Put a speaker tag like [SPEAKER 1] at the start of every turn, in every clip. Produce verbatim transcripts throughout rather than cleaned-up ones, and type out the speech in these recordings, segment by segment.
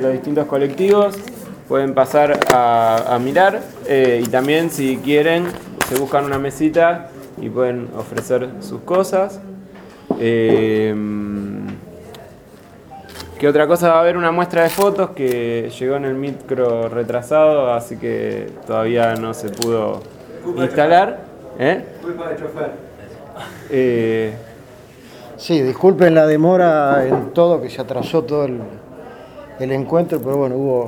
[SPEAKER 1] los distintos colectivos. Pueden pasar a, a mirar eh, y también si quieren se buscan una mesita y pueden ofrecer sus cosas. Eh, ¿Qué otra cosa? Va a haber una muestra de fotos que llegó en el micro retrasado, así que todavía no se pudo instalar. ¿Eh?
[SPEAKER 2] Culpa de chofer.
[SPEAKER 1] Eh,
[SPEAKER 3] Sí, disculpen la demora en todo, que se atrasó todo el, el encuentro, pero bueno, hubo,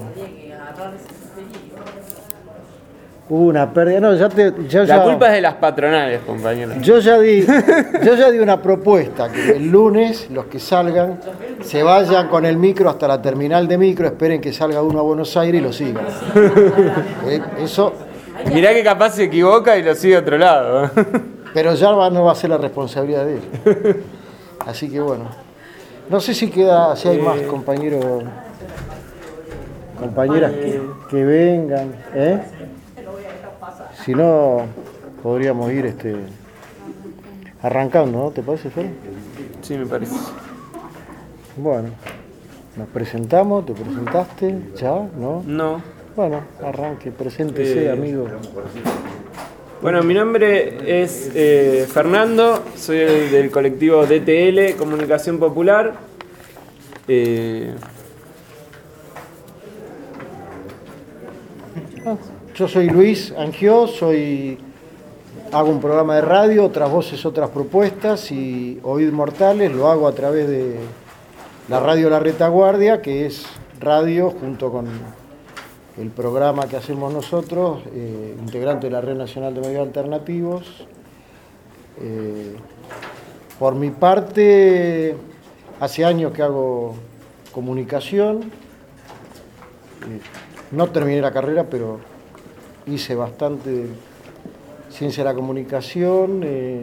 [SPEAKER 3] hubo una pérdida. No, ya te, ya,
[SPEAKER 1] la
[SPEAKER 3] ya,
[SPEAKER 1] culpa es de las patronales, compañeros.
[SPEAKER 3] yo ya di, yo ya di una propuesta, que el lunes los que salgan se vayan con el micro hasta la terminal de micro, esperen que salga uno a Buenos Aires y lo sigan. Eh, Eso,
[SPEAKER 1] Mirá que capaz se equivoca y lo sigue a otro lado.
[SPEAKER 3] pero ya va- no va a ser la responsabilidad de ellos. Así que bueno, no sé si queda, si hay más compañeros, compañeras que, que vengan, ¿eh? Si no, podríamos ir este, arrancando, ¿no? ¿Te parece, Fer?
[SPEAKER 1] Sí, me parece.
[SPEAKER 3] Bueno, nos presentamos, ¿te presentaste? ¿Ya? ¿No?
[SPEAKER 1] No.
[SPEAKER 3] Bueno, arranque, preséntese,
[SPEAKER 1] Eh,
[SPEAKER 3] amigo.
[SPEAKER 1] Bueno, mi nombre es eh, Fernando, soy el del colectivo D T L, Comunicación Popular. Eh,
[SPEAKER 3] Yo soy Luis Angió, soy, hago un programa de radio, otras voces, otras propuestas, y Oíd Mortales lo hago a través de la radio La Retaguardia, que es radio junto con el programa que hacemos nosotros, eh, integrante de la Red Nacional de Medios Alternativos. Eh, por mi parte, hace años que hago comunicación. Eh, no terminé la carrera, pero hice bastante ciencia de la comunicación. Eh,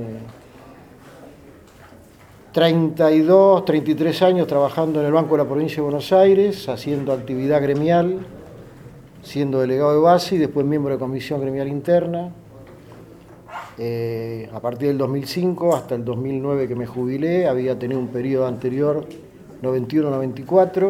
[SPEAKER 3] treinta y dos, treinta y tres años trabajando en el Banco de la Provincia de Buenos Aires, haciendo actividad gremial, siendo delegado de base y después miembro de comisión gremial interna. Eh, a partir del dos mil cinco hasta el dos mil nueve que me jubilé, había tenido un periodo anterior, noventa y uno noventa y cuatro,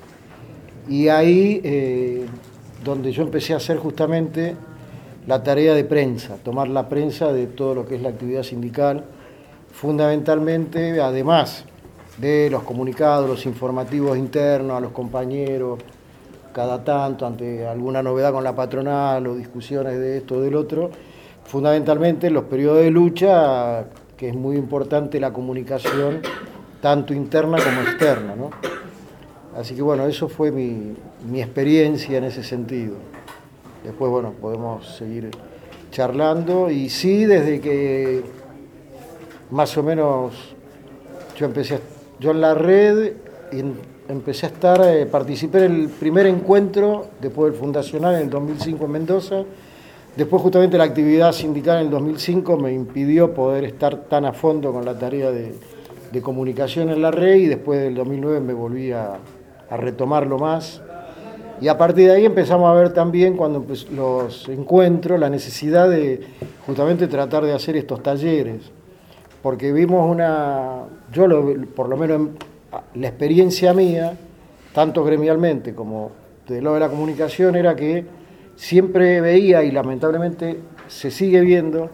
[SPEAKER 3] y ahí eh, donde yo empecé a hacer justamente la tarea de prensa, tomar la prensa de todo lo que es la actividad sindical, fundamentalmente, además de los comunicados, los informativos internos a los compañeros, cada tanto, ante alguna novedad con la patronal o discusiones de esto o del otro, fundamentalmente en los periodos de lucha, que es muy importante la comunicación, tanto interna como externa, ¿no? Así que bueno, eso fue mi, mi experiencia en ese sentido. Después, bueno, podemos seguir charlando, y sí, desde que más o menos yo empecé, a, yo en la red en, empecé a estar, eh, participé en el primer encuentro después del fundacional en el dos mil cinco en Mendoza. Después justamente la actividad sindical en el dos mil cinco me impidió poder estar tan a fondo con la tarea de, de comunicación en la red, y después del dos mil nueve me volví a, a retomarlo más. Y a partir de ahí empezamos a ver también, cuando los encuentros, la necesidad de justamente tratar de hacer estos talleres, porque vimos una, yo lo, por lo menos la experiencia mía, tanto gremialmente como de lo de la comunicación, era que siempre veía, y lamentablemente se sigue viendo,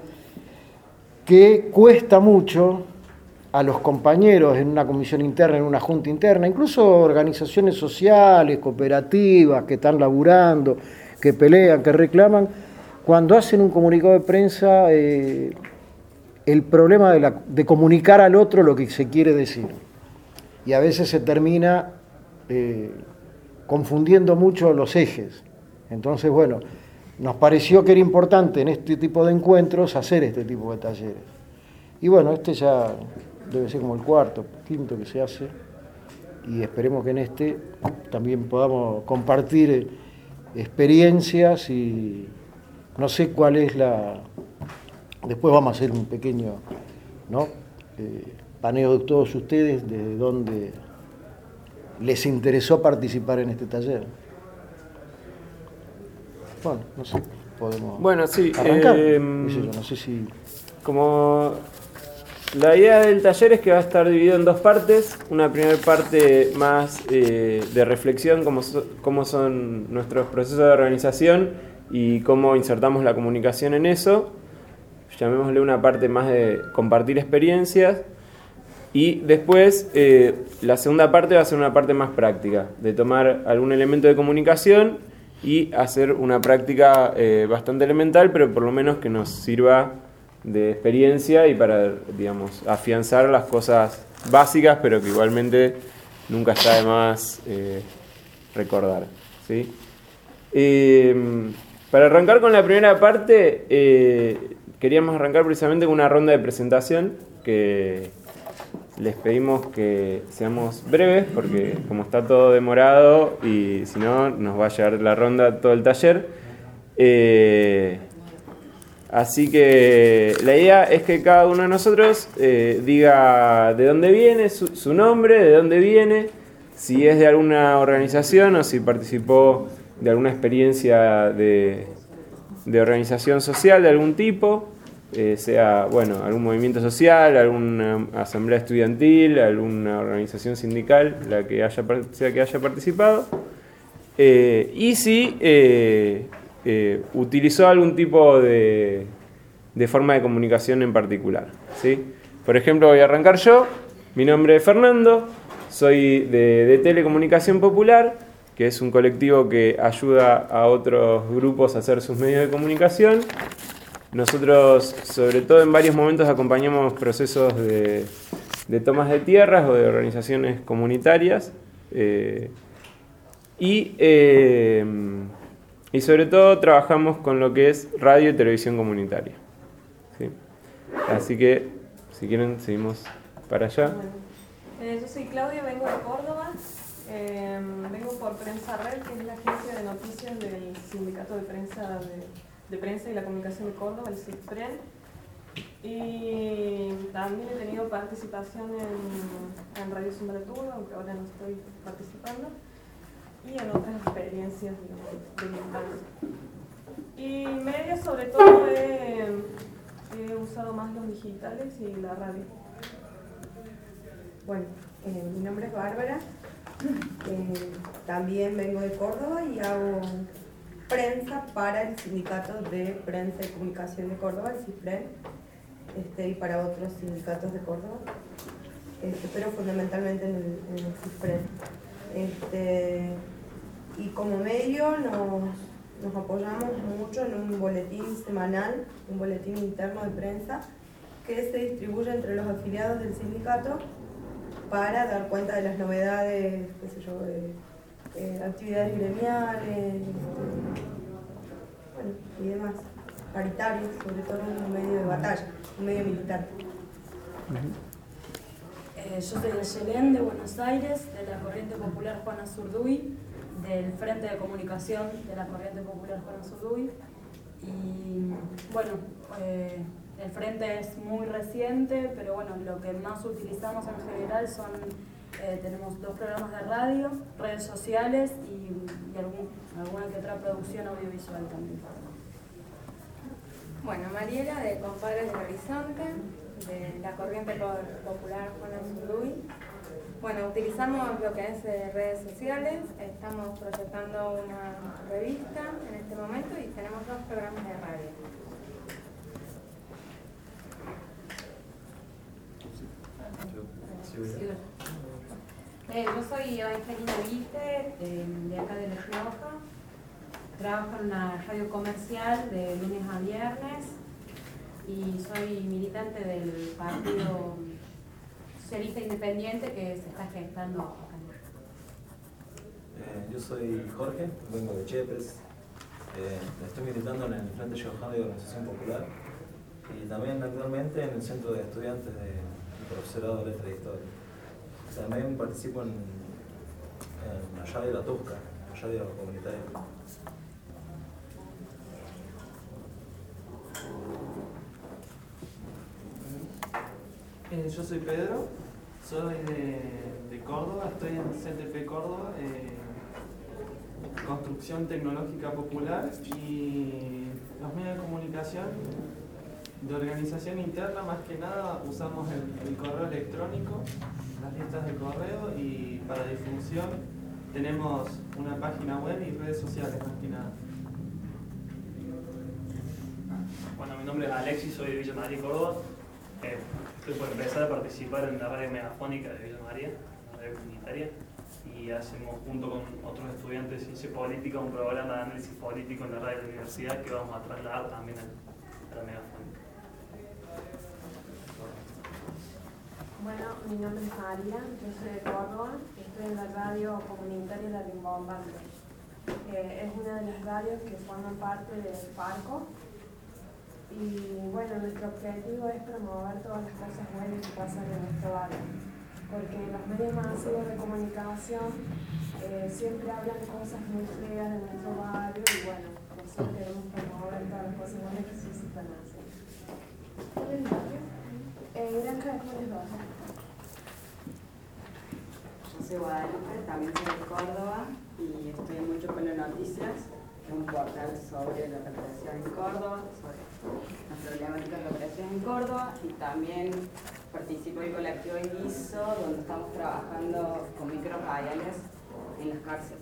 [SPEAKER 3] que cuesta mucho a los compañeros en una comisión interna, en una junta interna, incluso organizaciones sociales, cooperativas que están laburando, que pelean, que reclaman, cuando hacen un comunicado de prensa, eh, el problema de, la, de comunicar al otro lo que se quiere decir. Y a veces se termina eh, confundiendo mucho los ejes. Entonces, bueno, nos pareció que era importante en este tipo de encuentros hacer este tipo de talleres. Y bueno, este ya debe ser como el cuarto, quinto que se hace, y esperemos que en este también podamos compartir experiencias, y no sé cuál es la... Después vamos a hacer un pequeño, ¿no? eh, paneo de todos ustedes, de dónde les interesó participar en este taller. Bueno, no sé, podemos
[SPEAKER 1] bueno, sí.
[SPEAKER 3] arrancar.
[SPEAKER 1] Eh,
[SPEAKER 3] ¿Qué sé yo? No sé si...
[SPEAKER 1] Como La idea del taller es que va a estar dividido en dos partes. Una primera parte más eh, de reflexión, cómo, so, cómo son nuestros procesos de organización y cómo insertamos la comunicación en eso. Llamémosle una parte más de compartir experiencias. Y después, eh, la segunda parte va a ser una parte más práctica, de tomar algún elemento de comunicación y hacer una práctica eh, bastante elemental, pero por lo menos que nos sirva de experiencia y para, digamos, afianzar las cosas básicas, pero que igualmente nunca está de más eh, recordar, ¿sí? Eh, para arrancar con la primera parte, eh, queríamos arrancar precisamente con una ronda de presentación que les pedimos que seamos breves, porque como está todo demorado y si no nos va a llevar la ronda todo el taller. Eh, Así que la idea es que cada uno de nosotros eh, diga de dónde viene, su, su nombre, de dónde viene, si es de alguna organización o si participó de alguna experiencia de, de organización social de algún tipo, eh, sea, bueno, algún movimiento social, alguna asamblea estudiantil, alguna organización sindical, la que haya, sea que haya participado, eh, y si eh, Eh, utilizó algún tipo de, de forma de comunicación en particular, ¿sí? Por ejemplo, voy a arrancar yo. Mi nombre es Fernando, soy de, de Telecomunicación Popular, que es un colectivo que ayuda a otros grupos a hacer sus medios de comunicación. Nosotros, sobre todo en varios momentos, acompañamos procesos de, de tomas de tierras o de organizaciones comunitarias. Eh, y... Eh, Y sobre todo trabajamos con lo que es radio y televisión comunitaria, ¿sí? Así que, si quieren, seguimos para allá.
[SPEAKER 2] Bueno, eh, yo soy Claudia, vengo de Córdoba. Eh, vengo por Prensa Red, que es la agencia de noticias del Sindicato de Prensa de, de Prensa y la Comunicación de Córdoba, el SICPREN. Y también he tenido participación en, en Radio Sumbratura, aunque ahora no estoy participando, y en otras experiencias, digamos, de militancia. Y medios, sobre todo, he, he usado más los digitales y la radio.
[SPEAKER 4] Bueno, eh, mi nombre es Bárbara, eh, también vengo de Córdoba y hago prensa para el Sindicato de Prensa y Comunicación de Córdoba, el SICPREN, este, y para otros sindicatos de Córdoba, este, pero fundamentalmente en el, en el SICPREN. Este, y como medio nos, nos apoyamos mucho en un boletín semanal, un boletín interno de prensa, que se distribuye entre los afiliados del sindicato para dar cuenta de las novedades, qué sé yo, de, eh, actividades gremiales, este, bueno, y demás, paritarios, sobre todo en un medio de batalla, un medio militar.
[SPEAKER 5] Eh, yo soy de Yelén, de Buenos Aires, de la Corriente Popular Juana Zurduy, del Frente de Comunicación de la Corriente Popular Juana Zurduy. Y bueno, eh, el Frente es muy reciente, pero bueno, lo que más utilizamos en general son, eh, tenemos dos programas de radio, redes sociales y, y algún, alguna que otra producción audiovisual también.
[SPEAKER 6] Bueno, Mariela, de Compadres del Horizonte, de la Corriente Popular Juana Zurduy. Bueno, utilizamos lo que es eh, redes sociales, estamos proyectando una revista en este momento y tenemos dos programas de radio. Eh, yo soy Evangelina Vite, de, de acá de La Rioja. Trabajo en una radio comercial de lunes a viernes y soy militante del Partido Socialista Independiente que se está gestando acá.
[SPEAKER 7] Eh, yo soy Jorge, vengo de Chiepes, eh, estoy militando en el Frente Riojano de Organización Popular y también actualmente en el Centro de Estudiantes de Profesorado de Letras e Historia. También participo en, en la radio La Tusca, la radio comunitaria.
[SPEAKER 8] Eh, yo soy Pedro, soy de, de Córdoba, estoy en C T P Córdoba, eh, Construcción Tecnológica Popular, y los medios de comunicación De organización interna, más que nada, usamos el, el correo electrónico, las listas de correo, y para difusión tenemos una página web y redes sociales, más que nada.
[SPEAKER 9] Bueno, mi nombre es Alexis, soy de Villa María, Córdoba. Eh, estoy por empezar a participar en la radio megafónica de Villa María, la radio comunitaria, y hacemos junto con otros estudiantes de ciencia política un programa de análisis político en la radio de la universidad que vamos a trasladar también a la megafónica.
[SPEAKER 2] Bueno, mi nombre es María, yo soy de Córdoba, estoy en la radio comunitaria La Rimbombante. Eh, es una de las radios que forman parte del Farco. Y bueno, nuestro objetivo es promover todas las cosas buenas que pasan en nuestro barrio, porque los medios masivos de comunicación eh, siempre hablan cosas muy feas de nuestro barrio y bueno, nosotros queremos promover todas las cosas buenas que sí se están haciendo. ¿Cuál es el barrio? Eh, Granja de Juárez dos.
[SPEAKER 10] Yo soy Guadalupe, también soy de Córdoba y estoy en Mucho Palo Noticias, que es un portal sobre la represión en Córdoba, sobre las problemáticas de represión en Córdoba, y también participo del colectivo Guiso, donde estamos trabajando con microradiales en las cárceles.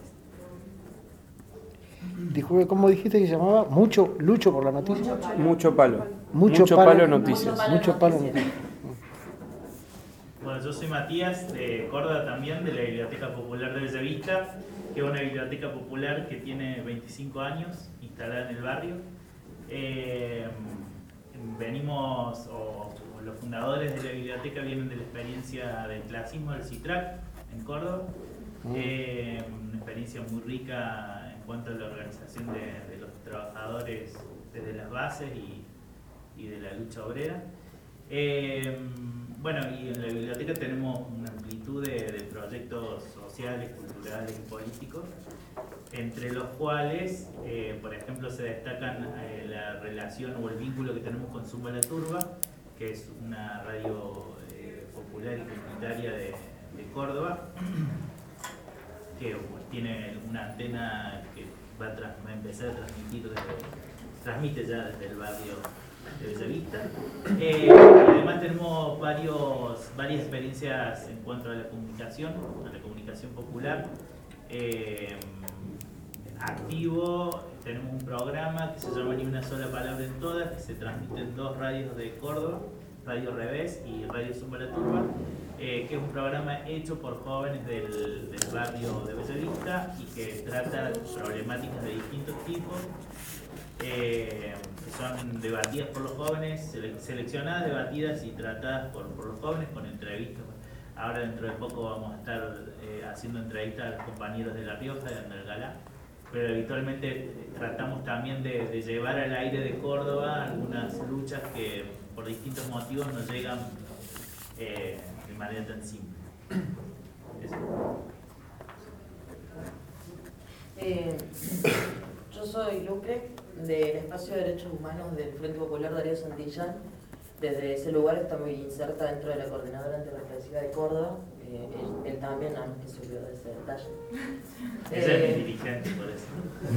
[SPEAKER 3] Disculpe, ¿cómo dijiste que se llamaba? Mucho, Lucho por la noticia.
[SPEAKER 1] Mucho palo.
[SPEAKER 3] Mucho,
[SPEAKER 1] Mucho
[SPEAKER 3] palo,
[SPEAKER 1] palo noticias.
[SPEAKER 3] Mucho palo, mucho palo noticias.
[SPEAKER 11] Bueno, yo soy Matías, de Córdoba también, de la Biblioteca Popular de Bellavista, que es una biblioteca popular que tiene veinticinco años, instalada en el barrio. Eh, venimos, o, o los fundadores de la biblioteca vienen de la experiencia del clasismo del CITRAC en Córdoba. Eh, una experiencia muy rica en cuanto a la organización de, de los trabajadores desde las bases y, y de la lucha obrera. Eh, bueno, y en la biblioteca tenemos una amplitud de, de proyectos sociales, culturales y políticos, entre los cuales, eh, por ejemplo, se destacan eh, la relación o el vínculo que tenemos con Zumba la Turba, que es una radio eh, popular y comunitaria de, de Córdoba, que pues, tiene una antena que va a, va a empezar a transmitir, desde, transmite ya desde el barrio de Bellavista. Eh, además tenemos varios, varias experiencias en cuanto a la comunicación, a la comunicación popular. Eh, activo, tenemos un programa que se llama Ni una sola palabra en todas, que se transmite en dos radios de Córdoba, Radio Revés y Radio Zumba la Turba, eh, que es un programa hecho por jóvenes del, del barrio de Bellavista y que trata problemáticas de distintos tipos. Eh, son debatidas por los jóvenes, sele seleccionadas, debatidas y tratadas por, por los jóvenes con entrevistas. Ahora dentro de poco vamos a estar eh, haciendo entrevistas a los compañeros de La Rioja, de Andalgalá, pero habitualmente tratamos también de, de llevar al aire de Córdoba algunas luchas que por distintos motivos no llegan eh, de manera tan simple. Eso.
[SPEAKER 12] Eh, yo soy Lucre, del Espacio de Derechos Humanos del Frente Popular Darío Santillán. Desde ese lugar está muy inserta dentro de la Coordinadora Antirrepresiva de Córdoba. Eh, él, él también, a mí que subió de ese detalle.
[SPEAKER 11] Ese
[SPEAKER 12] eh,
[SPEAKER 11] es mi dirigente, por eso.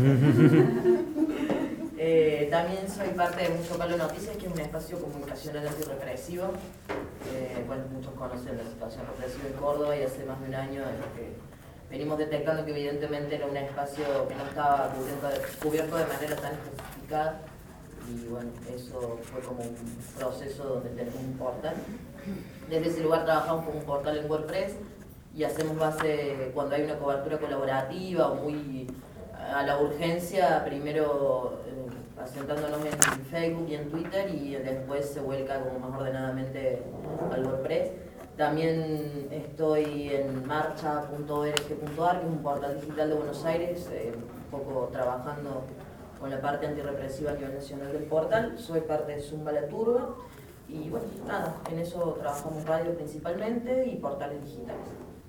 [SPEAKER 12] eh, también soy parte de Mucho Palo Noticias, que es un espacio comunicacional antirrepresivo. Eh, bueno, muchos conocen la situación represiva en Córdoba y hace más de un año que venimos detectando que evidentemente era un espacio que no estaba cubierto de, cubierto de manera tan especificada. Y bueno, eso fue como un proceso donde tenemos un portal. Desde ese lugar trabajamos con un portal en WordPress y hacemos base, cuando hay una cobertura colaborativa o muy a la urgencia, primero eh, asentándonos en Facebook y en Twitter y después se vuelca como más ordenadamente al WordPress. También estoy en marcha punto org punto ar, que es un portal digital de Buenos Aires, eh, un poco trabajando con la parte antirrepresiva a nivel nacional del portal. Soy parte de Zumba la Turba y bueno, nada, en eso trabajamos radio principalmente y portales digitales.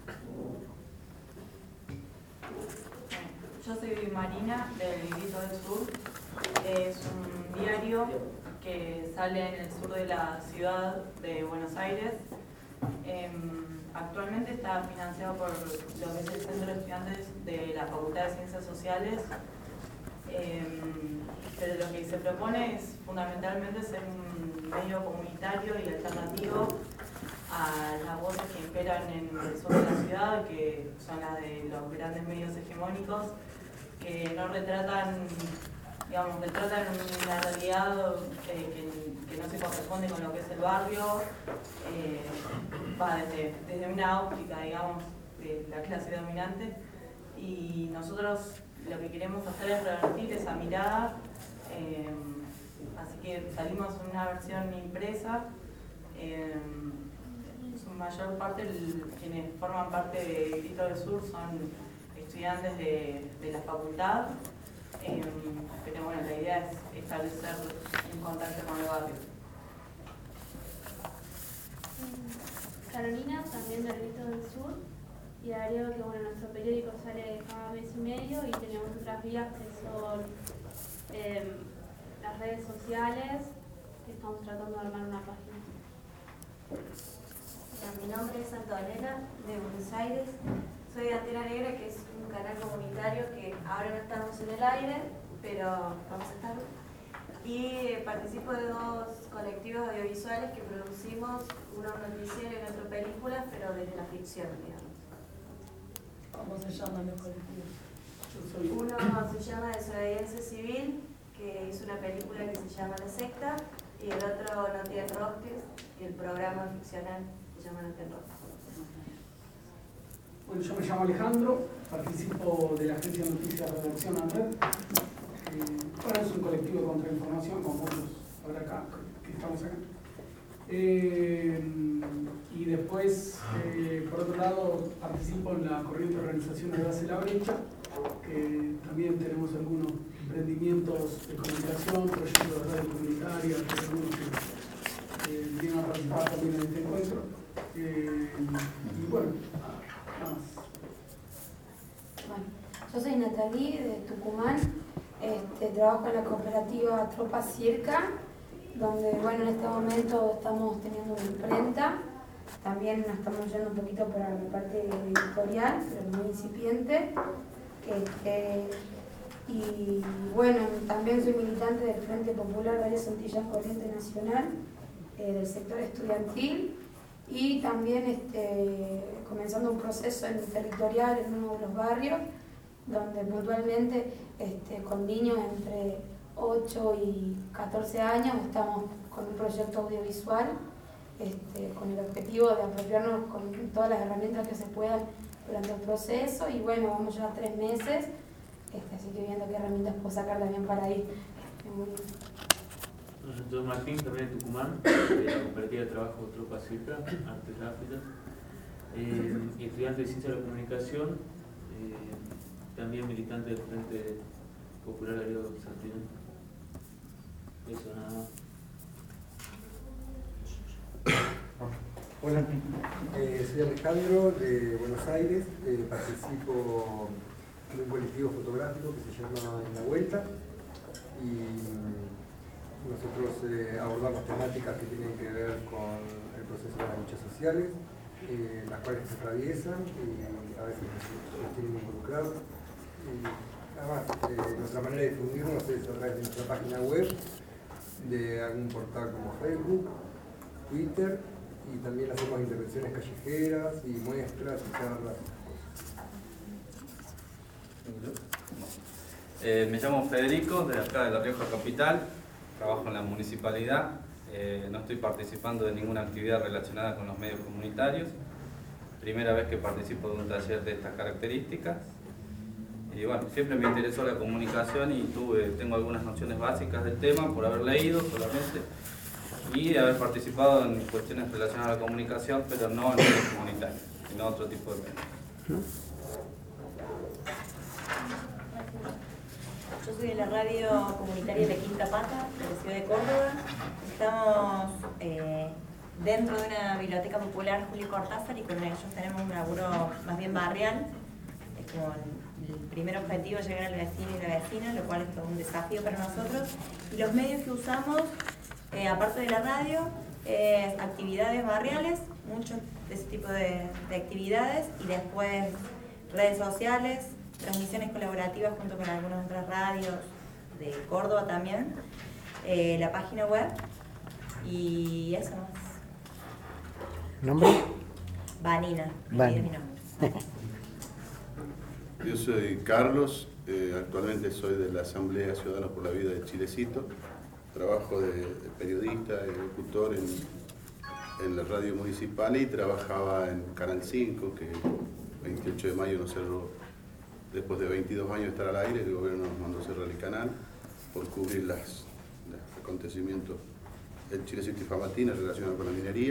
[SPEAKER 13] Yo soy Marina, del Grito del Sur. Es un diario que sale en el sur de la ciudad de Buenos Aires. Eh, actualmente está financiado por lo que es el Centro de Estudiantes de la Facultad de Ciencias Sociales Eh, pero lo que se propone es fundamentalmente ser un medio comunitario y alternativo a las voces que imperan en el sur de la ciudad, que son las de los grandes medios hegemónicos, que no retratan, digamos, retratan una realidad eh, que, que no se corresponde con lo que es el barrio, eh, va desde, desde una óptica, digamos, de la clase dominante, y nosotros lo que queremos hacer es revertir esa mirada, eh, así que salimos en una versión impresa. Eh, su mayor parte, el, quienes forman parte de Grito del Sur son estudiantes de, de la facultad, eh, pero bueno, la idea es establecer un contacto con el barrio.
[SPEAKER 14] Carolina, también del Grito del Sur, y Darío, que bueno, nuestro periódico sale cada mes y medio, y tenemos otras vías que son eh, las redes sociales, que estamos tratando de armar una página.
[SPEAKER 15] Mi nombre es Antonella, de Buenos Aires. Soy de Antena Negra, que es un canal comunitario que ahora no estamos en el aire, pero vamos a estar. Y participo de dos colectivos audiovisuales que producimos, uno un noticiero y otro películas, pero desde la ficción, digamos.
[SPEAKER 5] ¿Cómo se llaman los colectivos?
[SPEAKER 15] Uno se llama Desobediencia Civil, que hizo una película que se llama La Secta, y el otro No Te Enrosques, y el programa ficcional se llama No Te Enrosques.
[SPEAKER 16] Bueno, yo me llamo Alejandro, participo de la agencia de noticias Redacción Andred. Eh, bueno, es un colectivo de contrainformación, como muchos ahora acá, que estamos acá. Eh, y después, eh, por otro lado, participo en la corriente de organización de Base La Brecha, que también tenemos algunos emprendimientos de comunicación, proyectos de radio comunitaria, que algunos que eh, vienen a participar también en este encuentro. Eh, y bueno, nada más.
[SPEAKER 17] Bueno, yo soy Natalie, de Tucumán. Este, trabajo en la cooperativa Tropa Circa, donde bueno, en este momento estamos teniendo una imprenta. También nos estamos yendo un poquito para la parte editorial, pero muy incipiente. Este, y bueno, también soy militante del Frente Popular Darío Santillán Corriente Nacional, eh, del sector estudiantil, y también este, comenzando un proceso en territorial en uno de los barrios, donde puntualmente este, con niños entre ocho y catorce años estamos con un proyecto audiovisual este, con el objetivo de apropiarnos con todas las herramientas que se puedan durante el proceso, y bueno, vamos ya a tres meses, este, así que viendo qué herramientas puedo sacar también para ahí. Este, muy...
[SPEAKER 18] Yo soy Martín, también de Tucumán, de la cooperativa de trabajo Tropa Circa, Artes Gráficas, eh, estudiante de Ciencia de la Comunicación, eh, también militante del Frente Popular Darío Santillán. Eso nada más.
[SPEAKER 19] Hola, eh, soy Alejandro de Buenos Aires, eh, participo en un colectivo fotográfico que se llama En la Vuelta, y nosotros eh, abordamos temáticas que tienen que ver con el proceso de las luchas sociales, eh, las cuales se atraviesan y a veces nos tienen involucrados. Y además, eh, nuestra manera de difundirnos es a través de nuestra página web, de algún portal como Facebook, Twitter, y también hacemos intervenciones callejeras y muestras y charlas.
[SPEAKER 20] Eh, me llamo Federico, de acá de La Rioja Capital, trabajo en la municipalidad, eh, no estoy participando de ninguna actividad relacionada con los medios comunitarios, primera vez que participo de un taller de estas características. Y bueno, siempre me interesó la comunicación y tuve, tengo algunas nociones básicas del tema por haber leído solamente y de haber participado en cuestiones relacionadas a la comunicación, pero no en medios comunitarios, sino otro tipo de medios.
[SPEAKER 21] Yo soy de la radio comunitaria de Quinta Pata, de la ciudad de Córdoba. Estamos eh, dentro de una biblioteca popular Julio Cortázar y con ellos tenemos un laburo más bien barrial, con el primer objetivo llegar al vecino y la vecina, lo cual es todo un desafío para nosotros. Y los medios que usamos, eh, aparte de la radio, eh, actividades barriales, muchos de ese tipo de, de actividades, y después redes sociales, transmisiones colaborativas junto con algunas otras radios de Córdoba también, eh, la página web y eso más.
[SPEAKER 3] ¿Nombre?
[SPEAKER 21] Vanina.
[SPEAKER 3] Vanina.
[SPEAKER 21] Es mi nombre.
[SPEAKER 4] Yo soy Carlos, eh, actualmente soy de la Asamblea Ciudadana por la Vida de Chilecito, trabajo de, de periodista, de locutor en, en la radio municipal y trabajaba en Canal cinco, que veintiocho de mayo nos cerró, después de veintidós años de estar al aire, el gobierno nos mandó cerrar el canal por cubrir las, los acontecimientos en Chilecito y Famatina relacionados con la minería.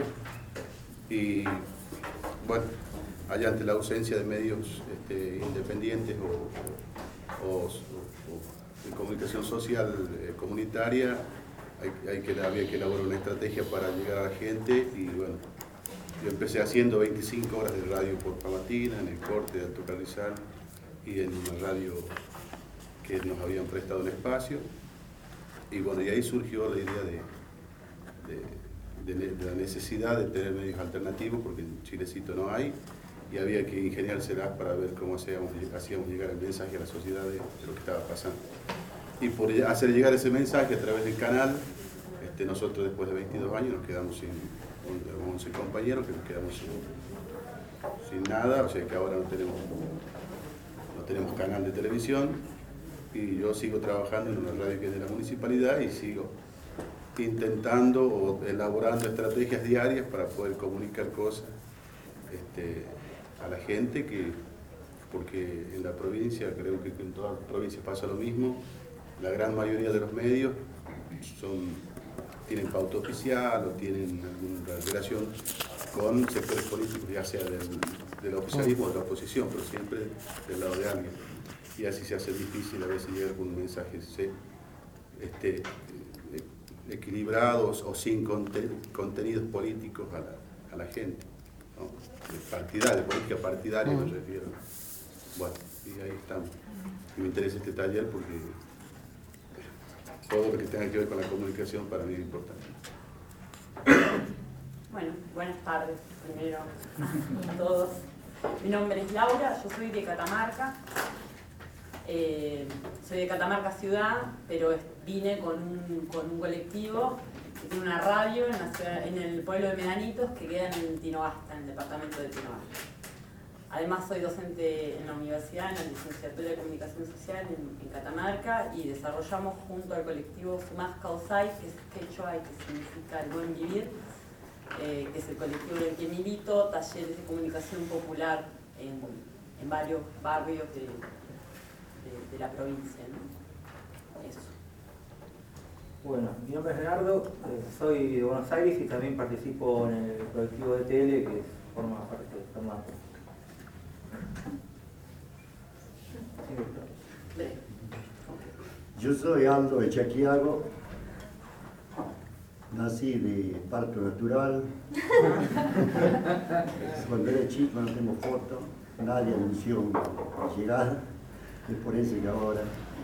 [SPEAKER 4] Y bueno, allá ante la ausencia de medios este, independientes o, o, o, o de comunicación social eh, comunitaria, hay, hay que, había que elaborar una estrategia para llegar a la gente y bueno, yo empecé haciendo veinticinco horas de radio por Famatina, en el corte de Alto Carrizal y en una radio que nos habían prestado un espacio y bueno, y ahí surgió la idea de, de De, de la necesidad de tener medios alternativos porque en Chilecito no hay y había que ingeniárselas para ver cómo hacíamos, hacíamos llegar el mensaje a la sociedad de, de lo que estaba pasando. Y por hacer llegar ese mensaje a través del canal, este, nosotros después de veintidós años nos quedamos sin once compañeros, que nos quedamos sin, sin nada, o sea que ahora no tenemos, no tenemos canal de televisión y yo sigo trabajando en una radio que es de la municipalidad y sigo intentando o elaborando estrategias diarias para poder comunicar cosas este, a la gente, que, porque en la provincia, creo que en todas las provincias pasa lo mismo, la gran mayoría de los medios son, tienen pauta oficial o tienen alguna relación con sectores políticos, ya sea del, del oficialismo o de la oposición, pero siempre del lado de alguien. Y así se hace difícil a veces llegar con un mensaje ¿sí? este, equilibrados o sin conten contenidos políticos a la, a la gente, ¿no? De partidaria, de política partidaria me refiero. Bueno, y ahí estamos. Y me interesa este taller porque todo lo que tenga que ver con la comunicación para mí es importante.
[SPEAKER 21] Bueno, buenas tardes primero a todos. Mi nombre es Laura, yo soy de Catamarca. Eh, soy de Catamarca ciudad, pero vine con un, con un colectivo que tiene una radio en, la ciudad, en el pueblo de Medanitos que queda en Tinogasta, en el departamento de Tinogasta. Además soy docente en la universidad, en la licenciatura de Comunicación Social en, en Catamarca y desarrollamos junto al colectivo Sumás Causay, que es quechua y que significa el buen vivir, eh, que es el colectivo en el que milito, talleres de comunicación popular en, en varios barrios de De, de la provincia, ¿no? Eso.
[SPEAKER 22] Bueno, mi nombre es Leonardo, eh, soy de Buenos Aires y también participo en el colectivo de T L que forma parte de Tomás.
[SPEAKER 23] Yo soy Aldo de Chaquiago, nací de parto natural, cuando era chico no tengo foto, nadie anunció mi llegada. Es por eso que ahora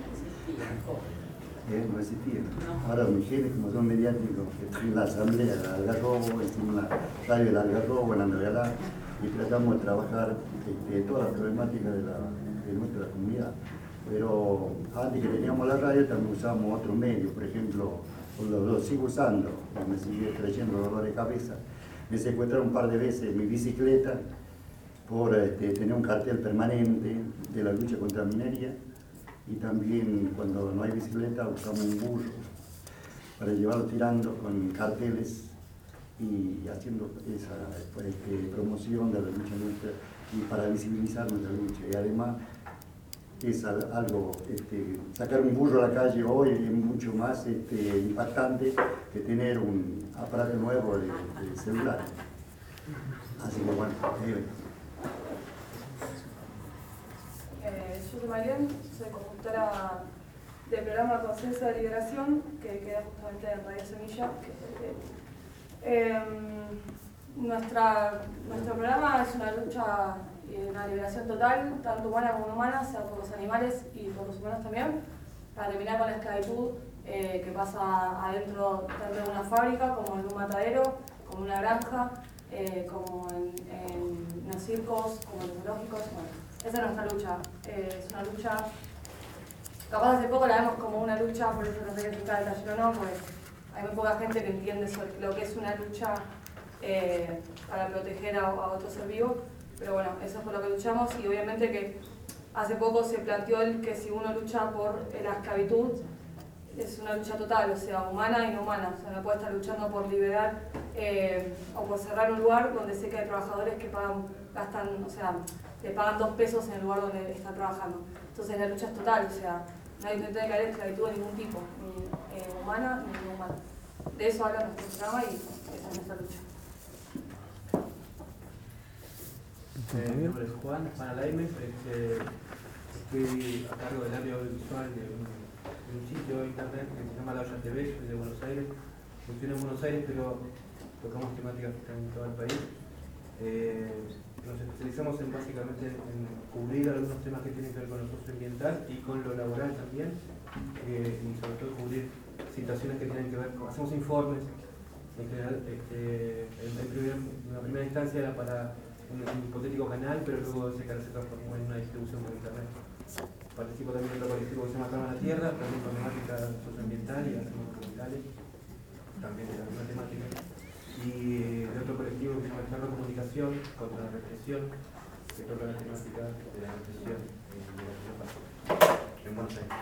[SPEAKER 23] eh, no existía. Ahora mis genes, como son mediáticos, estoy en la asamblea del Algarrobo, estoy en la radio del Algarrobo, en Andrealá, y tratamos de trabajar este, todas las problemáticas de, la, de nuestra comunidad. Pero antes que teníamos la radio también usábamos otros medios, por ejemplo, lo, lo sigo usando, me sigue trayendo dolor de cabeza. Me secuestraron un par de veces mi bicicleta por este, tener un cartel permanente de la lucha contra la minería y también cuando no hay bicicleta usamos un burro para llevarlo tirando con carteles y haciendo esa este, promoción de la lucha nuestra y para visibilizar nuestra lucha. Y además es algo, este, sacar un burro a la calle hoy es mucho más este, impactante que tener un aparato nuevo de, de celular. Así que bueno, eh,
[SPEAKER 2] Eh, yo soy Mariel, soy conductora del programa Conciencia de Liberación, que queda justamente en Radio Semilla. Eh, nuestra, nuestro programa es una lucha y una liberación total, tanto humana como humana, sea por los animales y por los humanos también, para terminar con la esclavitud eh, que pasa adentro tanto de una fábrica como en un matadero, como en una granja, eh, como en, en los circos, como en los zoológicos. Bueno, esa es nuestra lucha. Eh, es una lucha
[SPEAKER 6] capaz hace poco la vemos como una lucha, por eso no sé qué está el taller o no, pues hay muy poca gente que entiende sobre lo que es una lucha eh, para proteger a, a otro ser vivo, pero bueno, eso es por lo que luchamos y obviamente que hace poco se planteó el que si uno lucha por la esclavitud es una lucha total, o sea, humana y no humana, o sea, no puede estar luchando por liberar eh, o por cerrar un lugar donde sé que hay trabajadores que pagan, gastan, o sea, le pagan dos pesos en el lugar donde están trabajando. Entonces la lucha es total, o sea, nadie intenta caer esclavitud de ningún tipo, ni eh, humana ni no humana. De eso habla nuestro programa y esa es nuestra lucha.
[SPEAKER 7] Eh, mi nombre es Juan, Juan Alaimes, este, estoy a cargo del área audiovisual de un, de un sitio de internet que se llama La Olla T V, soy de Buenos Aires, funciona en Buenos Aires pero tocamos temáticas que están en todo el país. Eh, nos especializamos en básicamente en cubrir algunos temas que tienen que ver con lo socioambiental y con lo laboral también, eh, y sobre todo cubrir situaciones que tienen que ver con, hacemos informes, en general, este, en, en, primer, en una primera instancia era para un, un hipotético canal, pero luego ese canal se transformó en una distribución por internet. Participo también en otro colectivo que se llama Trama la Tierra, también con temática socioambiental y hacemos documentales, también de la misma temática. Y de otro colectivo que se llama Charro Comunicación contra la represión, que toca la temática de la represión en la Europa, en Buenos Aires.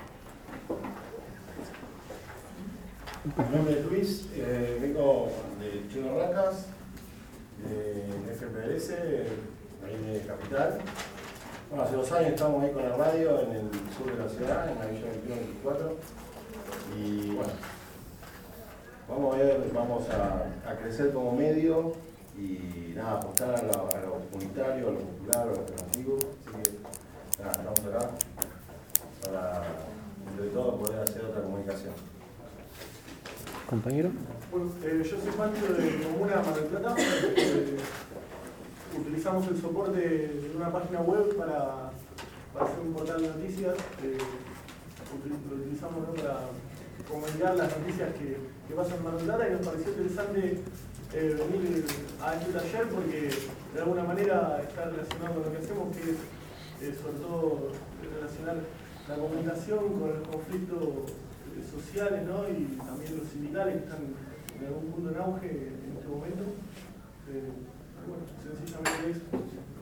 [SPEAKER 8] Mi nombre es Luis, eh, vengo de Chino Racas, de F P S, ahí de Capital. Bueno, hace dos años estamos ahí con la radio en el sur de la ciudad, en la Villa veintiuno veinticuatro. Y bueno, vamos a ver, vamos a, a crecer como medio y nada, apostar a lo, a lo comunitario, a lo popular, a lo alternativo. Así que nada, estamos acá para, entre todo, poder hacer otra comunicación.
[SPEAKER 3] Compañero.
[SPEAKER 24] Bueno, eh, yo soy Pancho de Comuna Mar del Plata. Eh, utilizamos el soporte de una página web para, para hacer un portal de noticias. Eh, lo utilizamos, ¿no?, para comunicar las noticias que, que pasan en Mar del Plata y nos pareció interesante eh, venir a este taller porque de alguna manera está relacionado con lo que hacemos, que es eh, sobre todo relacionar la comunicación con los conflictos sociales, ¿no?, y también los sindicales que están en algún punto en auge en este momento. Eh, bueno, sencillamente eso.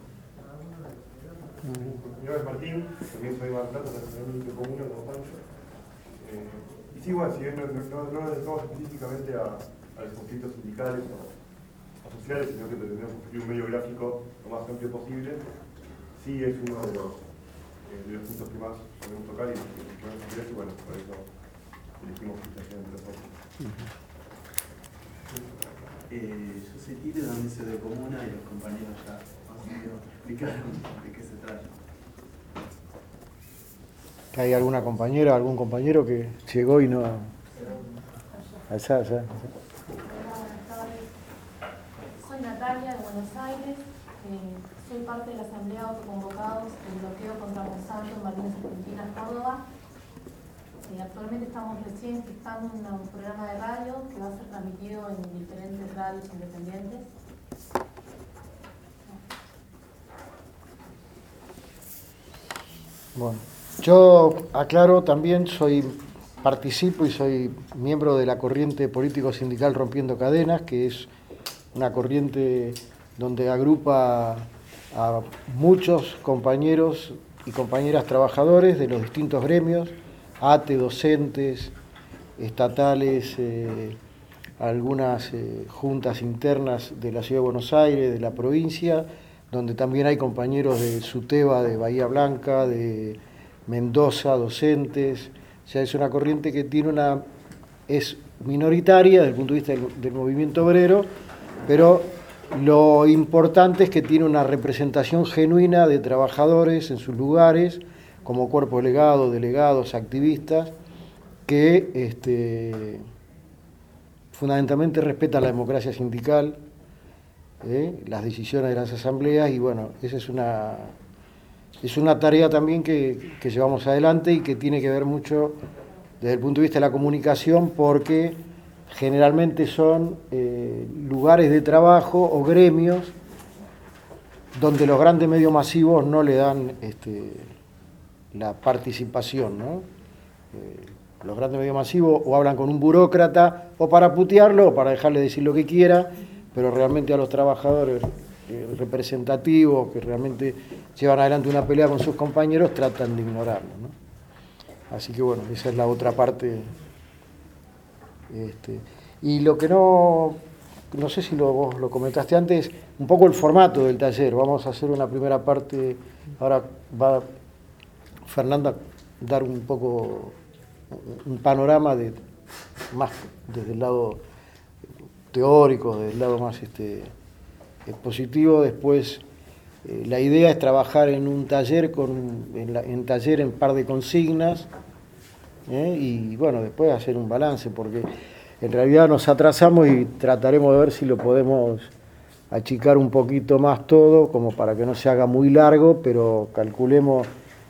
[SPEAKER 25] Mi nombre es Martín, también soy de Mar del Plata, también de Comuna como Pancho. Eh, y sí, bueno, si bien no, no, no nos dedicamos específicamente a, a los conflictos sindicales o, o sociales, sino que pretendemos construir un medio gráfico lo más amplio posible, sí es uno de los, eh, de los puntos que más podemos tocar y que más interesa, y bueno, por eso elegimos esta entre nosotros.
[SPEAKER 26] Eh, yo soy Tito, también soy de Comuna y los compañeros ya más o menos explicaron de qué se trata.
[SPEAKER 3] ¿Hay alguna compañera, algún compañero que llegó y no...? Allá, allá.
[SPEAKER 27] Soy Natalia, de Buenos Aires. Eh, soy parte de la Asamblea de Autoconvocados del bloqueo contra Monsanto en Malvinas Argentinas, Córdoba. Eh, actualmente estamos recién gestando un, un programa de radio que va a ser transmitido en diferentes radios independientes.
[SPEAKER 3] Bueno, yo aclaro también, soy participo y soy miembro de la corriente político-sindical Rompiendo Cadenas, que es una corriente donde agrupa a muchos compañeros y compañeras trabajadores de los distintos gremios, A T E, docentes, estatales, eh, algunas eh, juntas internas de la Ciudad de Buenos Aires, de la provincia, donde también hay compañeros de SUTEBA, de Bahía Blanca, de Mendoza, docentes. O sea, es una corriente que tiene una, es minoritaria desde el punto de vista del, del movimiento obrero, pero lo importante es que tiene una representación genuina de trabajadores en sus lugares, como cuerpo delegado, delegados, activistas, que este, fundamentalmente respetan la democracia sindical, ¿eh? las decisiones de las asambleas, y bueno, esa es una, es una tarea también que, que llevamos adelante y que tiene que ver mucho desde el punto de vista de la comunicación, porque generalmente son eh, lugares de trabajo o gremios donde los grandes medios masivos no le dan este, la participación, ¿no? eh, los grandes medios masivos o hablan con un burócrata o para putearlo o para dejarle decir lo que quiera, pero realmente a los trabajadores eh, representativos que realmente llevan adelante una pelea con sus compañeros tratan de ignorarlo, ¿no? Así que bueno, esa es la otra parte. Este, y lo que no, no sé si lo, vos lo comentaste antes, un poco el formato del taller. Vamos a hacer una primera parte, ahora va Fernanda a dar un poco un panorama de más desde el lado teórico, desde el lado más este, expositivo. Después eh, la idea es trabajar en un taller con en, la, en taller en par de consignas, ¿eh? Y bueno, después hacer un balance, porque en realidad nos atrasamos y trataremos de ver si lo podemos achicar un poquito más todo, como para que no se haga muy largo, pero calculemos,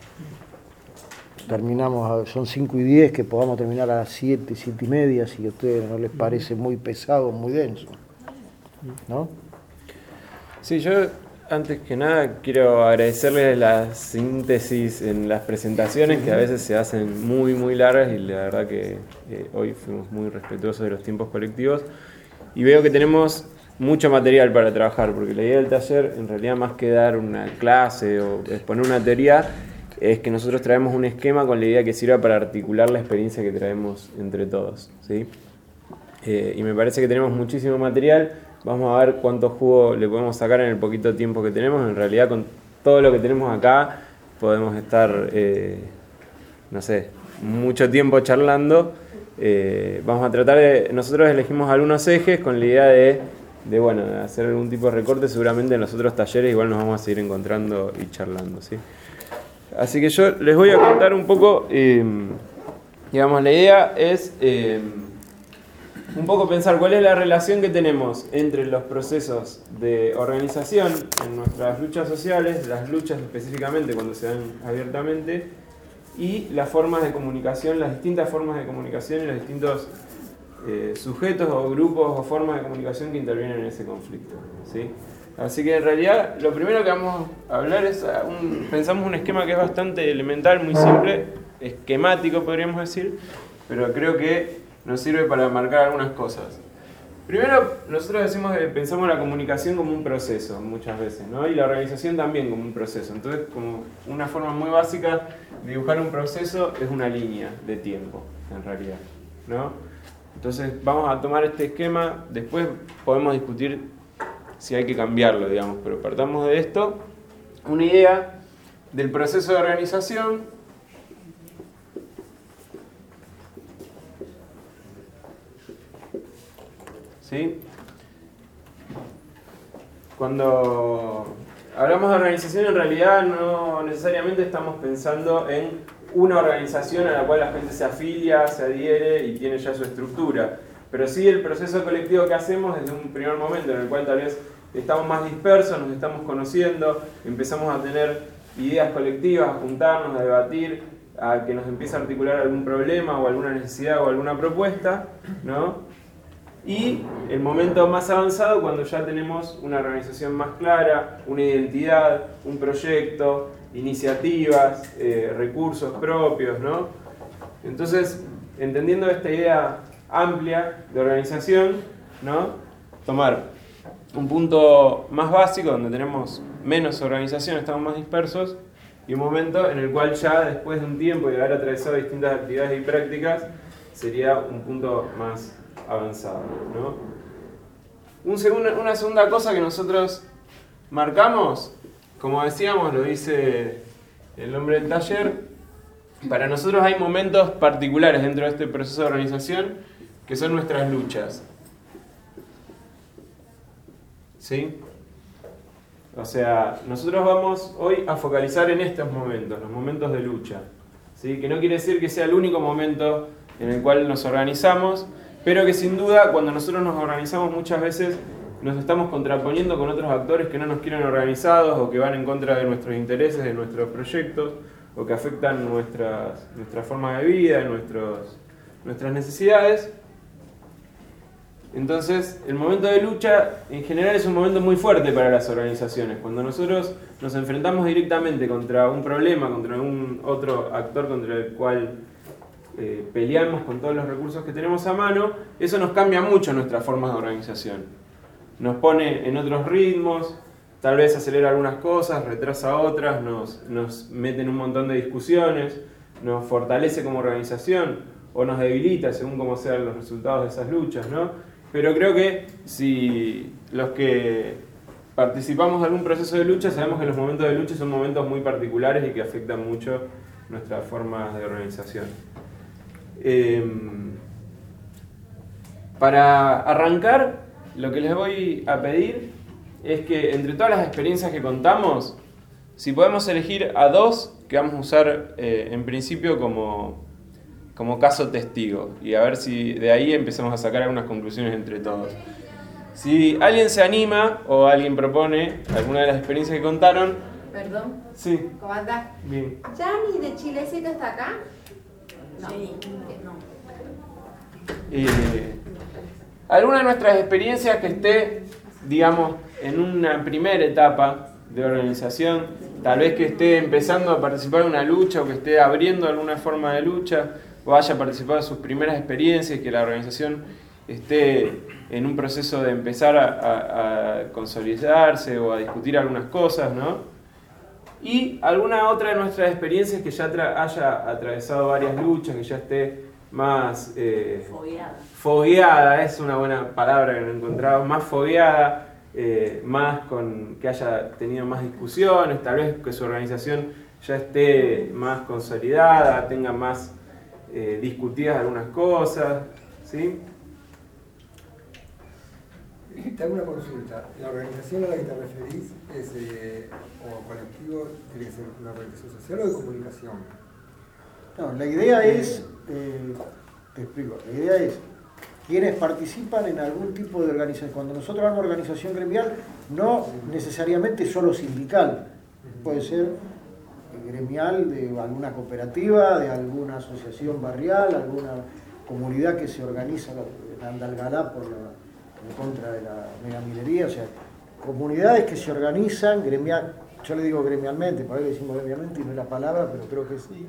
[SPEAKER 3] terminamos, son cinco y diez, que podamos terminar a las siete, siete y media, si a ustedes no les parece muy pesado, muy denso, ¿no?
[SPEAKER 1] Sí, yo antes que nada quiero agradecerles la síntesis en las presentaciones, que a veces se hacen muy muy largas, y la verdad que eh, hoy fuimos muy respetuosos de los tiempos colectivos, y veo que tenemos mucho material para trabajar, porque la idea del taller, en realidad, más que dar una clase o exponer una teoría, es que nosotros traemos un esquema con la idea que sirva para articular la experiencia que traemos entre todos, ¿sí? Eh, y me parece que tenemos muchísimo material. Vamos a ver cuánto jugo le podemos sacar en el poquito tiempo que tenemos. En realidad, con todo lo que tenemos acá, podemos estar, eh, no sé, mucho tiempo charlando. Eh, vamos a tratar de... Nosotros elegimos algunos ejes con la idea de, de, bueno, de hacer algún tipo de recorte. Seguramente en los otros talleres igual nos vamos a seguir encontrando y charlando, ¿sí? Así que yo les voy a contar un poco, eh, digamos, la idea es eh, un poco pensar cuál es la relación que tenemos entre los procesos de organización en nuestras luchas sociales, las luchas específicamente cuando se dan abiertamente, y las formas de comunicación, las distintas formas de comunicación y los distintos eh, sujetos o grupos o formas de comunicación que intervienen en ese conflicto, ¿sí? Así que en realidad lo primero que vamos a hablar es, un, pensamos un esquema que es bastante elemental, muy simple, esquemático podríamos decir, pero creo que nos sirve para marcar algunas cosas. Primero, nosotros decimos que pensamos la comunicación como un proceso muchas veces, ¿no? Y la organización también como un proceso. Entonces, como una forma muy básica de dibujar un proceso es una línea de tiempo, en realidad, ¿no? Entonces vamos a tomar este esquema, después podemos discutir si hay que cambiarlo, digamos, pero partamos de esto, una idea del proceso de organización. ¿Sí? Cuando hablamos de organización, en realidad no necesariamente estamos pensando en una organización a la cual la gente se afilia, se adhiere y tiene ya su estructura. Pero sí el proceso colectivo que hacemos desde un primer momento en el cual tal vez estamos más dispersos, nos estamos conociendo, empezamos a tener ideas colectivas, a juntarnos, a debatir, a que nos empiece a articular algún problema o alguna necesidad o alguna propuesta, ¿no? Y el momento más avanzado cuando ya tenemos una organización más clara, una identidad, un proyecto, iniciativas, eh, recursos propios, ¿no? Entonces, entendiendo esta idea amplia de organización, ¿no? Tomar un punto más básico donde tenemos menos organización, estamos más dispersos, y un momento en el cual ya después de un tiempo y de haber atravesado distintas actividades y prácticas sería un punto más avanzado, ¿no? Un segundo, una segunda cosa que nosotros marcamos, como decíamos, lo dice el nombre del taller, para nosotros hay momentos particulares dentro de este proceso de organización que son nuestras luchas, ¿sí? O sea, nosotros vamos hoy a focalizar en estos momentos, los momentos de lucha, ¿sí? Que no quiere decir que sea el único momento en el cual nos organizamos, pero que sin duda cuando nosotros nos organizamos muchas veces nos estamos contraponiendo con otros actores que no nos quieren organizados o que van en contra de nuestros intereses, de nuestros proyectos, o que afectan nuestras, nuestra forma de vida, nuestros, nuestras necesidades. Entonces, el momento de lucha en general es un momento muy fuerte para las organizaciones. Cuando nosotros nos enfrentamos directamente contra un problema, contra un otro actor contra el cual eh, peleamos con todos los recursos que tenemos a mano, eso nos cambia mucho nuestras formas de organización. Nos pone en otros ritmos, tal vez acelera algunas cosas, retrasa otras, nos, nos mete en un montón de discusiones, nos fortalece como organización o nos debilita según cómo sean los resultados de esas luchas, ¿no? Pero creo que si los que participamos de algún proceso de lucha sabemos que los momentos de lucha son momentos muy particulares y que afectan mucho nuestras formas de organización. Eh, para arrancar, lo que les voy a pedir es que entre todas las experiencias que contamos, si podemos elegir a dos que vamos a usar eh, en principio como, como caso testigo y a ver si de ahí empezamos a sacar algunas conclusiones entre todos. Si alguien se anima o alguien propone alguna de las experiencias que contaron.
[SPEAKER 5] Perdón.
[SPEAKER 1] Sí.
[SPEAKER 5] ¿Cómo andás?
[SPEAKER 1] Bien.
[SPEAKER 5] ¿Yanni de Chilecito está acá? No.
[SPEAKER 21] Sí.
[SPEAKER 5] No.
[SPEAKER 1] Eh, alguna de nuestras experiencias que esté, digamos, en una primera etapa de organización, tal vez que esté empezando a participar en una lucha o que esté abriendo alguna forma de lucha o haya participado en sus primeras experiencias y que la organización esté en un proceso de empezar a, a, a consolidarse o a discutir algunas cosas, ¿no? Y alguna otra de nuestras experiencias que ya tra- haya atravesado varias luchas, que ya esté más eh,
[SPEAKER 21] Fogueada.
[SPEAKER 1] fogueada, es una buena palabra que no he encontrado, más fogueada, eh, más con que haya tenido más discusiones, tal vez que su organización ya esté más consolidada, tenga más eh, discutidas algunas cosas, ¿sí?
[SPEAKER 19] Te hago una consulta. ¿La organización a la que te referís es, eh, o colectivo, tiene que ser una organización social o de comunicación?
[SPEAKER 3] No, la idea es, eh, te explico, la idea es quienes participan en algún tipo de organización. Cuando nosotros hablamos de organización gremial, no necesariamente solo sindical, puede ser gremial de alguna cooperativa, de alguna asociación barrial, alguna comunidad que se organiza en Andalgalá por la, en contra de la megaminería, o sea, comunidades que se organizan gremial, yo le digo gremialmente, por ahí le decimos gremialmente y no es la palabra, pero creo que sí,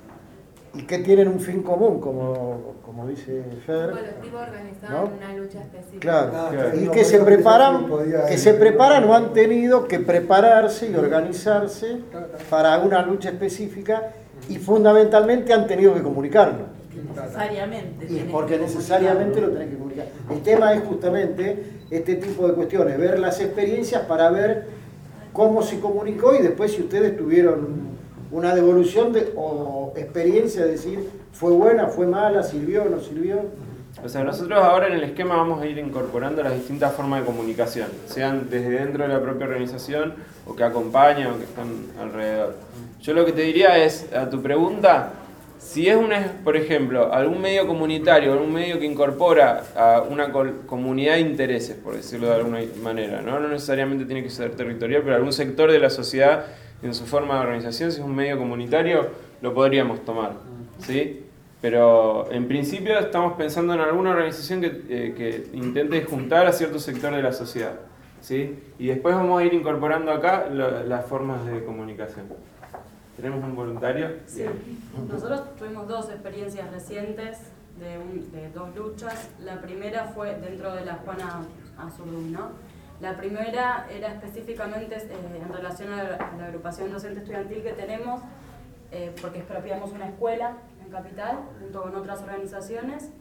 [SPEAKER 3] y que tienen un fin común, como, como dice Fer.
[SPEAKER 5] Un colectivo organizado
[SPEAKER 3] ¿no?
[SPEAKER 5] en una lucha específica.
[SPEAKER 3] Claro,
[SPEAKER 19] Ah,
[SPEAKER 3] claro.
[SPEAKER 19] no,
[SPEAKER 3] y que se
[SPEAKER 19] no,
[SPEAKER 3] preparan,
[SPEAKER 19] podía
[SPEAKER 3] que
[SPEAKER 19] ir.
[SPEAKER 3] se preparan o han tenido que prepararse y organizarse para una lucha específica y fundamentalmente han tenido que comunicarlo.
[SPEAKER 21] Necesariamente.
[SPEAKER 3] Y
[SPEAKER 21] tenés
[SPEAKER 3] porque
[SPEAKER 21] que
[SPEAKER 3] necesariamente lo tenés que comunicar. El tema es justamente este tipo de cuestiones, ver las experiencias para ver cómo se comunicó y después si ustedes tuvieron una devolución de, o experiencia de decir fue buena, fue mala, sirvió, no sirvió.
[SPEAKER 1] O sea, nosotros ahora en el esquema vamos a ir incorporando las distintas formas de comunicación, sean desde dentro de la propia organización o que acompañan o que están alrededor. Yo lo que te diría es, a tu pregunta, si es una, por ejemplo, algún medio comunitario, algún medio que incorpora a una comunidad de intereses, por decirlo de alguna manera, ¿no? No necesariamente tiene que ser territorial, pero algún sector de la sociedad en su forma de organización, si es un medio comunitario, lo podríamos tomar, ¿sí? Pero en principio estamos pensando en alguna organización que, eh, que intente juntar a cierto sector de la sociedad, ¿sí? Y después vamos a ir incorporando acá lo, las formas de comunicación. ¿Tenemos un voluntario?
[SPEAKER 9] Sí. Nosotros tuvimos dos experiencias recientes de, un, de dos luchas. La primera fue dentro de la Juana Azurduy, ¿no? La primera era específicamente eh, en relación a la, a la agrupación docente estudiantil que tenemos, eh, porque expropiamos una escuela en Capital, junto con otras organizaciones.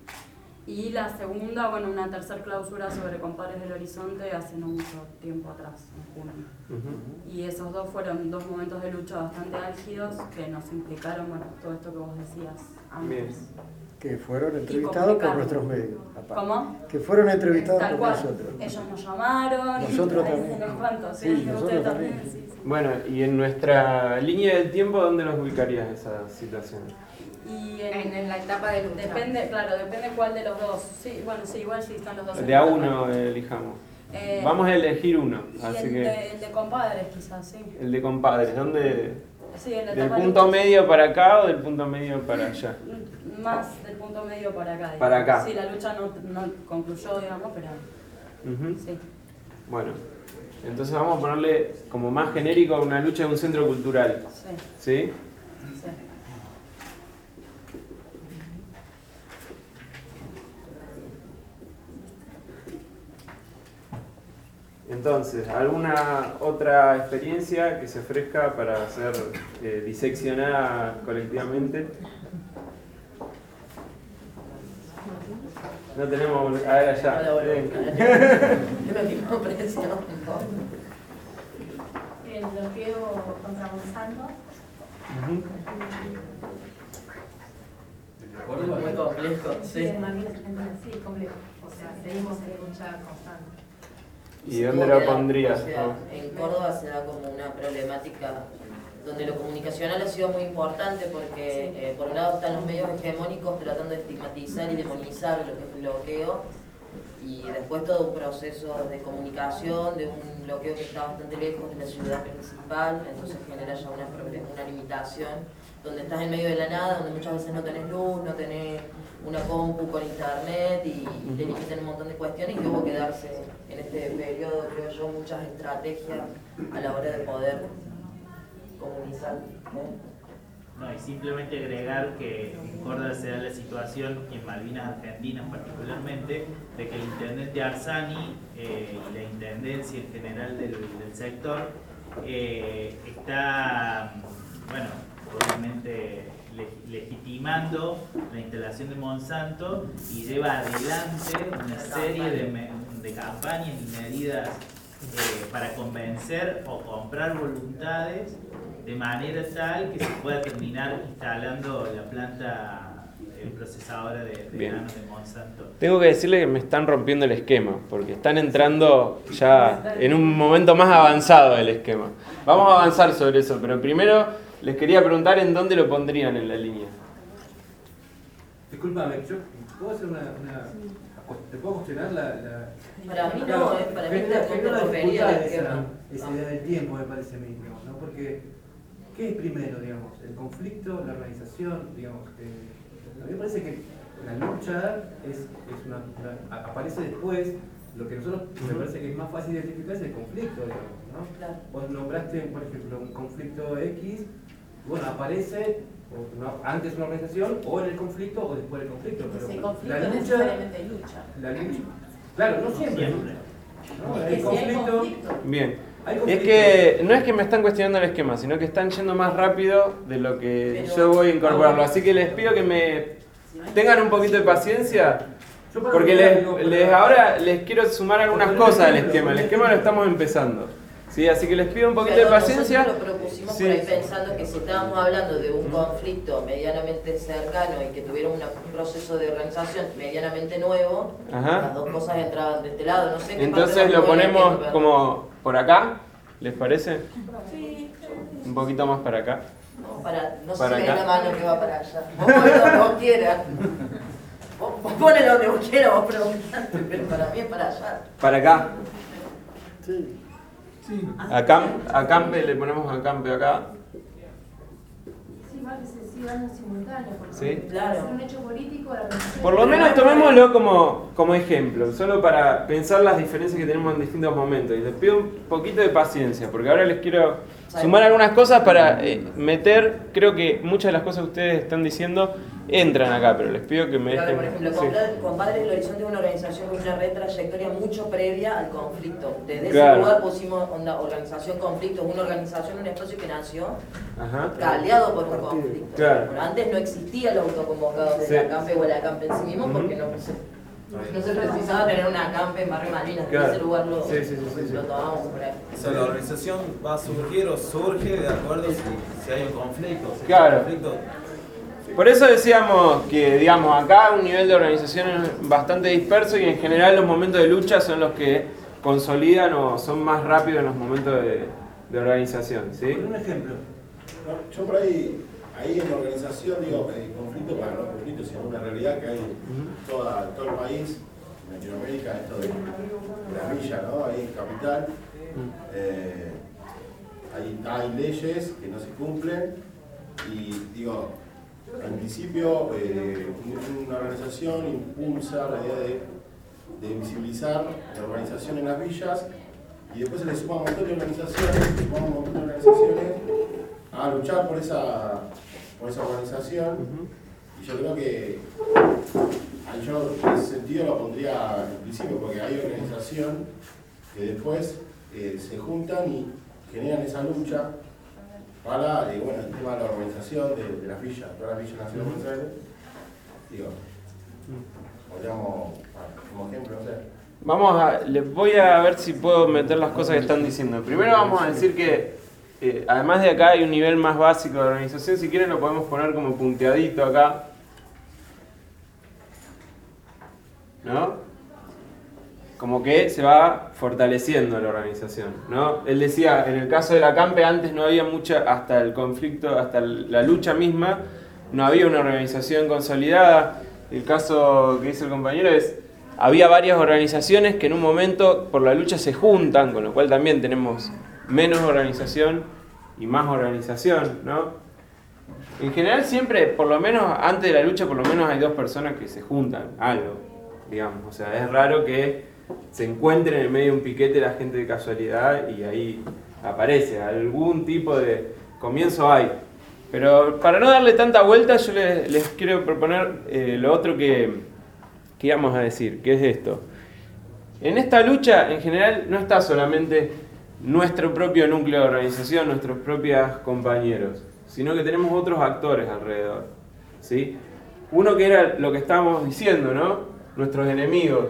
[SPEAKER 9] Y la segunda, bueno, una tercera clausura sobre Compadres del Horizonte hace no mucho tiempo atrás, en junio. Uh-huh. Y esos dos fueron dos momentos de lucha bastante álgidos que nos implicaron, bueno, todo esto que vos decías antes.
[SPEAKER 3] Bien. Que fueron entrevistados por nuestros medios. Aparte.
[SPEAKER 9] ¿Cómo?
[SPEAKER 3] Que fueron entrevistados
[SPEAKER 9] Tal
[SPEAKER 3] por
[SPEAKER 9] cual.
[SPEAKER 3] nosotros.
[SPEAKER 9] Ellos nos llamaron.
[SPEAKER 3] Nosotros
[SPEAKER 9] y,
[SPEAKER 3] también.
[SPEAKER 9] Unos cuantos,
[SPEAKER 3] sí,
[SPEAKER 9] sí,
[SPEAKER 3] nosotros
[SPEAKER 9] ustedes
[SPEAKER 3] también.
[SPEAKER 9] también. Sí, sí.
[SPEAKER 1] Bueno, y en nuestra línea del tiempo, ¿dónde los ubicarías esas situaciones?
[SPEAKER 9] Y en,
[SPEAKER 5] en, en la etapa de lucha.
[SPEAKER 9] Depende, claro, depende cuál de los dos. Sí, bueno, sí, igual sí están los dos.
[SPEAKER 1] De a uno elijamos.
[SPEAKER 9] Eh,
[SPEAKER 1] Vamos a elegir uno.
[SPEAKER 9] Y
[SPEAKER 1] Así
[SPEAKER 9] el,
[SPEAKER 1] que
[SPEAKER 9] de, el de compadres quizás, sí.
[SPEAKER 1] el de compadres, ¿dónde?
[SPEAKER 9] Sí, en la
[SPEAKER 1] ¿Del
[SPEAKER 9] etapa
[SPEAKER 1] punto
[SPEAKER 9] de
[SPEAKER 1] medio para acá o del punto medio para allá?
[SPEAKER 9] Más del punto medio para acá. Digamos.
[SPEAKER 1] Para acá.
[SPEAKER 9] Sí, la lucha no, no concluyó, digamos, pero
[SPEAKER 1] Uh-huh.
[SPEAKER 9] sí.
[SPEAKER 1] Bueno, entonces vamos a ponerle como más genérico a una lucha de un centro cultural.
[SPEAKER 9] Sí.
[SPEAKER 1] ¿Sí?
[SPEAKER 9] Sí.
[SPEAKER 1] Entonces, ¿alguna otra experiencia que se ofrezca para ser eh, diseccionada colectivamente? No tenemos... A ver, allá.
[SPEAKER 10] Hola, hola.
[SPEAKER 1] Ven.
[SPEAKER 10] Es lo mismo precio, ¿no?
[SPEAKER 27] El bloqueo contra Monsanto.
[SPEAKER 1] Ujú.
[SPEAKER 10] Muy complejo, sí.
[SPEAKER 27] En Malvinas Argentinas, sí, complejo. O sea, seguimos en lucha constante.
[SPEAKER 1] ¿Y dónde lo pondrías?
[SPEAKER 10] O sea, en Córdoba se da como una problemática donde lo comunicacional ha sido muy importante porque eh, por un lado están los medios hegemónicos tratando de estigmatizar y demonizar lo que es el bloqueo, y después todo un proceso de comunicación de un bloqueo que está bastante lejos de la ciudad principal, entonces genera ya una, una limitación, donde estás en medio de la nada, donde muchas veces no tenés luz, no tenés una compu con internet y, y te limitan un montón de cuestiones, y hubo que darse en este periodo, creo yo, muchas estrategias a la hora de poder comunicar. ¿eh?
[SPEAKER 11] No, y simplemente agregar que en Córdoba se da la situación, y en Malvinas Argentinas particularmente, de que el intendente Arzani eh, y la intendencia en general del, del sector eh, está, bueno, obviamente le, legitimando la instalación de Monsanto, y lleva adelante una serie de, me, de campañas y medidas eh, para convencer o comprar voluntades de manera tal que se pueda terminar instalando la planta eh, procesadora de, de granos de Monsanto.
[SPEAKER 1] Tengo que decirle que me están rompiendo el esquema, porque están entrando ya en un momento más avanzado del esquema. Vamos a avanzar sobre eso, pero primero les quería preguntar en dónde lo pondrían en la línea.
[SPEAKER 7] Disculpame, yo puedo hacer una, una ¿te puedo cuestionar la, la...
[SPEAKER 10] Para mí no,
[SPEAKER 7] claro,
[SPEAKER 10] eh, para mí
[SPEAKER 7] genera,
[SPEAKER 10] te
[SPEAKER 7] genera
[SPEAKER 10] rompería
[SPEAKER 7] dificultad
[SPEAKER 10] el
[SPEAKER 7] esa,
[SPEAKER 10] esquema.
[SPEAKER 7] esa idea del tiempo, me parece a mí, digamos, ¿no? Porque ¿qué es primero, digamos? ¿El conflicto, la organización? Digamos, eh, a mí me parece que la lucha es, es una, una, aparece después. Lo que nosotros me parece que es más fácil identificar es el conflicto, digamos, ¿no?
[SPEAKER 10] Claro.
[SPEAKER 7] Vos nombraste, por ejemplo, un conflicto X, bueno, aparece o no, antes una organización, o en el conflicto, o después del conflicto. Pero
[SPEAKER 27] El conflicto
[SPEAKER 7] la lucha,
[SPEAKER 27] necesariamente lucha.
[SPEAKER 7] la lucha, claro, no siempre.
[SPEAKER 11] Siempre.
[SPEAKER 7] ¿no?
[SPEAKER 27] Es
[SPEAKER 7] El
[SPEAKER 27] que si hay
[SPEAKER 7] conflicto,
[SPEAKER 27] conflicto.
[SPEAKER 1] Bien.
[SPEAKER 7] hay
[SPEAKER 1] Es
[SPEAKER 7] conflicto.
[SPEAKER 1] que no es que me están cuestionando el esquema, sino que están yendo más rápido de lo que
[SPEAKER 10] Pero-
[SPEAKER 1] yo voy a incorporarlo. Así que les pido que me tengan un poquito de paciencia, porque les, les- ahora les quiero sumar algunas cosas al esquema. El esquema lo estamos empezando. ¿Sí? Así que les pido un poquito de
[SPEAKER 10] Pero
[SPEAKER 1] paciencia.
[SPEAKER 10] nosotros lo propusimos
[SPEAKER 1] Sí.
[SPEAKER 10] por ahí pensando que si estábamos hablando de un conflicto medianamente cercano y que tuviera una- un proceso de organización medianamente nuevo,
[SPEAKER 1] Ajá.
[SPEAKER 10] las dos cosas entraban de este lado. No sé qué
[SPEAKER 1] Entonces
[SPEAKER 10] parte
[SPEAKER 1] lo
[SPEAKER 10] no entiendo,
[SPEAKER 1] ponemos
[SPEAKER 10] pero-
[SPEAKER 1] como por acá, ¿les parece?
[SPEAKER 10] Sí.
[SPEAKER 1] Un poquito más para acá.
[SPEAKER 10] No, para, no
[SPEAKER 1] Para
[SPEAKER 10] se ve
[SPEAKER 1] acá.
[SPEAKER 10] la mano que va para allá. Vos ponelo donde vos quieras. Vos, vos ponelo donde vos quieras, vos preguntaste, pero para mí es para allá.
[SPEAKER 1] Para acá.
[SPEAKER 3] Sí.
[SPEAKER 1] A, Cam- a Campe le ponemos a Campe acá.
[SPEAKER 27] Sí, va que se siga dando simultáneo, porque
[SPEAKER 1] Sí.
[SPEAKER 27] claro. Es un hecho político, la organización-
[SPEAKER 1] Por lo menos tomémoslo como, como ejemplo, solo para pensar las diferencias que tenemos en distintos momentos. Y les pido un poquito de paciencia, porque ahora les quiero sumar algunas cosas para eh, meter, creo que muchas de las cosas que ustedes están diciendo entran acá, pero les pido que me
[SPEAKER 10] Claro, por
[SPEAKER 1] dejen...
[SPEAKER 10] ejemplo,
[SPEAKER 1] sí.
[SPEAKER 10] Compadres Compadres del Horizonte es una organización con una red trayectoria mucho previa al conflicto. Desde
[SPEAKER 1] Claro.
[SPEAKER 10] ese lugar pusimos onda, organización conflicto, una organización, un espacio que nació
[SPEAKER 1] Ajá.
[SPEAKER 10] caldeado por un conflicto.
[SPEAKER 1] Claro.
[SPEAKER 10] Bueno, antes no existía el autoconvocado de
[SPEAKER 1] Sí.
[SPEAKER 10] la ACAMPE o el ACAMPE en sí mismo
[SPEAKER 1] Ujú.
[SPEAKER 10] porque no se, no se precisaba tener una ACAMPE en Barrio Malvinas.
[SPEAKER 1] Claro.
[SPEAKER 10] En ese lugar lo,
[SPEAKER 1] Sí, sí, sí, sí, sí.
[SPEAKER 10] lo tomamos por ahí.
[SPEAKER 20] O sea, la organización va a surgir o surge de acuerdo si, si hay un conflicto. Si hay
[SPEAKER 1] Claro.
[SPEAKER 20] un conflicto,
[SPEAKER 1] Por eso decíamos que, digamos, acá un nivel de organización es bastante disperso y en general los momentos de lucha son los que consolidan o son más rápidos en los momentos de, de organización, ¿sí?
[SPEAKER 7] Un ejemplo.
[SPEAKER 8] No, yo por ahí, ahí en la organización, digo, el conflicto para no conflicto, sino una realidad que hay en toda, todo el país, en Latinoamérica, esto de, de la villa, ¿no? Ahí en Capital, eh, hay, hay leyes que no se cumplen y, digo, al principio eh, una organización impulsa la idea de, de visibilizar la organización en las villas y después se le suma un montón de organizaciones, se suma un montón de organizaciones a luchar por esa, por esa organización. Y yo creo que ahí yo en ese sentido lo pondría al principio, porque hay organización que después eh, se juntan y generan esa lucha para, eh, bueno, el tema de la organización de, de las villas, todas las villas nacionales de Buenos Aires. Digo, podríamos, como ejemplo, no sé.
[SPEAKER 1] Vamos a, les voy a ver si puedo meter las cosas que están diciendo. Primero vamos a decir que, eh, además de acá hay un nivel más básico de organización. Si quieren lo podemos poner como punteadito acá, ¿no? Como que se va fortaleciendo la organización, ¿no? Él decía, en el caso del acampe antes no había mucha, hasta el conflicto, hasta la lucha misma, no había una organización consolidada. El caso que dice el compañero es, había varias organizaciones que en un momento por la lucha se juntan, con lo cual también tenemos menos organización y más organización, ¿no? En general siempre, por lo menos antes de la lucha, por lo menos hay dos personas que se juntan, algo, digamos. O sea, es raro que se encuentre en el medio de un piquete la gente de casualidad y ahí aparece, algún tipo de comienzo hay. Pero para no darle tanta vuelta, yo les, les quiero proponer eh, lo otro que, que íbamos a decir, que es esto. En esta lucha, en general, no está solamente nuestro propio núcleo de organización, nuestros propios compañeros, sino que tenemos otros actores alrededor, ¿sí? Uno que era lo que estábamos diciendo, ¿no? Nuestros enemigos.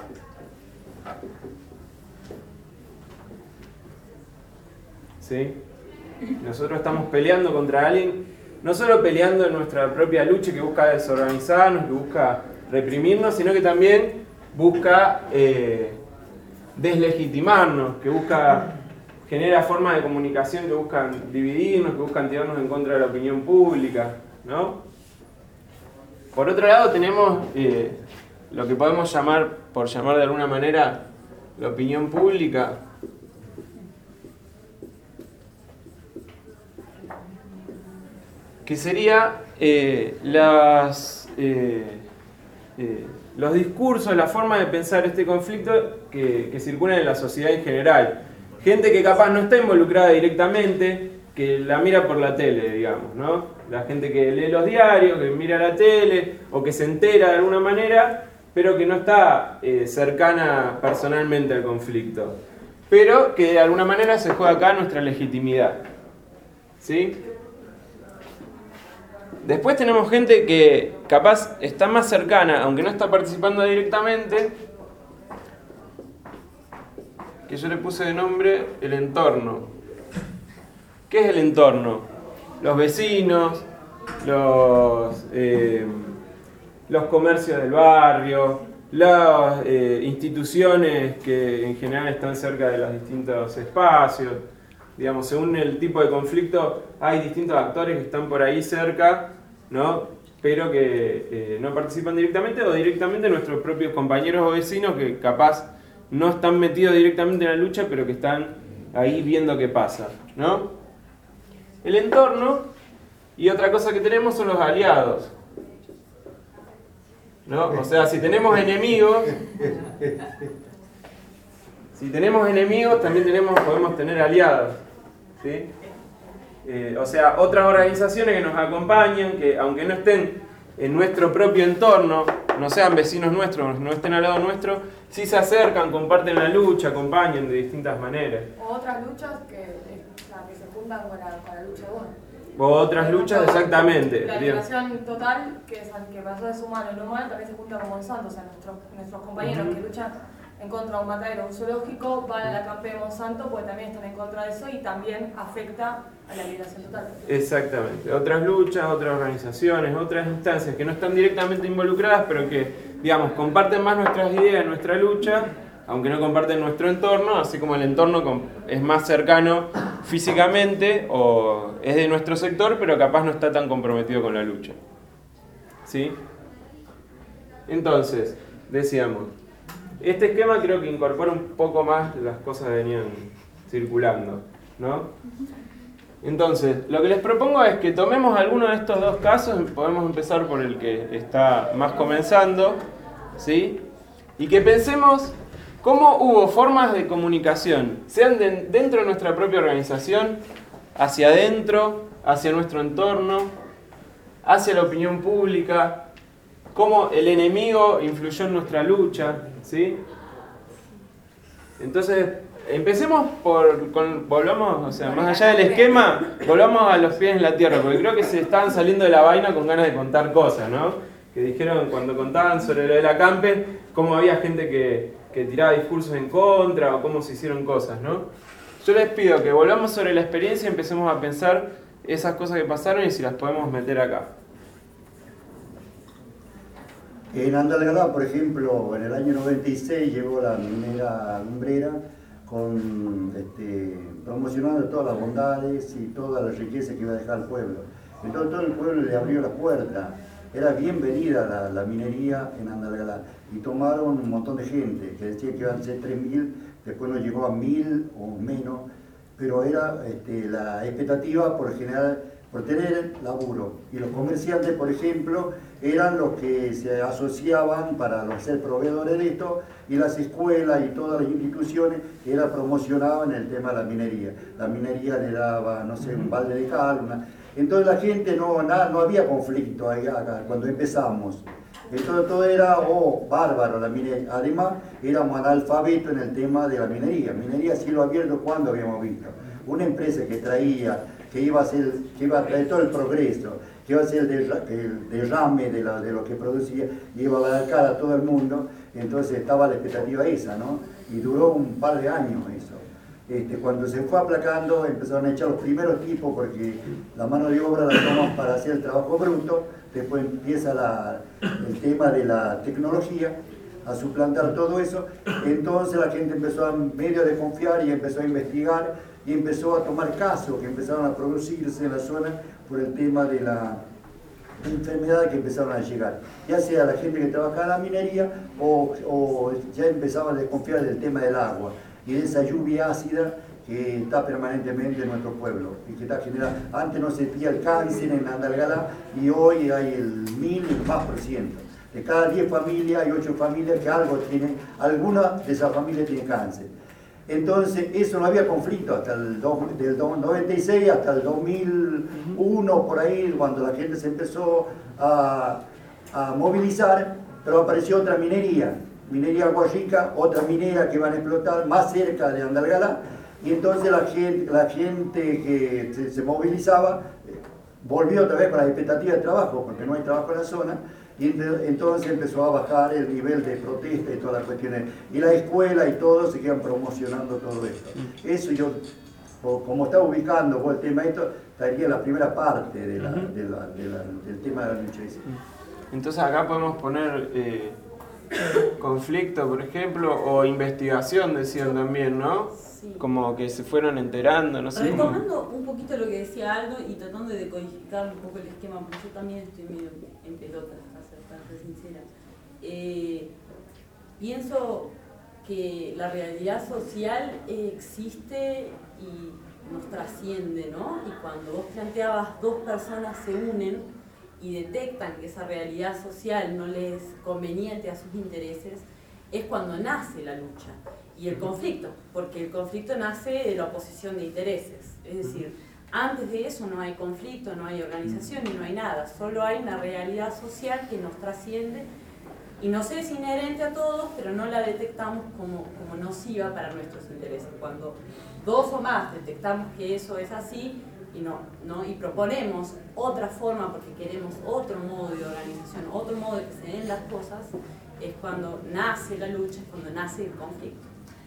[SPEAKER 1] ¿Sí? Nosotros estamos peleando contra alguien, no solo peleando en nuestra propia lucha que busca desorganizarnos, que busca reprimirnos, sino que también busca eh, deslegitimarnos, que busca, genera formas de comunicación que buscan dividirnos, que buscan tirarnos en contra de la opinión pública, ¿no? Por otro lado tenemos eh, lo que podemos llamar, por llamar de alguna manera, la opinión pública, que sería eh, las, eh, eh, los discursos, la forma de pensar este conflicto que, que circulan en la sociedad en general. Gente que capaz no está involucrada directamente, que la mira por la tele, digamos, ¿no? La gente que lee los diarios, que mira la tele, o que se entera de alguna manera, pero que no está eh, cercana personalmente al conflicto. Pero que de alguna manera se juega acá nuestra legitimidad. ¿Sí? Después tenemos gente que capaz está más cercana, aunque no está participando directamente, que yo le puse de nombre el entorno. ¿Qué es el entorno? Los vecinos, los, eh, los comercios del barrio, las eh, instituciones que en general están cerca de los distintos espacios. Digamos, según el tipo de conflicto, hay distintos actores que están por ahí cerca, ¿no? Pero que eh, no participan directamente, o directamente nuestros propios compañeros o vecinos que capaz no están metidos directamente en la lucha, pero que están ahí viendo qué pasa, ¿no? El entorno, y otra cosa que tenemos son los aliados, ¿no? O sea, si tenemos enemigos, si tenemos enemigos, también tenemos, podemos tener aliados, ¿sí? Eh, o sea, otras organizaciones que nos acompañan, que aunque no estén en nuestro propio entorno, no sean vecinos nuestros, no estén al lado nuestro, sí se acercan, comparten la lucha, acompañan de distintas maneras.
[SPEAKER 6] O otras luchas que, o sea, que se juntan con la, con la lucha de uno.
[SPEAKER 1] O otras luchas, exactamente.
[SPEAKER 6] La liberación total, que, es, que pasó de su mano y no humano, también se junta con Monsanto. O sea, nuestros, nuestros compañeros uh-huh. que luchan en contra de un matadero, un zoológico, van a la campe de Monsanto porque también están en contra de eso y también afecta a la liberación total.
[SPEAKER 1] Exactamente. Otras luchas, otras organizaciones, otras instancias que no están directamente involucradas, pero que, digamos, comparten más nuestras ideas, nuestra lucha, aunque no comparten nuestro entorno, así como el entorno es más cercano físicamente o es de nuestro sector, pero capaz no está tan comprometido con la lucha. ¿Sí? Entonces, decíamos, este esquema creo que incorpora un poco más las cosas que venían circulando, ¿no? Entonces, lo que les propongo es que tomemos alguno de estos dos casos, podemos empezar por el que está más comenzando, ¿sí? Y que pensemos cómo hubo formas de comunicación, sean de, dentro de nuestra propia organización, hacia adentro, hacia nuestro entorno, hacia la opinión pública, cómo el enemigo influyó en nuestra lucha, ¿sí? Entonces, empecemos por, con, volvamos, o sea, más allá del esquema, volvamos a los pies en la tierra, porque creo que se estaban saliendo de la vaina con ganas de contar cosas, ¿no? Que dijeron cuando contaban sobre lo del acampe, cómo había gente que, que tiraba discursos en contra o cómo se hicieron cosas, ¿no? Yo les pido que volvamos sobre la experiencia y empecemos a pensar esas cosas que pasaron y si las podemos meter acá.
[SPEAKER 23] En Andalgalá, por ejemplo, en el año noventa y seis llegó la minera lumbrera con, este, promocionando todas las bondades y toda la riqueza que iba a dejar el pueblo. Entonces todo el pueblo le abrió la puerta. Era bienvenida la, la minería en Andalgalá. Y tomaron un montón de gente, que decía que iban a ser tres mil, después no llegó a mil o menos, pero era este, la expectativa por general, por tener laburo. Y los comerciantes, por ejemplo, eran los que se asociaban para ser proveedores de esto, y las escuelas y todas las instituciones era, promocionaban el tema de la minería. La minería le daba, no sé, un balde de cal, una... Entonces la gente no, nada, no había conflicto ahí, acá, cuando empezamos. Entonces todo era, oh, bárbaro la minería. Además, éramos analfabetos en el tema de la minería. Minería a cielo abierto, ¿cuándo habíamos visto? Una empresa que traía, que iba a, hacer, que iba a traer todo el progreso, que iba a ser el derrame de, la, de lo que producía, y iba a dar cara a todo el mundo. Entonces estaba la expectativa esa, ¿no? Y duró un par de años eso. Este, cuando se fue aplacando, empezaron a echar los primeros tipos, porque la mano de obra la toman para hacer el trabajo bruto. Después empieza la, el tema de la tecnología a suplantar todo eso. Entonces la gente empezó a medio desconfiar y empezó a investigar y empezó a tomar casos que empezaron a producirse en la zona por el tema de la enfermedades que empezaron a llegar, ya sea la gente que trabajaba en la minería o, o ya empezaban a desconfiar del tema del agua y de esa lluvia ácida que está permanentemente en nuestro pueblo y que está generando. Antes no se sentía el cáncer en Andalgalá y hoy hay el mil y más por ciento. De cada diez familias hay ocho familias que algo tienen, alguna de esas familias tiene cáncer. Entonces eso no había conflicto hasta el del noventa y seis hasta el dos mil uno, por ahí, cuando la gente se empezó a, a movilizar, pero apareció otra minería, minería Guayica, otra minera que van a explotar más cerca de Andalgalá. Y entonces la gente, la gente que se, se movilizaba volvió otra vez con la expectativa de trabajo, porque no hay trabajo en la zona, y entonces empezó a bajar el nivel de protesta y todas las cuestiones. Y la escuela y todo se quedan promocionando todo esto. Eso yo, como estaba ubicando vos el tema esto, estaría en la primera parte de la, de la, de la, del tema de la lucha.
[SPEAKER 1] Entonces acá podemos poner eh, conflicto, por ejemplo, o investigación, decían también, ¿no?
[SPEAKER 9] Sí.
[SPEAKER 1] Como que se fueron enterando, no sé.
[SPEAKER 9] Retomando un poquito lo que decía Aldo y tratando de decodificar un poco el esquema, porque yo también estoy medio en pelotas, para ser sincera. Eh, pienso que la realidad social existe y nos trasciende, ¿no? Y cuando vos planteabas dos personas se unen y detectan que esa realidad social no les es conveniente a sus intereses, es cuando nace la lucha y el conflicto, porque el conflicto nace de la oposición de intereses. Es decir, antes de eso no hay conflicto, no hay organización y no hay nada, solo hay una realidad social que nos trasciende y nos es inherente a todos, pero no la detectamos como, como nociva para nuestros intereses. Cuando dos o más detectamos que eso es así y, no, no, y proponemos otra forma porque queremos otro modo de organización, otro modo de que se den las cosas, es cuando nace la lucha, es cuando nace el conflicto.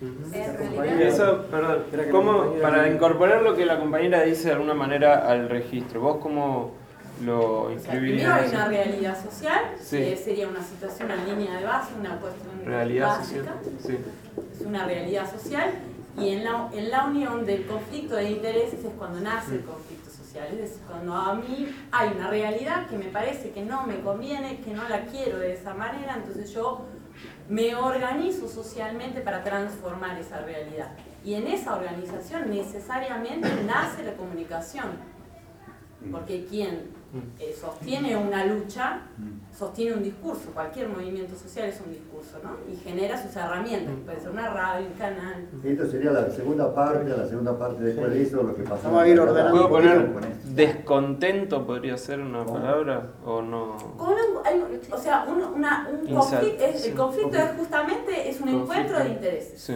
[SPEAKER 1] Eso, perdón, ¿cómo, para incorporar lo que la compañera dice de alguna manera al registro, ¿vos cómo lo inscribirías?
[SPEAKER 9] O sea, primero hay una realidad social,
[SPEAKER 1] sí.
[SPEAKER 9] Que sería una situación en línea de base, una cuestión
[SPEAKER 1] realidad
[SPEAKER 9] básica.
[SPEAKER 1] Social, sí.
[SPEAKER 9] Es una realidad social y en la, en la unión del conflicto de intereses es cuando nace el conflicto social. Es decir, cuando a mí hay una realidad que me parece que no me conviene, que no la quiero de esa manera, entonces yo me organizo socialmente para transformar esa realidad. Y en esa organización necesariamente nace la comunicación. Porque quien eh, sostiene una lucha, sostiene un discurso. Cualquier movimiento social es un discurso, ¿no? Y genera sus herramientas. Puede ser una radio, un canal.
[SPEAKER 23] Esto sería la segunda parte, la segunda parte después de eso, lo que pasó.
[SPEAKER 1] Vamos a ir ordenando. ¿Puedo poner descontento, podría ser una palabra, o no?
[SPEAKER 9] Con un, hay, o sea, un, una, un conflicto, es, el conflicto es justamente es un encuentro de intereses.
[SPEAKER 1] Sí.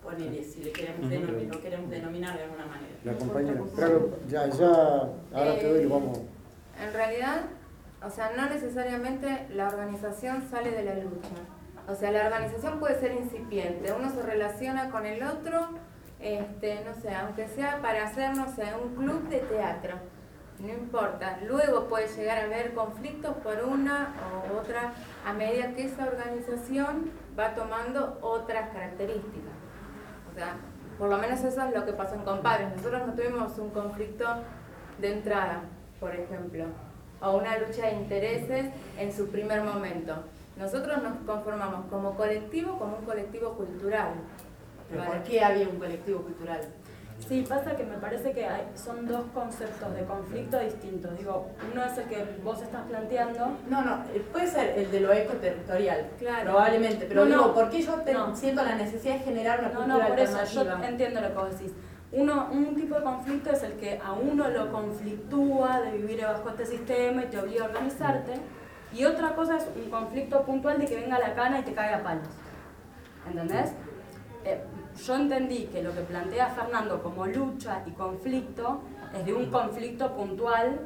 [SPEAKER 9] ponele, si le queremos denominar, lo queremos denominar de alguna manera.
[SPEAKER 3] La compañera. Claro, ya, ya, ahora te doy, vamos.
[SPEAKER 5] En realidad, o sea, no necesariamente la organización sale de la lucha. O sea, la organización puede ser incipiente, uno se relaciona con el otro, este, no sé, aunque sea para hacer, no sé, un club de teatro, no importa. Luego puede llegar a haber conflictos por una u otra a medida que esa organización va tomando otras características. O sea, por lo menos eso es lo que pasó en Compadres. Nosotros no tuvimos un conflicto de entrada, por ejemplo, o una lucha de intereses en su primer momento. Nosotros nos conformamos como colectivo, como un colectivo cultural.
[SPEAKER 9] ¿Pero por qué había un colectivo cultural? Sí, pasa que me parece que hay, son dos conceptos de conflicto distintos. Digo, uno es el que vos estás planteando.
[SPEAKER 12] No, no, puede ser el de lo ecoterritorial,
[SPEAKER 9] claro,
[SPEAKER 12] probablemente, pero
[SPEAKER 9] no,
[SPEAKER 12] digo,
[SPEAKER 9] no,
[SPEAKER 12] ¿por qué yo te,
[SPEAKER 9] no.
[SPEAKER 12] siento la necesidad de generar una
[SPEAKER 9] No,
[SPEAKER 12] cultura
[SPEAKER 9] no, por eso
[SPEAKER 12] alternativa?
[SPEAKER 9] yo entiendo lo que vos decís. Uno, un tipo de conflicto es el que a uno lo conflictúa de vivir bajo este sistema y te obliga a organizarte. Y otra cosa es un conflicto puntual de que venga la cana y te caiga a palos. ¿Entendés? Eh, yo entendí que lo que plantea Fernando como lucha y conflicto es de un conflicto puntual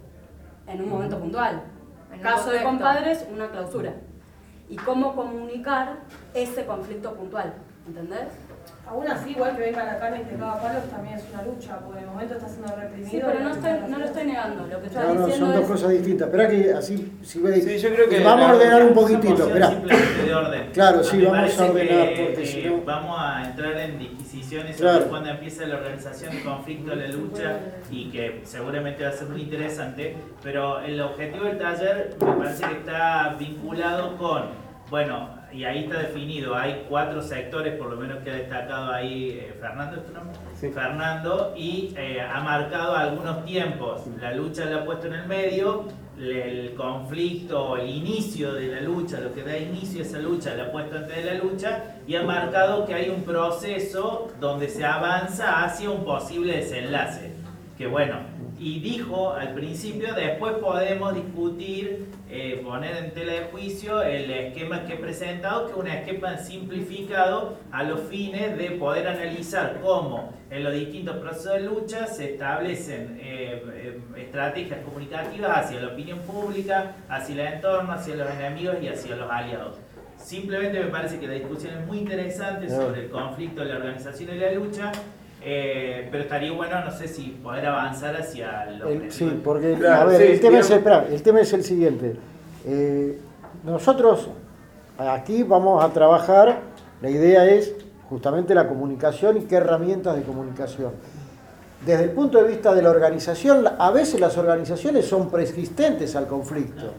[SPEAKER 9] en un momento puntual. En caso de Compadres, una clausura. Y cómo comunicar ese conflicto puntual. ¿Entendés?
[SPEAKER 6] Aún así, igual que venga la carne y te caga palos, también es una lucha, porque en el momento está siendo reprimido.
[SPEAKER 9] Sí, pero no, estoy, no lo estoy negando. Lo que estoy
[SPEAKER 3] No, no,
[SPEAKER 9] diciendo
[SPEAKER 3] son dos
[SPEAKER 9] es...
[SPEAKER 3] cosas distintas. Espera que así, si veis,
[SPEAKER 1] Sí, yo creo que
[SPEAKER 3] vamos a
[SPEAKER 1] la-
[SPEAKER 3] ordenar un
[SPEAKER 11] Es una
[SPEAKER 3] poquitito.
[SPEAKER 11] moción
[SPEAKER 3] Espera.
[SPEAKER 11] simplemente de orden.
[SPEAKER 3] Claro, sí,
[SPEAKER 11] Me
[SPEAKER 3] vamos
[SPEAKER 11] parece
[SPEAKER 3] a ordenar,
[SPEAKER 11] que,
[SPEAKER 3] porque
[SPEAKER 11] eh,
[SPEAKER 3] si no...
[SPEAKER 11] vamos a entrar en disquisiciones sobre
[SPEAKER 3] Claro.
[SPEAKER 11] cuándo empieza la organización, el conflicto, la lucha, y que seguramente va a ser muy interesante, pero el objetivo del taller me parece que está vinculado con, bueno, y ahí está definido, hay cuatro sectores, por lo menos que ha destacado ahí eh, Fernando, ¿es tu nombre?
[SPEAKER 1] Sí.
[SPEAKER 11] Fernando, y eh, ha marcado algunos tiempos, la lucha la ha puesto en el medio, el conflicto, el inicio de la lucha, lo que da inicio a esa lucha, la ha puesto antes de la lucha, y ha marcado que hay un proceso donde se avanza hacia un posible desenlace, que bueno, y dijo al principio, después podemos discutir, eh, poner en tela de juicio el esquema que he presentado, que es un esquema simplificado a los fines de poder analizar cómo en los distintos procesos de lucha se establecen eh, eh, estrategias comunicativas hacia la opinión pública, hacia el entorno, hacia los enemigos y hacia los aliados. Simplemente me parece que la discusión es muy interesante sobre el conflicto, la organización y la lucha. Eh, pero estaría bueno, no sé si poder avanzar hacia lo
[SPEAKER 3] El-
[SPEAKER 11] que...
[SPEAKER 3] sí, porque
[SPEAKER 1] Claro,
[SPEAKER 3] a ver,
[SPEAKER 1] sí,
[SPEAKER 3] el, tema es,
[SPEAKER 1] digamos-
[SPEAKER 3] espera, el tema es el siguiente. Eh, nosotros aquí vamos a trabajar, la idea es justamente la comunicación y qué herramientas de comunicación. Desde el punto de vista de la organización, a veces las organizaciones son preexistentes al conflicto.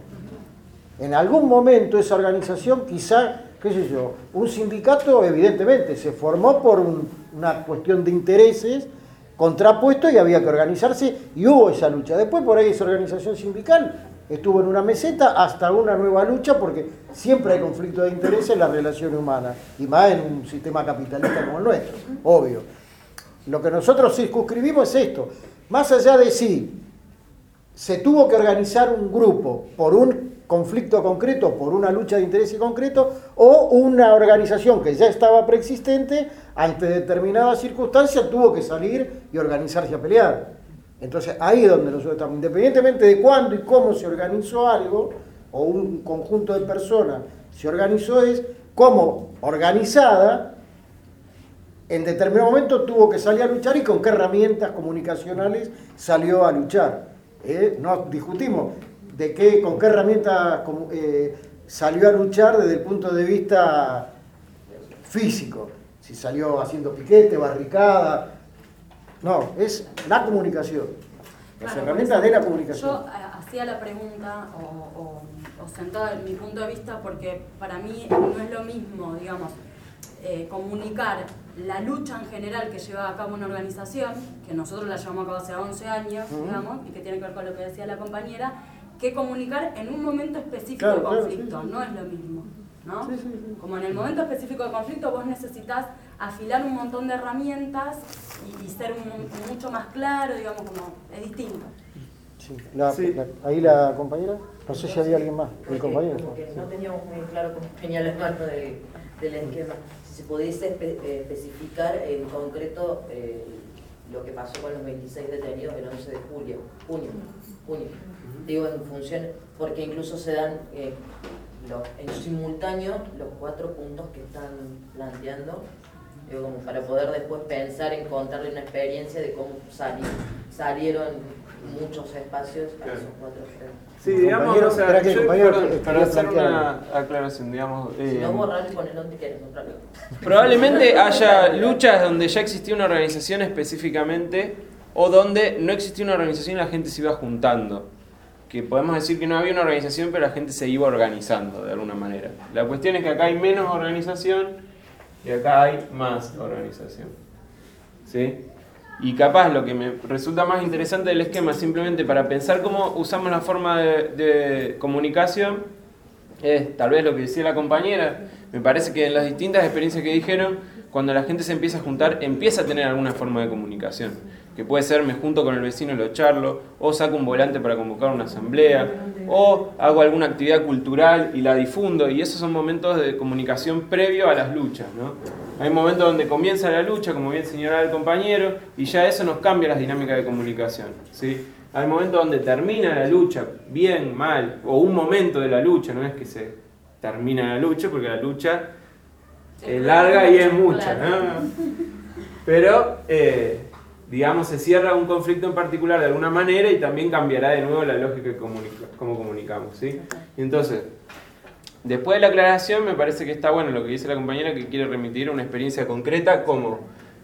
[SPEAKER 3] En algún momento esa organización quizá, qué sé yo, un sindicato evidentemente se formó por un- una cuestión de intereses contrapuestos y había que organizarse y hubo esa lucha. Después por ahí esa organización sindical estuvo en una meseta hasta una nueva lucha porque siempre hay conflicto de intereses en las relaciones humanas y más en un sistema capitalista como el nuestro, obvio. Lo que nosotros circunscribimos es esto, más allá de si se tuvo que organizar un grupo por un conflicto concreto, por una lucha de interés concreto, o una organización que ya estaba preexistente, ante determinadas circunstancias tuvo que salir y organizarse a pelear. Entonces ahí es donde nosotros estamos, independientemente de cuándo y cómo se organizó algo, o un conjunto de personas se organizó, es cómo organizada, en determinado momento tuvo que salir a luchar y con qué herramientas comunicacionales salió a luchar. Eh, no discutimos de qué, con qué herramientas eh, salió a luchar desde el punto de vista físico. Si salió haciendo piquete, barricada. No, es la comunicación. Las
[SPEAKER 9] Claro,
[SPEAKER 3] herramientas
[SPEAKER 9] por
[SPEAKER 3] de
[SPEAKER 9] eso
[SPEAKER 3] la comunicación.
[SPEAKER 9] Yo eh, hacía la pregunta o, o, o sentada en mi punto de vista porque para mí no es lo mismo, digamos, eh, comunicar la lucha en general que lleva a cabo una organización, que nosotros la llevamos a cabo hace once años,
[SPEAKER 3] Uh-huh.
[SPEAKER 9] digamos, y que tiene que ver con lo que decía la compañera, que comunicar en un momento específico
[SPEAKER 3] Claro,
[SPEAKER 9] de
[SPEAKER 3] claro,
[SPEAKER 9] conflicto,
[SPEAKER 3] sí, sí.
[SPEAKER 9] no es lo mismo, ¿no?
[SPEAKER 3] Sí, sí, sí.
[SPEAKER 9] Como en el momento específico de conflicto vos necesitas afilar un montón de herramientas y, y ser un- mucho más claro, digamos, como es distinto.
[SPEAKER 3] Sí. La-
[SPEAKER 1] Sí.
[SPEAKER 3] la- ahí la compañera. No sé si había alguien más, el compañero.
[SPEAKER 10] Como que no teníamos muy claro cómo venía la mano del, del esquema. Si se pudiese espe especificar en concreto eh, lo que pasó con los veintiséis detenidos el once de julio, junio, junio. Digo, en función, porque incluso se dan eh, los, en simultáneo los cuatro puntos que están planteando, digo, como para poder después pensar en contarle una experiencia de cómo sali, salieron muchos espacios a esos cuatro frentes.
[SPEAKER 1] Sí, digamos, o sea, yo, perdón, para hacer una aclaración, digamos...
[SPEAKER 10] Si
[SPEAKER 1] Eh,
[SPEAKER 10] no, borrar y poner donde quieras, no problema.
[SPEAKER 1] Probablemente haya luchas donde ya existía una organización específicamente o donde no existía una organización y la gente se iba juntando. Que podemos decir que no había una organización, pero la gente se iba organizando de alguna manera. La cuestión es que acá hay menos organización y acá hay más organización. ¿Sí? Y capaz lo que me resulta más interesante del esquema, simplemente para pensar cómo usamos la forma de, de comunicación, es tal vez lo que decía la compañera. Me parece que en las distintas experiencias que dijeron, cuando la gente se empieza a juntar, empieza a tener alguna forma de comunicación. Que puede ser, me junto con el vecino y lo charlo, o saco un volante para convocar una asamblea, o hago alguna actividad cultural y la difundo, y esos son momentos de comunicación previo a las luchas, ¿no? Hay momentos donde comienza la lucha, como bien señalaba el compañero, y ya eso nos cambia las dinámicas de comunicación, ¿sí? Hay momentos donde termina la lucha, bien, mal, o un momento de la lucha, no es que se termina la lucha, porque la lucha es larga y es mucha, ¿no? Pero... Eh, digamos, se cierra un conflicto en particular de alguna manera y también cambiará de nuevo la lógica de comunica, cómo comunicamos, ¿sí? Y entonces, después de la aclaración, me parece que está bueno lo que dice la compañera, que quiere remitir una experiencia concreta, como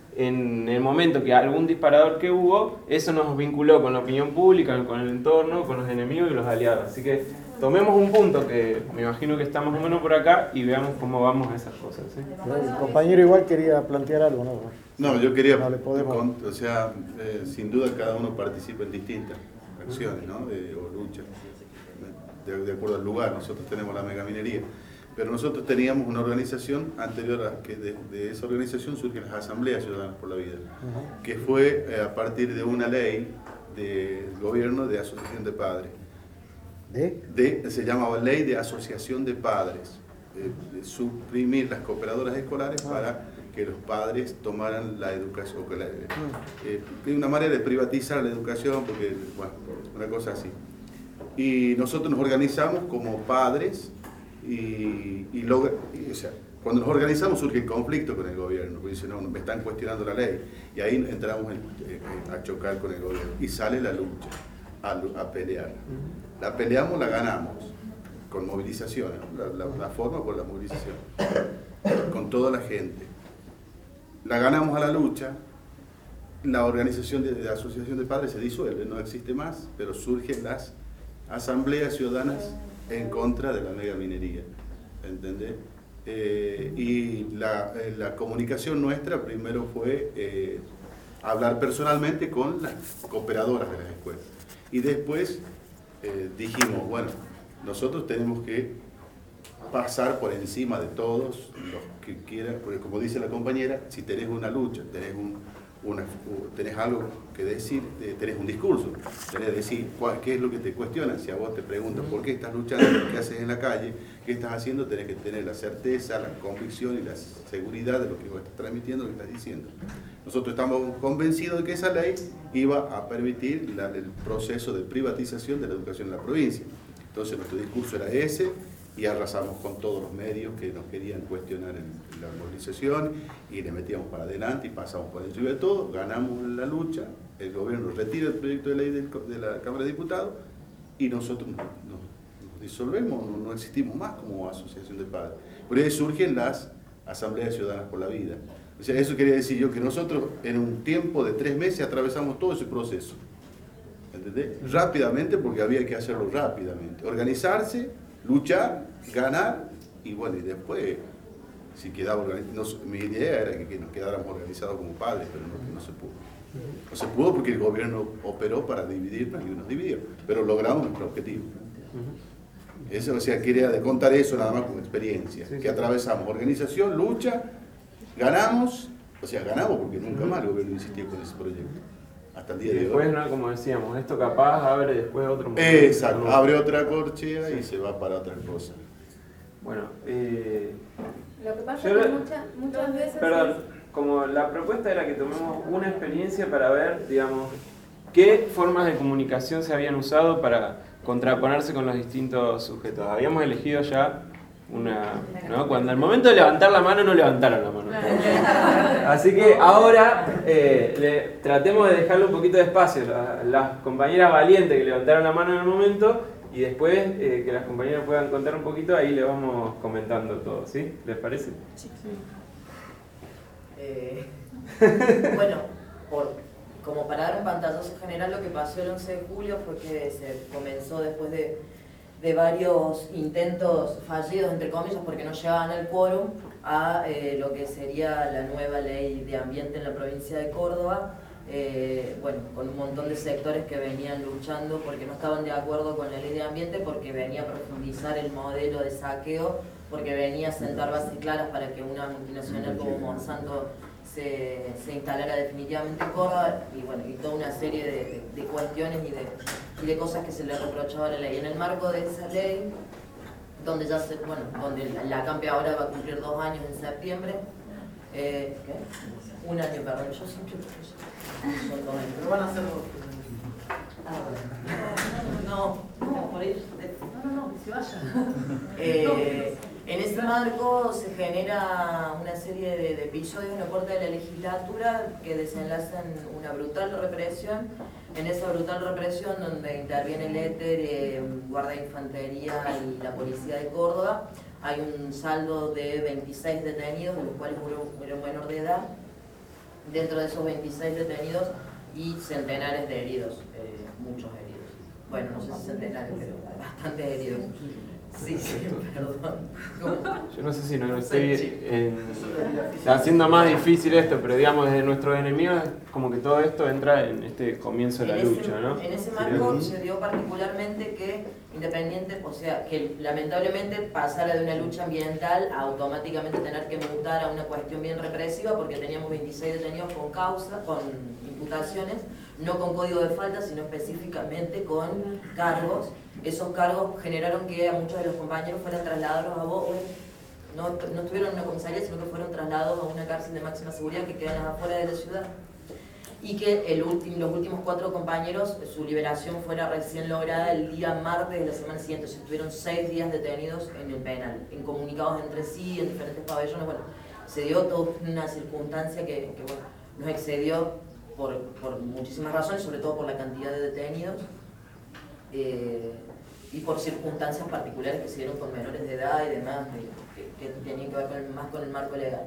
[SPEAKER 1] en el momento que algún disparador que hubo, eso nos vinculó con la opinión pública, con el entorno, con los enemigos y los aliados. Así que tomemos un punto que me imagino que está más o menos por acá y veamos cómo vamos a esas cosas, ¿sí?
[SPEAKER 3] El compañero igual quería plantear algo, ¿no?
[SPEAKER 4] No, yo quería,
[SPEAKER 3] no le podemos...
[SPEAKER 4] con, o sea, eh, sin duda cada uno participa en distintas acciones, ¿no? De, o luchas, de, de acuerdo al lugar. Nosotros tenemos la megaminería, pero nosotros teníamos una organización anterior a que de, de esa organización surgen las Asambleas Ciudadanas por la Vida, uh-huh. que fue eh, a partir de una ley del gobierno de asociación de padres.
[SPEAKER 3] ¿De?
[SPEAKER 4] De, se llamaba Ley de Asociación de Padres, eh, de suprimir las cooperadoras escolares uh-huh. para que los padres tomaran la educación, que la, eh, eh, una manera de privatizar la educación, porque, bueno, una cosa así. Y nosotros nos organizamos como padres y, y, logra, y o sea, cuando nos organizamos surge el conflicto con el gobierno, porque dicen, no, me están cuestionando la ley, y ahí entramos en, eh, a chocar con el gobierno, y sale la lucha, a, a pelear. La peleamos, la ganamos, con movilizaciones, la, la, la forma por la movilización, con toda la gente. La ganamos a la lucha, la organización de, de asociación de padres se disuelve, no existe más, pero surgen las asambleas ciudadanas en contra de la megaminería, ¿entendés? Eh, y la, eh, la comunicación nuestra primero fue eh, hablar personalmente con las cooperadoras de las escuelas. Y después eh, dijimos, bueno, nosotros tenemos que pasar por encima de todos los que quieran, porque como dice la compañera, si tenés una lucha, tenés, un, una, tenés algo que decir, tenés un discurso, tenés que decir cuál, qué es lo que te cuestionan. Si a vos te preguntan por qué estás luchando, qué haces en la calle, qué estás haciendo, tenés que tener la certeza, la convicción y la seguridad de lo que vos estás transmitiendo, lo que estás diciendo. Nosotros estamos convencidos de que esa ley iba a permitir la, el proceso de privatización de la educación en la provincia. Entonces nuestro discurso era ese, y arrasamos con todos los medios que nos querían cuestionar en la movilización y le metíamos para adelante y pasamos por encima de todo, ganamos la lucha, el gobierno retira el proyecto de ley del, de la Cámara de Diputados y nosotros nos, nos, nos disolvemos, no, no existimos más como asociación de padres. Por ahí surgen las Asambleas Ciudadanas por la Vida. O sea, eso quería decir yo, que nosotros en un tiempo de tres meses atravesamos todo ese proceso, ¿entendés? Rápidamente, porque había que hacerlo rápidamente, organizarse, luchar, ganar, y bueno, y después, si quedaba organizado, no, mi idea era que, que nos quedáramos organizados como padres, pero no, no se pudo. No se pudo porque el gobierno operó para dividirnos y nos dividió, pero logramos nuestro objetivo. Eso, o sea, quería contar eso nada más como experiencia, que atravesamos organización, lucha, ganamos, o sea, ganamos porque nunca más el gobierno insistió con ese proyecto. hasta el
[SPEAKER 1] Y
[SPEAKER 4] día de
[SPEAKER 1] después,
[SPEAKER 4] hoy.
[SPEAKER 1] ¿no? Como decíamos, esto capaz abre después otro momento.
[SPEAKER 4] Exacto,
[SPEAKER 1] ¿no?
[SPEAKER 4] abre otra corchea
[SPEAKER 1] Sí.
[SPEAKER 4] y se va para otra cosa.
[SPEAKER 1] Bueno, eh,
[SPEAKER 5] Lo que pasa
[SPEAKER 1] yo
[SPEAKER 5] es que
[SPEAKER 1] lo-
[SPEAKER 5] muchas, muchas veces...
[SPEAKER 1] Perdón, como la propuesta era que tomemos una experiencia para ver, digamos, qué formas de comunicación se habían usado para contraponerse con los distintos sujetos. Habíamos elegido ya una, ¿no? Cuando al momento de levantar la mano no levantaron la mano. Así que ahora eh, le- tratemos de dejarle un poquito de espacio a las compañeras valientes que levantaron la mano en el momento y después eh, que las compañeras puedan contar un poquito, ahí le vamos comentando todo, ¿sí? ¿Les parece?
[SPEAKER 10] Sí. Eh, bueno, por, como para dar un pantallazo general, lo que pasó el once de julio fue que se comenzó después de, de varios intentos fallidos, entre comillas, porque no llegaban al quórum, a eh, lo que sería la nueva ley de ambiente en la provincia de Córdoba. Eh, bueno, con un montón de sectores que venían luchando porque no estaban de acuerdo con la ley de ambiente, porque venía a profundizar el modelo de saqueo, porque venía a sentar bases claras para que una multinacional como Monsanto se, se instalara definitivamente en Córdoba, y bueno, y toda una serie de, de, de cuestiones y de, y de cosas que se le reprochaba a la ley. En el marco de esa ley, donde ya se, bueno, donde la, la CAMPE ahora va a cumplir dos años en septiembre, eh, ¿qué? Un año, perdón, yo siempre son dos años, pero van a ser dos. No, no, por ahí. No, no, no, que se vaya. Eh, en ese marco se genera una serie de, de episodios en la puerta de la legislatura que desenlazan una brutal represión. En esa brutal represión, donde interviene el éter, eh, Guardia de Infantería y la Policía de Córdoba, hay un saldo de veintiséis detenidos, de los cuales uno era menor de edad. Dentro de esos veintiséis detenidos y centenares de heridos, eh, muchos heridos. Bueno, no sé si centenares, pero bastantes heridos. Sí, sí, perdón.
[SPEAKER 1] Yo no sé si no estoy en- haciendo más difícil esto, pero digamos desde nuestros enemigos como que todo esto entra en este comienzo de la
[SPEAKER 10] En ese-
[SPEAKER 1] lucha, ¿no?
[SPEAKER 10] En ese marco se dio particularmente que independiente, o sea, que lamentablemente pasara de una lucha ambiental a automáticamente tener que mutar a una cuestión bien represiva, porque teníamos veintiséis detenidos con causa, con imputaciones, no con código de falta, sino específicamente con cargos. Esos cargos generaron que a muchos de los compañeros fueran trasladados a Bo- no, no estuvieron en una comisaría, sino que fueron trasladados a una cárcel de máxima seguridad que queda afuera de la ciudad. Y que el último, los últimos cuatro compañeros, su liberación fuera recién lograda el día martes de la semana siguiente. O sea, estuvieron seis días detenidos en el penal, incomunicados entre sí, en diferentes pabellones. Bueno, se dio toda una circunstancia que, que bueno, nos excedió por, por muchísimas razones, sobre todo por la cantidad de detenidos eh, y por circunstancias particulares que se dieron con menores de edad y demás, que, que, que tenían que ver con el, más con el marco legal.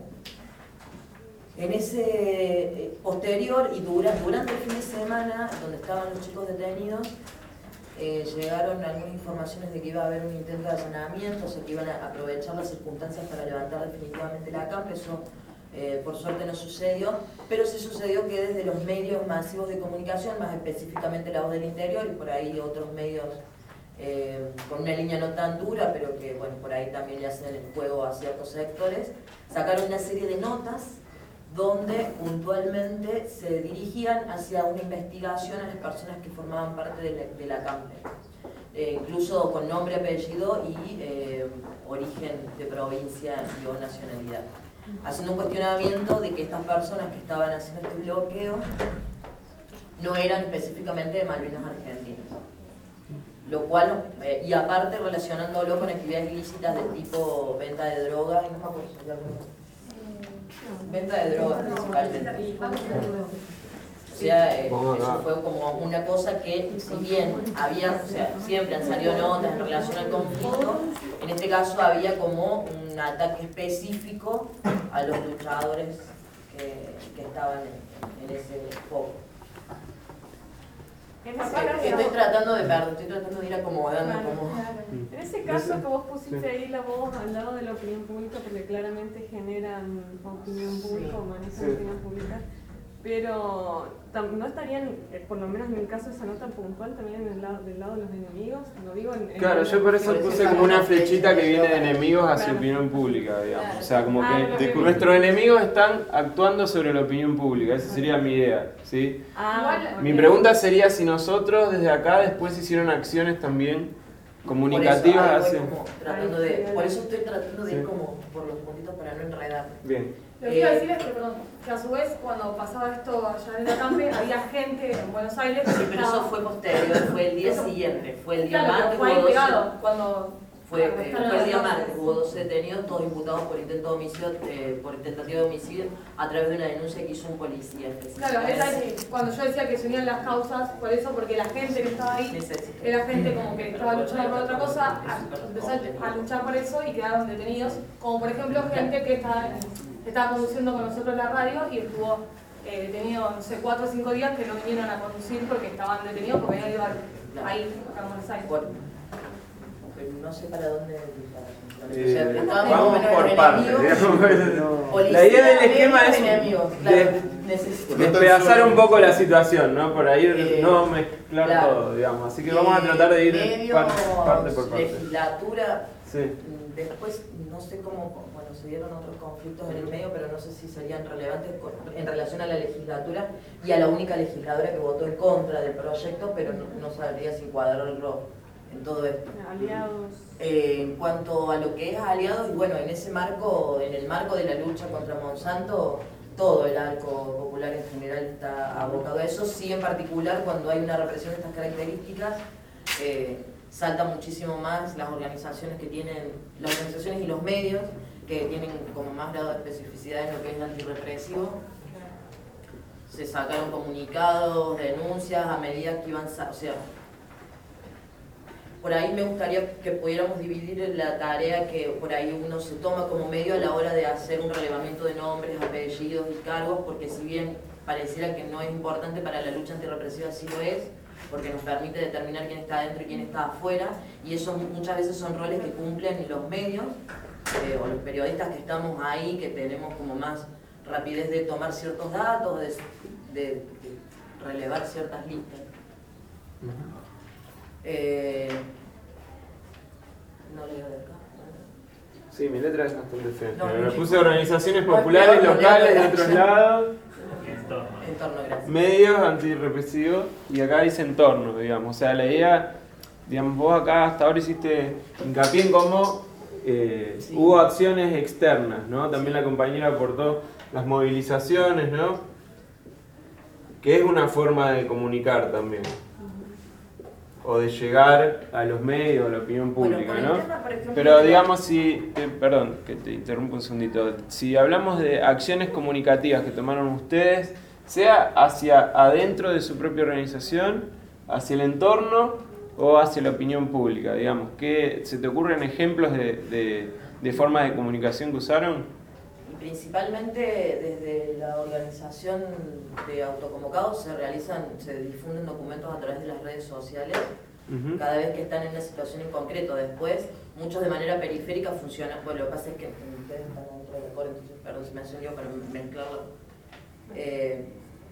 [SPEAKER 10] En ese eh, posterior y dura, durante el fin de semana, donde estaban los chicos detenidos, eh, llegaron algunas informaciones de que iba a haber un intento de allanamiento, o sea que iban a aprovechar las circunstancias para levantar definitivamente la CAMPE. Eso eh, por suerte no sucedió, pero sí sucedió que desde los medios masivos de comunicación, más específicamente La Voz del Interior y por ahí otros medios eh, con una línea no tan dura, pero que bueno, por ahí también le hacen el juego a ciertos sectores, sacaron una serie de notas donde puntualmente se dirigían hacia una investigación a las personas que formaban parte de la, de la CAMPE, eh, incluso con nombre, apellido y eh, origen de provincia y o nacionalidad, haciendo un cuestionamiento de que estas personas que estaban haciendo este bloqueo no eran específicamente de Malvinas Argentinas, lo cual, eh, y aparte relacionándolo con actividades ilícitas de tipo venta de drogas, y no me acuerdo si había alguna. Venta de drogas principalmente. O sea, eh, eso fue como una cosa que, si bien había, o sea, siempre han salido notas en relación al conflicto, en este caso había como un ataque específico a los luchadores que, que estaban en, en ese foco.
[SPEAKER 2] En ese
[SPEAKER 10] Eh,
[SPEAKER 2] caso-
[SPEAKER 10] Estoy tratando de, perdón, estoy tratando de ir acomodando
[SPEAKER 2] Claro,
[SPEAKER 10] como...
[SPEAKER 2] claro. En ese caso que vos pusiste
[SPEAKER 10] Sí.
[SPEAKER 2] ahí la voz al lado de la opinión pública, porque claramente generan opinión pública o manejan
[SPEAKER 10] Sí.
[SPEAKER 2] opinión pública, pero tam- no estarían, eh, por lo menos en el caso de esa nota puntual, también en el lado, del lado de los enemigos, lo digo en... en
[SPEAKER 1] Claro, yo por eso puse como una flechita que viene de enemigos hacia opinión pública, digamos. O sea, como que nuestros enemigos están actuando sobre la opinión pública, esa sería mi idea, ¿sí?
[SPEAKER 2] Ah,
[SPEAKER 1] Mi pregunta sería si nosotros desde acá después hicieron acciones también comunicativas
[SPEAKER 10] por eso,
[SPEAKER 1] hacia...
[SPEAKER 10] como tratando de, por eso estoy tratando de ir
[SPEAKER 1] Sí.
[SPEAKER 10] como por los puntitos para no enredar.
[SPEAKER 1] Bien.
[SPEAKER 6] Lo que iba a decir es que, perdón, que a su vez cuando pasaba esto allá en la campe había gente en Buenos Aires que
[SPEAKER 10] Sí, pero eso
[SPEAKER 6] estaba-
[SPEAKER 10] fue posterior, fue el día
[SPEAKER 6] Eso-
[SPEAKER 10] siguiente, fue el día
[SPEAKER 6] Claro, pero
[SPEAKER 10] martes,
[SPEAKER 6] fue ahí
[SPEAKER 10] hubo doce
[SPEAKER 6] pegado cuando
[SPEAKER 10] fue, eh,
[SPEAKER 6] arrestaron
[SPEAKER 10] fue
[SPEAKER 6] a
[SPEAKER 10] el día
[SPEAKER 6] los
[SPEAKER 10] martes,
[SPEAKER 6] dos.
[SPEAKER 10] hubo doce detenidos, todos imputados por intento de homicidio, eh, por tentativa de homicidio, a través de una denuncia que hizo un policía específico.
[SPEAKER 6] Claro, es ahí cuando yo decía que se unían las causas, por eso, porque la gente que estaba ahí era gente como que estaba luchando por otra cosa, a- empezó a luchar por eso y quedaron detenidos, como por ejemplo gente que estaba, que estaba conduciendo con nosotros la radio y estuvo eh, detenido, no sé, cuatro o cinco días que no vinieron a conducir porque estaban detenidos porque habían ido a- ahí, acá en Buenos Aires.
[SPEAKER 10] Pero no sé para dónde disparar.
[SPEAKER 1] Eh,
[SPEAKER 10] O sea, estaban
[SPEAKER 1] vamos
[SPEAKER 10] más o menos
[SPEAKER 1] por
[SPEAKER 10] los
[SPEAKER 1] partes,
[SPEAKER 10] enemigos,
[SPEAKER 1] digamos.
[SPEAKER 10] policía,
[SPEAKER 1] La idea del
[SPEAKER 10] medios,
[SPEAKER 1] esquema es
[SPEAKER 10] enemigos, claro,
[SPEAKER 1] de-
[SPEAKER 10] necesito-
[SPEAKER 1] despedazar un poco la situación, ¿no? Por ahí
[SPEAKER 10] Eh,
[SPEAKER 1] no mezclar
[SPEAKER 10] claro.
[SPEAKER 1] todo, digamos. Así que vamos a tratar de ir
[SPEAKER 10] Medios,
[SPEAKER 1] par- parte por parte.
[SPEAKER 10] legislatura,
[SPEAKER 1] Sí.
[SPEAKER 10] después no sé cómo, bueno, se dieron otros conflictos en el medio, pero no sé si serían relevantes con- en relación a la legislatura y a la única legisladora que votó en contra del proyecto, pero no, no sabría si cuadró en todo esto.
[SPEAKER 2] Aliados.
[SPEAKER 10] Eh, en cuanto a lo que es aliados, y bueno, en ese marco, en el marco de la lucha contra Monsanto, todo el arco popular en general está abocado a eso, sí en particular cuando hay una represión de estas características, eh, salta muchísimo más las organizaciones que tienen, las organizaciones y los medios que tienen como más grado de especificidad en lo que es antirrepresivo. Se sacaron comunicados, denuncias a medida que iban, sa- o sea, por ahí me gustaría que pudiéramos dividir la tarea que por ahí uno se toma como medio a la hora de hacer un relevamiento de nombres, apellidos y cargos, porque si bien pareciera que no es importante para la lucha antirrepresiva, sí lo es, porque nos permite determinar quién está adentro y quién está afuera, y eso muchas veces son roles que cumplen los medios, eh, o los periodistas que estamos ahí, que tenemos como más rapidez de tomar ciertos datos, de, de, de relevar ciertas listas. Eh, no leo de acá.
[SPEAKER 1] Sí, mi letra es bastante fea.
[SPEAKER 10] No,
[SPEAKER 1] Me
[SPEAKER 10] no,
[SPEAKER 1] puse
[SPEAKER 10] no.
[SPEAKER 1] organizaciones
[SPEAKER 10] No,
[SPEAKER 1] populares,
[SPEAKER 10] no, no,
[SPEAKER 1] locales,
[SPEAKER 10] no,
[SPEAKER 1] de
[SPEAKER 10] no,
[SPEAKER 1] otros
[SPEAKER 10] no.
[SPEAKER 1] lados,
[SPEAKER 10] Entorno, gracias.
[SPEAKER 1] medios antirrepresivos, y acá dice entorno, digamos. O sea, la idea, digamos, vos acá hasta ahora hiciste hincapié en cómo eh,
[SPEAKER 10] Sí.
[SPEAKER 1] hubo acciones externas, ¿no? También la compañera aportó las movilizaciones, ¿no? Que es una forma de comunicar también. O de llegar a los medios, a la opinión
[SPEAKER 10] Bueno,
[SPEAKER 1] pública,
[SPEAKER 10] con el
[SPEAKER 1] ¿no?
[SPEAKER 10] tema, por ejemplo,
[SPEAKER 1] Pero
[SPEAKER 10] de-
[SPEAKER 1] digamos, si, eh, perdón, que te interrumpo un segundito, si hablamos de acciones comunicativas que tomaron ustedes, sea hacia adentro de su propia organización, hacia el entorno o hacia la opinión pública, digamos, ¿qué, ¿se te ocurren ejemplos de, de, de formas de comunicación que usaron?
[SPEAKER 10] Y principalmente desde la organización de autoconvocados se realizan, se difunden documentos a través de las redes sociales,
[SPEAKER 1] Ujú.
[SPEAKER 10] cada vez que están en una situación en concreto. Después, muchos de manera periférica funcionan. Bueno, lo que pasa es que ustedes están dentro del coro, entonces, perdón, se me hace un lío para mezclarlo. Eh,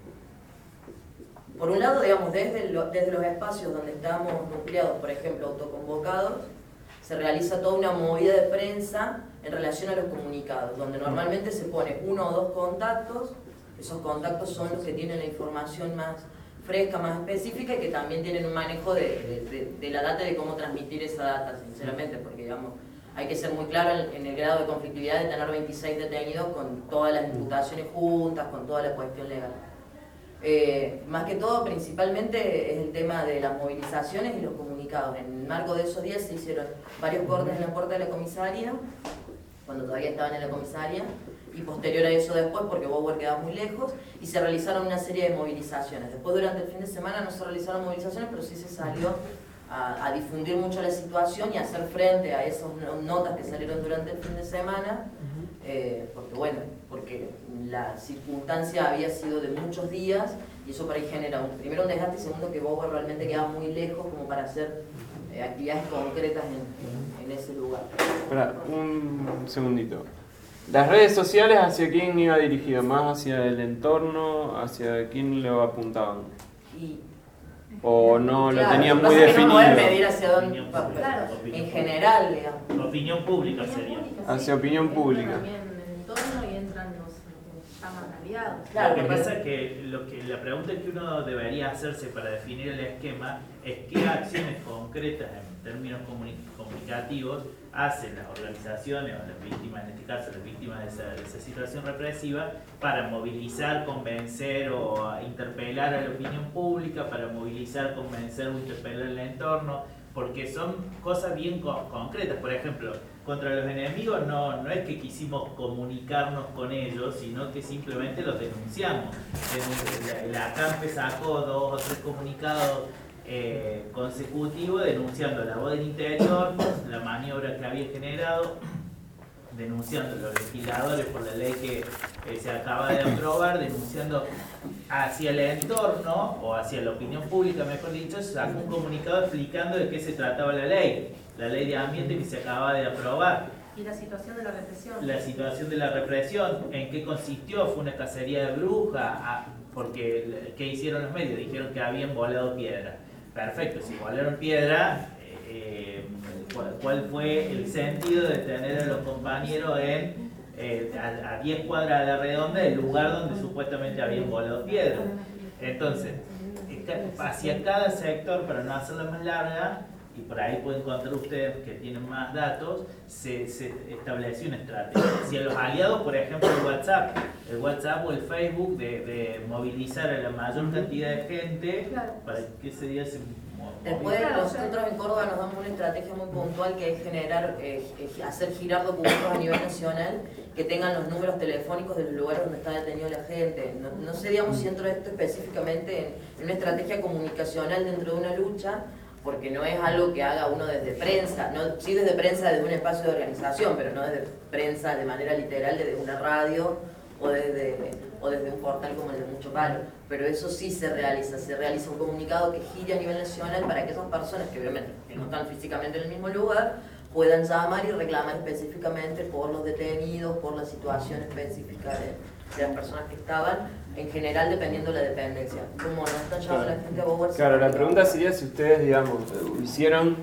[SPEAKER 10] por un lado, digamos, desde, lo- desde los espacios donde estamos nucleados, por ejemplo, autoconvocados, se realiza toda una movida de prensa en relación a los comunicados, donde normalmente se pone uno o dos contactos. Esos contactos son los que tienen la información más fresca, más específica, y que también tienen un manejo de, de, de- de la data y de cómo transmitir esa data, sinceramente, porque digamos, hay que ser muy claro en, en el grado de conflictividad de tener veintiséis detenidos con todas las imputaciones juntas, con toda la cuestión legal. Eh, más que todo, principalmente, es el tema de las movilizaciones y los comunicados. En el marco de esos días se hicieron varios cortes en la puerta de la comisaría, cuando todavía estaban en la comisaría, y posterior a eso después, porque Bower quedaba muy lejos, y se realizaron una serie de movilizaciones. Después, durante el fin de semana, no se realizaron movilizaciones, pero sí se salió a, a difundir mucho la situación y a hacer frente a esas no- notas que salieron durante el fin de semana, eh, porque bueno, porque la circunstancia había sido de muchos días, y eso para ahí genera, un, primero un desgaste, y segundo que Bower realmente quedaba muy lejos como para hacer eh, actividades concretas en, en, en ese lugar.
[SPEAKER 1] Espera, un segundito. Las redes sociales, ¿hacia quién iba dirigido? ¿Más hacia el entorno? ¿Hacia quién lo apuntaban?
[SPEAKER 10] Y,
[SPEAKER 1] ¿O no
[SPEAKER 10] claro,
[SPEAKER 1] lo tenían
[SPEAKER 10] lo
[SPEAKER 1] muy
[SPEAKER 10] que pasa es que
[SPEAKER 1] definido?
[SPEAKER 10] no poder medir hacia dónde,
[SPEAKER 11] Opinión
[SPEAKER 10] claro,
[SPEAKER 11] pública.
[SPEAKER 10] en general, digamos.
[SPEAKER 11] Opinión pública sería.
[SPEAKER 1] Hacia opinión pública.
[SPEAKER 27] También en el entorno y entran los, los que llaman aliados.
[SPEAKER 11] Lo que pasa es que, lo que la pregunta que uno debería hacerse para definir el esquema es qué acciones concretas en términos comuni- comunicativos hacen las organizaciones o las víctimas, en este caso las víctimas de esa, de esa situación represiva, para movilizar, convencer o interpelar a la opinión pública, para movilizar, convencer o interpelar el entorno, porque son cosas bien co- concretas. Por ejemplo, contra los enemigos no, no es que quisimos comunicarnos con ellos, sino que simplemente los denunciamos. El, la ACAMPE sacó dos o tres comunicados eh, consecutivos denunciando la voz del interior, la maniobra que había generado, denunciando a los legisladores por la ley que eh, se acaba de aprobar, denunciando hacia el entorno o hacia la opinión pública, mejor dicho, sacó un comunicado explicando de qué se trataba la ley, la ley de ambiente que se acaba de aprobar.
[SPEAKER 27] Y la situación de la represión.
[SPEAKER 11] La situación de la represión, ¿en qué consistió? ¿Fue una cacería de brujas? Ah, porque, ¿qué hicieron los medios? Dijeron que habían volado piedra. Perfecto, si volaron piedra, eh, ¿cuál, ¿cuál fue el sentido de tener a los compañeros en eh, a diez cuadras a la redonda del lugar donde supuestamente habían volado piedra? Entonces, hacia cada sector, para no hacerla más larga, y por ahí pueden encontrar ustedes que tienen más datos, se, se estableció una estrategia. Si a los aliados, por ejemplo, el WhatsApp, el WhatsApp o el Facebook, de, de movilizar a la mayor cantidad de gente, claro, para que ese día se...
[SPEAKER 10] Después nosotros en Córdoba nos damos una estrategia muy puntual que es generar, eh, hacer girar documentos a nivel nacional que tengan los números telefónicos de los lugares donde está detenido la gente. No, no sé, digamos, si entro esto específicamente en, en una estrategia comunicacional dentro de una lucha, porque no es algo que haga uno desde prensa, no, sí desde prensa desde un espacio de organización, pero no desde prensa de manera literal, desde una radio o desde, o desde un portal como el de Mucho Palo. Pero eso sí se realiza, se realiza un comunicado que gire a nivel nacional para que esas personas que obviamente que no están físicamente en el mismo lugar puedan llamar y reclamar específicamente por los detenidos, por la situación específica de, de las personas que estaban, en general dependiendo de la dependencia. Como no están llamando a la gente a Bower.
[SPEAKER 1] Claro, la pregunta sería si ustedes, digamos, hicieron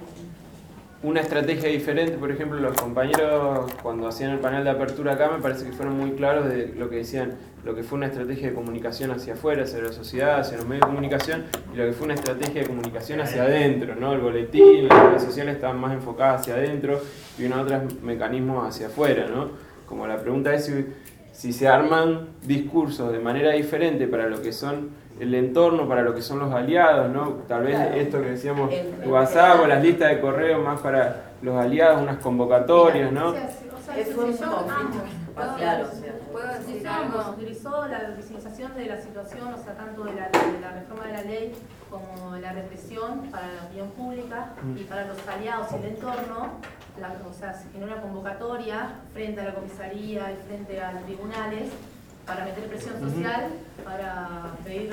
[SPEAKER 1] una estrategia diferente. Por ejemplo, los compañeros cuando hacían el panel de apertura acá me parece que fueron muy claros de lo que decían, lo que fue una estrategia de comunicación hacia afuera, hacia la sociedad, hacia los medios de comunicación, y lo que fue una estrategia de comunicación hacia adentro, ¿no? El boletín, las redes sociales estaban más enfocadas hacia adentro y unos otros mecanismos hacia afuera, ¿no? Como la pregunta es si, si se arman discursos de manera diferente para lo que son el entorno, para lo que son los aliados, ¿no? Tal vez claro, esto que decíamos, el, el WhatsApp o las listas de correo más para los aliados, unas convocatorias, ¿no?
[SPEAKER 27] O sea, si, o sea,
[SPEAKER 10] es
[SPEAKER 27] si
[SPEAKER 10] un
[SPEAKER 27] yo,
[SPEAKER 10] conflicto,
[SPEAKER 27] ah,
[SPEAKER 10] claro,
[SPEAKER 27] puedo decir algo, utilizó la visibilización de la situación, o sea, tanto de la, de la reforma de la ley como la represión para la opinión pública y para los aliados y el entorno, la, o sea, se generó una convocatoria frente a la comisaría y frente a los tribunales para meter presión social, uh-huh, para pedir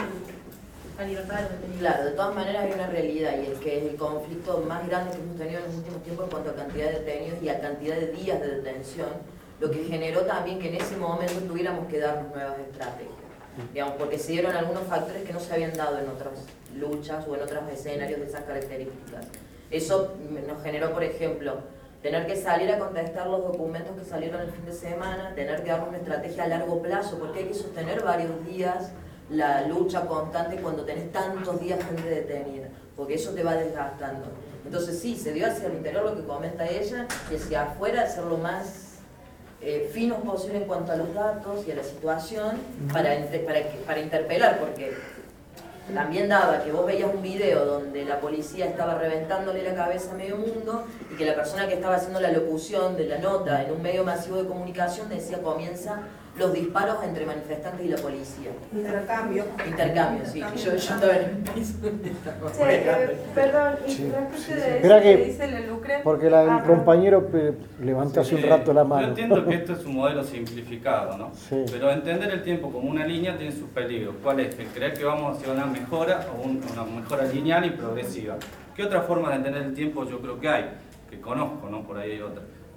[SPEAKER 27] la libertad de los detenidos.
[SPEAKER 10] Claro, de todas maneras hay una realidad y es que es el conflicto más grande que hemos tenido en los últimos tiempos en cuanto a cantidad de detenidos y a cantidad de días de detención, lo que generó también que en ese momento tuviéramos que darnos nuevas estrategias, digamos, porque se dieron algunos factores que no se habían dado en otras luchas o en otros escenarios de esas características. Eso nos generó, por ejemplo, tener que salir a contestar los documentos que salieron el fin de semana, tener que darnos una estrategia a largo plazo, porque hay que sostener varios días la lucha constante cuando tenés tantos días gente detenida, porque eso te va desgastando. Entonces sí, se dio hacia el interior lo que comenta ella, y hacia afuera ser lo más eh, finos posible en cuanto a los datos y a la situación, para, para, para interpelar, porque también daba que vos veías un video donde la policía estaba reventándole la cabeza a medio mundo y que la persona que estaba haciendo la locución de la nota en un medio masivo de comunicación decía comienza los disparos entre manifestantes y la policía.
[SPEAKER 6] Intercambio.
[SPEAKER 10] Intercambio, sí. Yo, yo estaba en el piso.
[SPEAKER 6] Sí, eh, perdón, y
[SPEAKER 3] Sí.
[SPEAKER 6] respecto
[SPEAKER 3] Sí, sí.
[SPEAKER 6] de
[SPEAKER 3] Espera
[SPEAKER 6] eso que
[SPEAKER 3] que-
[SPEAKER 6] dice la Lucre...
[SPEAKER 3] Porque la, el
[SPEAKER 6] Ah,
[SPEAKER 3] compañero pe- levantó hace un rato la mano.
[SPEAKER 20] Yo entiendo que esto es un modelo simplificado, ¿no?
[SPEAKER 3] Sí.
[SPEAKER 20] Pero entender el tiempo como una línea tiene sus peligros. ¿Cuál es? El creer que vamos hacia una mejora o un- una mejora lineal y progresiva. ¿Qué otras formas de entender el tiempo yo creo que hay? Que conozco, ¿no? Por ahí hay otras.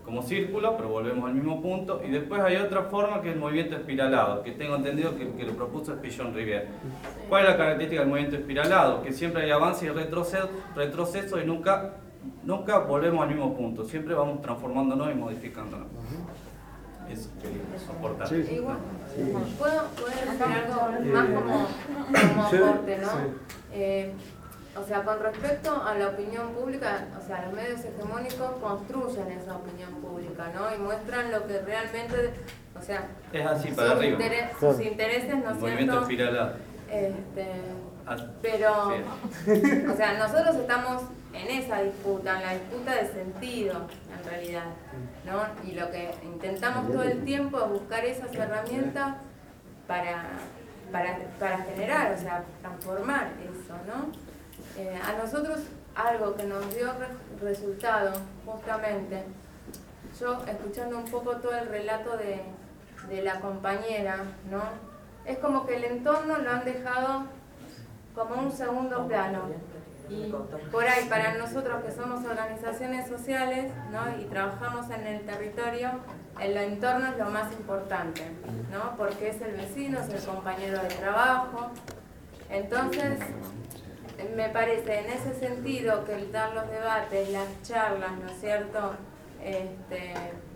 [SPEAKER 20] como círculo, pero volvemos al mismo punto. Y después hay otra forma que es el movimiento espiralado, que tengo entendido que, que lo propuso es Pigeon Rivière. ¿Cuál es la característica del movimiento espiralado? Que siempre hay avance y retroceso, retroceso y nunca, nunca volvemos al mismo punto. Siempre vamos transformándonos y modificándonos. Eso quería aportar.
[SPEAKER 5] Sí. Igual, ¿puedo, ¿puedo decir algo más como, como aporte, no? Eh, o sea, con respecto a la opinión pública, o sea, los medios hegemónicos construyen esa opinión pública, ¿no? Y muestran lo que realmente, o sea,
[SPEAKER 20] es así para
[SPEAKER 5] sus,
[SPEAKER 20] arriba.
[SPEAKER 5] interes, sus intereses, ¿no es cierto?
[SPEAKER 20] Movimiento espiralado.
[SPEAKER 5] Este, pero, sí. O sea, nosotros estamos en esa disputa, en la disputa de sentido, en realidad, ¿no? Y lo que intentamos todo el tiempo es buscar esas herramientas para, para, para generar, o sea, transformar eso, ¿no? Eh, a nosotros algo que nos dio re resultado, justamente, yo escuchando un poco todo el relato de, de la compañera, ¿no? Es como que el entorno lo han dejado como un segundo plano. Y por ahí, para nosotros que somos organizaciones sociales, ¿no? Y trabajamos en el territorio, el entorno es lo más importante, ¿no? Porque es el vecino, es el compañero de trabajo. Entonces, me parece en ese sentido que el dar los debates, las charlas, ¿no es cierto? Este,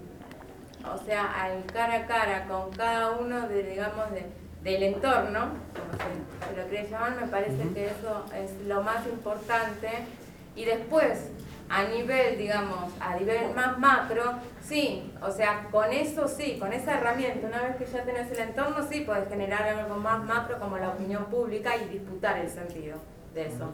[SPEAKER 5] o sea, al cara a cara con cada uno de, digamos, de, del entorno, como se, se lo quiere llamar, me parece uh-huh. que eso es lo más importante. Y después, a nivel, digamos, a nivel más macro, sí, o sea, con eso sí, con esa herramienta, una vez que ya tenés el entorno, sí puedes generar algo más macro como la opinión pública y disputar el sentido de eso.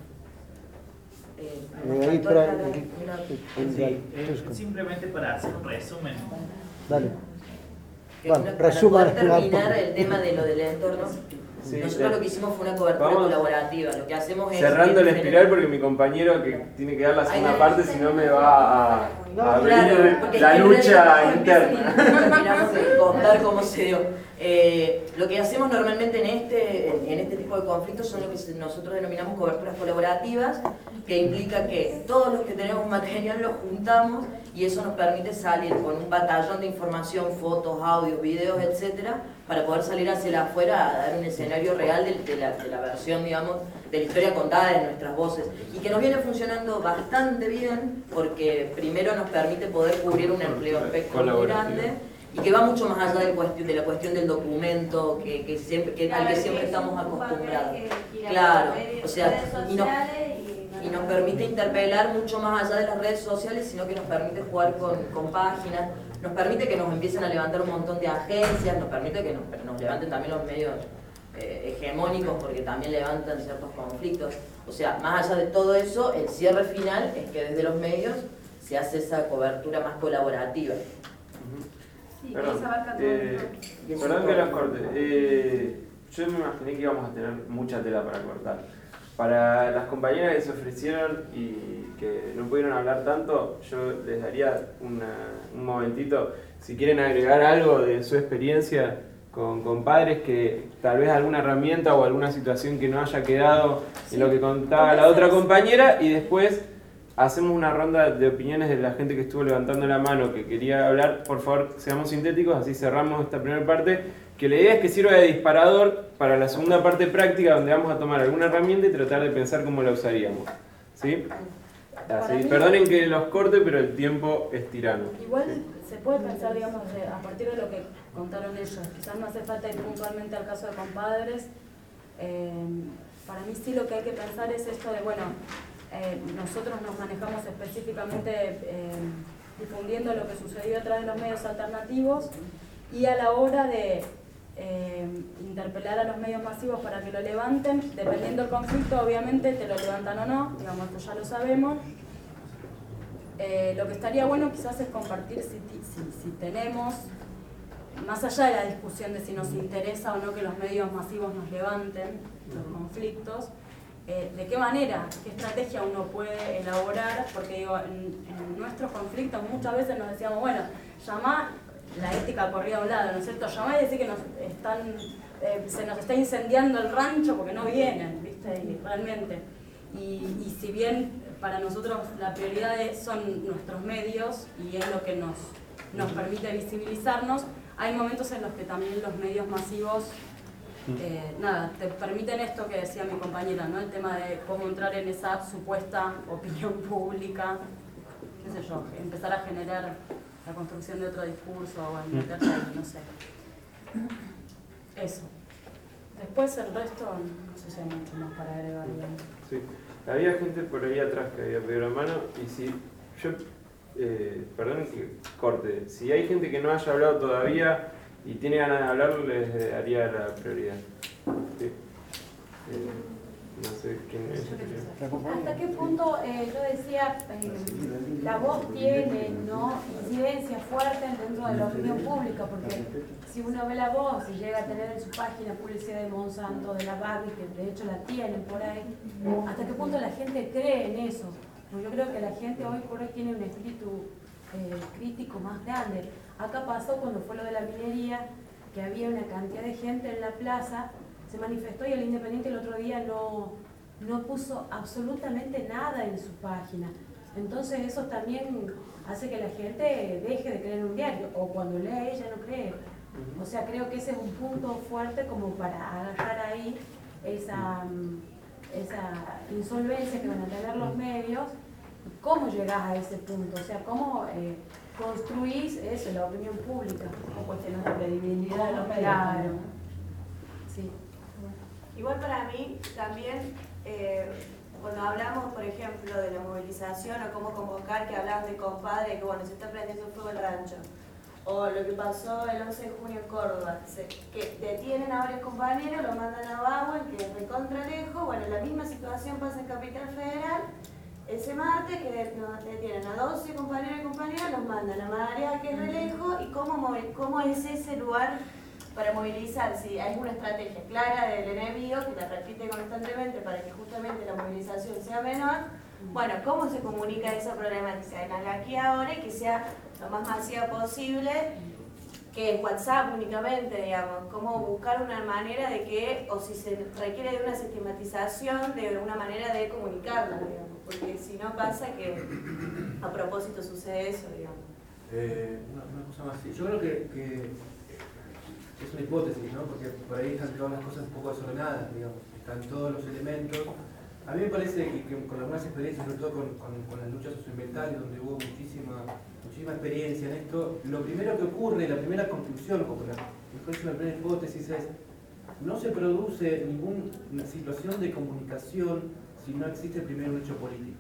[SPEAKER 11] Eh, eh, para, sí, eh, simplemente para hacer un resumen.
[SPEAKER 3] Dale.
[SPEAKER 10] Bueno, para poder terminar el tema de lo del entorno, sí, nosotros sí. Lo que hicimos fue una cobertura Vamos colaborativa. Lo que hacemos es
[SPEAKER 1] cerrando el espiral porque mi compañero que tiene que dar la segunda parte, si no me va a,
[SPEAKER 10] no,
[SPEAKER 1] a
[SPEAKER 10] claro,
[SPEAKER 1] abrir la lucha interna.
[SPEAKER 10] Terminamos de contar cómo se dio. Eh, lo que hacemos normalmente en este, en este tipo de conflictos son lo que nosotros denominamos coberturas colaborativas, que implica que todos los que tenemos material los juntamos y eso nos permite salir con un batallón de información, fotos, audios, videos, etcétera, para poder salir hacia el afuera a dar un escenario real de, de, la, de la versión, digamos, de la historia contada de nuestras voces. Y que nos viene funcionando bastante bien porque primero nos permite poder cubrir un empleo espectro muy grande y que va mucho más allá de, cuestión, de la cuestión del documento que, que siempre, que, al que siempre estamos acostumbrados. Claro, o sea, y nos, y nos permite interpelar mucho más allá de las redes sociales, sino que nos permite jugar con, con páginas, nos permite que nos empiecen a levantar un montón de agencias, nos permite que nos, nos levanten también los medios eh, hegemónicos porque también levantan ciertos conflictos. O sea, más allá de todo eso, el cierre final es que desde los medios se hace esa cobertura más colaborativa.
[SPEAKER 2] Sí,
[SPEAKER 1] perdón, eh, perdón que los corte. Eh, yo me imaginé que íbamos a tener mucha tela para cortar. Para las compañeras que se ofrecieron y que no pudieron hablar tanto, yo les daría una, un momentito, si quieren agregar algo de su experiencia con, con padres, que tal vez alguna herramienta o alguna situación que no haya quedado en lo que contaba la otra compañera, y después hacemos una ronda de opiniones de la gente que estuvo levantando la mano que quería hablar. Por favor, seamos sintéticos, así cerramos esta primera parte, que la idea es que sirva de disparador para la segunda parte práctica, donde vamos a tomar alguna herramienta y tratar de pensar cómo la usaríamos. ¿Sí? Así, perdonen que los corte, pero el tiempo es tirano.
[SPEAKER 9] Igual se puede pensar, digamos, de, a partir de lo que contaron ellos. Quizás no hace falta ir puntualmente al caso de compadres. Eh, para mí sí lo que hay que pensar es esto de, bueno, Eh, nosotros nos manejamos específicamente eh, difundiendo lo que sucedió a través de los medios alternativos y a la hora de eh, interpelar a los medios masivos para que lo levanten, dependiendo del conflicto, obviamente te lo levantan o no, digamos, esto ya lo sabemos. Eh, lo que estaría bueno quizás es compartir si, si, si tenemos, más allá de la discusión de si nos interesa o no que los medios masivos nos levanten los conflictos, Eh, de qué manera, qué estrategia uno puede elaborar, porque digo, en, en nuestros conflictos muchas veces nos decíamos, bueno, llamá, la ética corría a un lado, ¿no es cierto? Llamá y decir que nos están, eh, se nos está incendiando el rancho porque no vienen, ¿viste? Y realmente. Y, y si bien para nosotros la prioridad es, son nuestros medios y es lo que nos nos permite visibilizarnos. Hay momentos en los que también los medios masivos, eh, nada, te permiten esto que decía mi compañera, ¿no? El tema de cómo entrar en esa supuesta opinión pública, qué sé yo, empezar a generar la construcción de otro discurso o meterte ahí, no sé. Eso. Después el resto, no sé si hay mucho más para agregar.
[SPEAKER 1] Sí, había gente por ahí atrás que había pedido la mano y si yo, eh, perdón que corte, si hay gente que no haya hablado todavía y tiene ganas de hablar, les daría la prioridad. Sí. Eh, no sé quién es.
[SPEAKER 27] ¿Hasta qué punto, eh, yo decía, eh, la voz tiene, ¿no?, incidencia fuerte dentro de la opinión pública? Porque si uno ve la voz y llega a tener en su página publicidad de Monsanto, de la Barbie, que de hecho la tienen por ahí, ¿hasta qué punto la gente cree en eso? Porque yo creo que la gente hoy por hoy tiene un espíritu eh, crítico más grande. Acá pasó cuando fue lo de la minería, que había una cantidad de gente en la plaza, se manifestó y el Independiente el otro día no, no puso absolutamente nada en su página. Entonces eso también hace que la gente deje de creer en un diario, o cuando lee ya no cree. O sea, creo que ese es un punto fuerte como para agarrar ahí esa, esa insolvencia que van a tener los medios. ¿Cómo llegás a ese punto? O sea, ¿cómo eh, construís eso, la opinión pública?
[SPEAKER 12] O cuestiones de credibilidad de los medios.
[SPEAKER 27] Claro. Sí.
[SPEAKER 13] Igual para mí también, eh, cuando hablamos, por ejemplo, de la movilización o cómo convocar, que hablaban de compadre, que bueno, se está prendiendo fuego el rancho, o lo que pasó el once de junio en Córdoba, se, que detienen a varios compañeros, los mandan a Bagua, que es recontra lejos. Bueno, la misma situación pasa en Capital Federal, ese martes, que nos detienen a doce compañeros y compañeras, los mandan a Madariaga, que es re lejos, y cómo, cómo es ese lugar para movilizar, si hay una estrategia clara del enemigo que la repite constantemente para que justamente la movilización sea menor. Bueno, ¿cómo se comunica esa problemática en aquí ahora y que sea lo más masiva posible, que es WhatsApp únicamente, digamos? ¿Cómo buscar una manera de que, o si se requiere de una sistematización, de una manera de comunicarla, digamos? Porque si no pasa que a propósito sucede eso, digamos.
[SPEAKER 7] Eh, una, una cosa más, sí. Yo creo que, que es una hipótesis, ¿no? Porque por ahí están todas las cosas un poco desordenadas, digamos, están todos los elementos. A mí me parece que, que con algunas experiencias, sobre todo con, con, con las luchas socioambientales, donde hubo muchísima, muchísima experiencia en esto, lo primero que ocurre, la primera construcción, como la, mejor dicho, la primera hipótesis es, no se produce ninguna situación de comunicación si no existe primero un hecho político.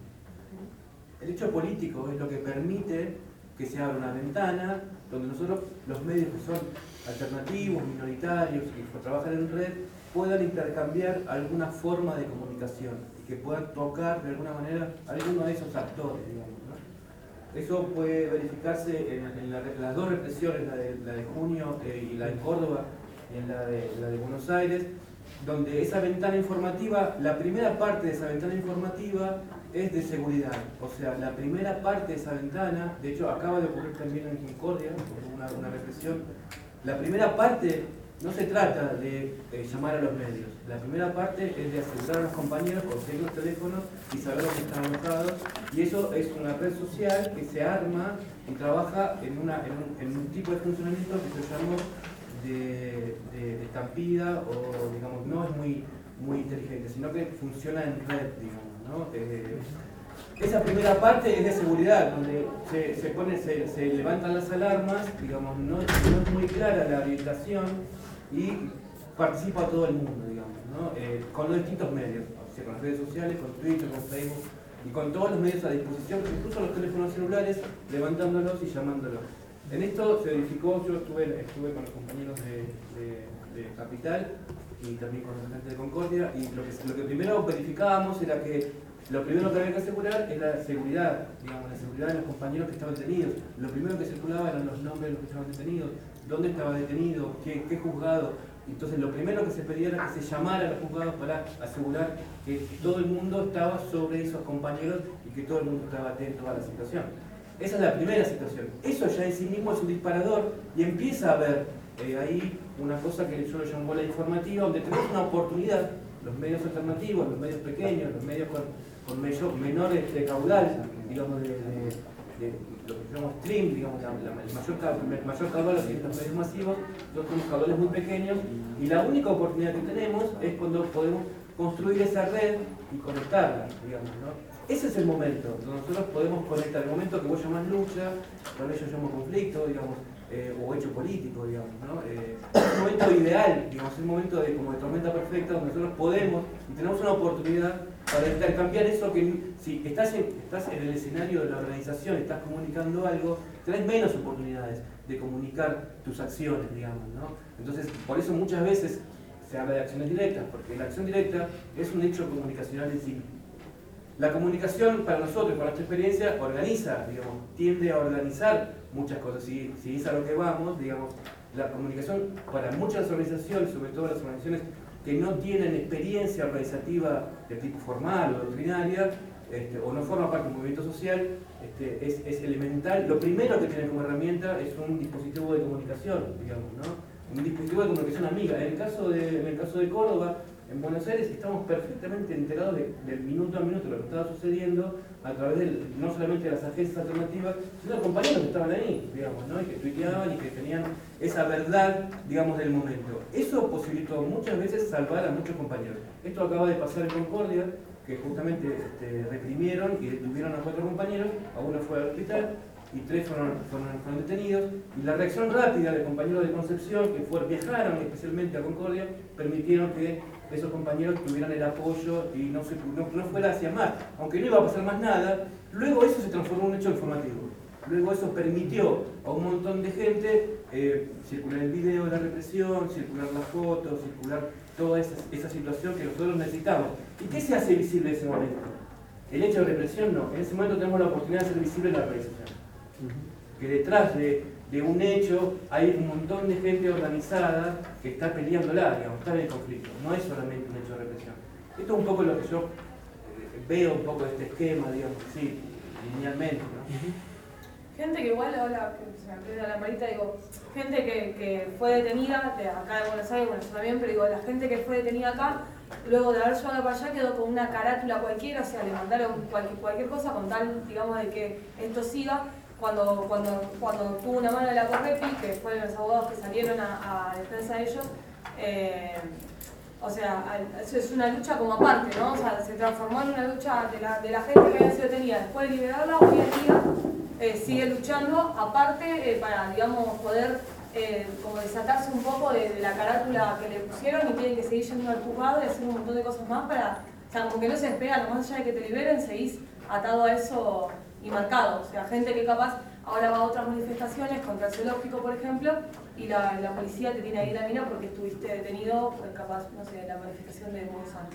[SPEAKER 7] El hecho político es lo que permite que se abra una ventana donde nosotros, los medios que son alternativos, minoritarios y que trabajan en red, puedan intercambiar alguna forma de comunicación y que puedan tocar de alguna manera alguno de esos actores, digamos, ¿no? Eso puede verificarse en, en, la, en las dos represiones, la de, la de junio eh, y la de Córdoba y en la de, la de Buenos Aires, donde esa ventana informativa, la primera parte de esa ventana informativa es de seguridad. O sea, la primera parte de esa ventana, de hecho acaba de ocurrir también en Concordia, una, una represión. La primera parte no se trata de eh, llamar a los medios. La primera parte es de asegurar a los compañeros, conseguir los teléfonos y saber dónde están alojados. Y eso es una red social que se arma y trabaja en, una, en, un, en un tipo de funcionamiento que se llama de, de, de estampida, o digamos, no es muy, muy inteligente, sino que funciona en red, digamos, ¿no? Eh, esa primera parte es de seguridad, donde se, se, pone, se, se levantan las alarmas, digamos, no, no es muy clara la orientación y participa todo el mundo, digamos, ¿no? Eh, con los distintos medios, o sea, con las redes sociales, con Twitter, con Facebook y con todos los medios a disposición, incluso los teléfonos celulares, levantándolos y llamándolos. En esto se verificó, yo estuve, estuve con los compañeros de, de, de Capital y también con la gente de Concordia, y lo que, lo que primero verificábamos era que lo primero que había que asegurar es la seguridad, digamos, la seguridad de los compañeros que estaban detenidos. Lo primero que circulaba eran los nombres de los que estaban detenidos, dónde estaba detenido, qué, qué juzgado. Entonces lo primero que se pedía era que se llamara a los juzgados para asegurar que todo el mundo estaba sobre esos compañeros y que todo el mundo estaba atento a la situación. Esa es la primera situación. Eso ya en sí mismo es un disparador y empieza a haber eh, ahí una cosa que yo lo llamo bola informativa, donde tenemos una oportunidad, los medios alternativos, los medios pequeños, los medios con, con mayor, menores de caudal, digamos, de, de, de lo que llamamos stream, digamos, la, la, el mayor, el mayor caudal lo tienen los medios masivos, nosotros tenemos caudales muy pequeños, y la única oportunidad que tenemos es cuando podemos construir esa red y conectarla, digamos, ¿no? Ese es el momento donde nosotros podemos conectar, el momento que vos llamás lucha, tal vez yo llamo conflicto, digamos, eh, o hecho político, digamos, ¿no? Eh, es un momento ideal, digamos, es un momento de, como de tormenta perfecta, donde nosotros podemos y tenemos una oportunidad para intercambiar eso que, si estás en, estás en el escenario de la organización, estás comunicando algo, tenés menos oportunidades de comunicar tus acciones, digamos, ¿no? Entonces, por eso muchas veces se habla de acciones directas, porque la acción directa es un hecho comunicacional en sí. La comunicación para nosotros, con nuestra experiencia, organiza, digamos, tiende a organizar muchas cosas. Si, si es a lo que vamos, digamos, la comunicación para muchas organizaciones, sobre todo las organizaciones que no tienen experiencia organizativa de tipo formal o doctrinaria, este, o no forma parte de un movimiento social, este, es, es elemental. Lo primero que tienen como herramienta es un dispositivo de comunicación, digamos, ¿no? Un dispositivo de comunicación amiga. En el caso de, en el caso de Córdoba, en Buenos Aires, estamos perfectamente enterados de, del minuto a minuto de lo que estaba sucediendo a través de, no solamente de las agencias alternativas, sino de compañeros que estaban ahí, digamos, ¿no? Y que tuiteaban y que tenían esa verdad, digamos, del momento. Eso posibilitó muchas veces salvar a muchos compañeros. Esto acaba de pasar en Concordia, que justamente este, reprimieron y detuvieron a cuatro compañeros, a uno fue al hospital y tres fueron, fueron, fueron detenidos, y la reacción rápida de compañeros de Concepción, que fue, viajaron especialmente a Concordia, permitieron que esos compañeros tuvieran el apoyo y no, se, no, no fuera hacia más, aunque no iba a pasar más nada. Luego eso se transformó en un hecho informativo, luego eso permitió a un montón de gente eh, circular el video de la represión, circular las fotos, circular toda esa, esa situación que nosotros necesitamos. ¿Y qué se hace visible en ese momento? El hecho de represión no, en ese momento tenemos la oportunidad de hacer visible la organización. Que detrás de, de un hecho hay un montón de gente organizada que está peleándola, digamos, está en el conflicto. No es solamente un hecho de represión. Esto es un poco lo que yo eh, veo, un poco de este esquema, digamos, sí, linealmente, ¿no?
[SPEAKER 6] Gente que igual, ahora que se me prende la marita, digo, gente que, que fue detenida, de acá de Buenos Aires, bueno, yo también, pero digo, la gente que fue detenida acá, luego de haber llegado para allá quedó con una carátula cualquiera, o sea, le mandaron cualquier, cualquier cosa con tal, digamos, de que esto siga. Cuando, cuando, cuando tuvo una mano de la Correpi, que fueron los abogados que salieron a, a defensa de ellos, eh, o sea, eso es una lucha como aparte, ¿no? O sea, se transformó en una lucha de la, de la gente que había sido detenida. Después de liberarla, hoy en día eh, sigue luchando, aparte, eh, para, digamos, poder eh, como desatarse un poco de, de la carátula que le pusieron, y tienen que seguir yendo al juzgado y hacer un montón de cosas más para, o sea, como que no se despega, más allá de que te liberen, seguís atado a eso y marcado. O sea, gente que capaz ahora va a otras manifestaciones contra el zoológico, por ejemplo, y la, la policía te tiene ahí la mina porque estuviste detenido, pues capaz, no sé, en la manifestación de Monsanto.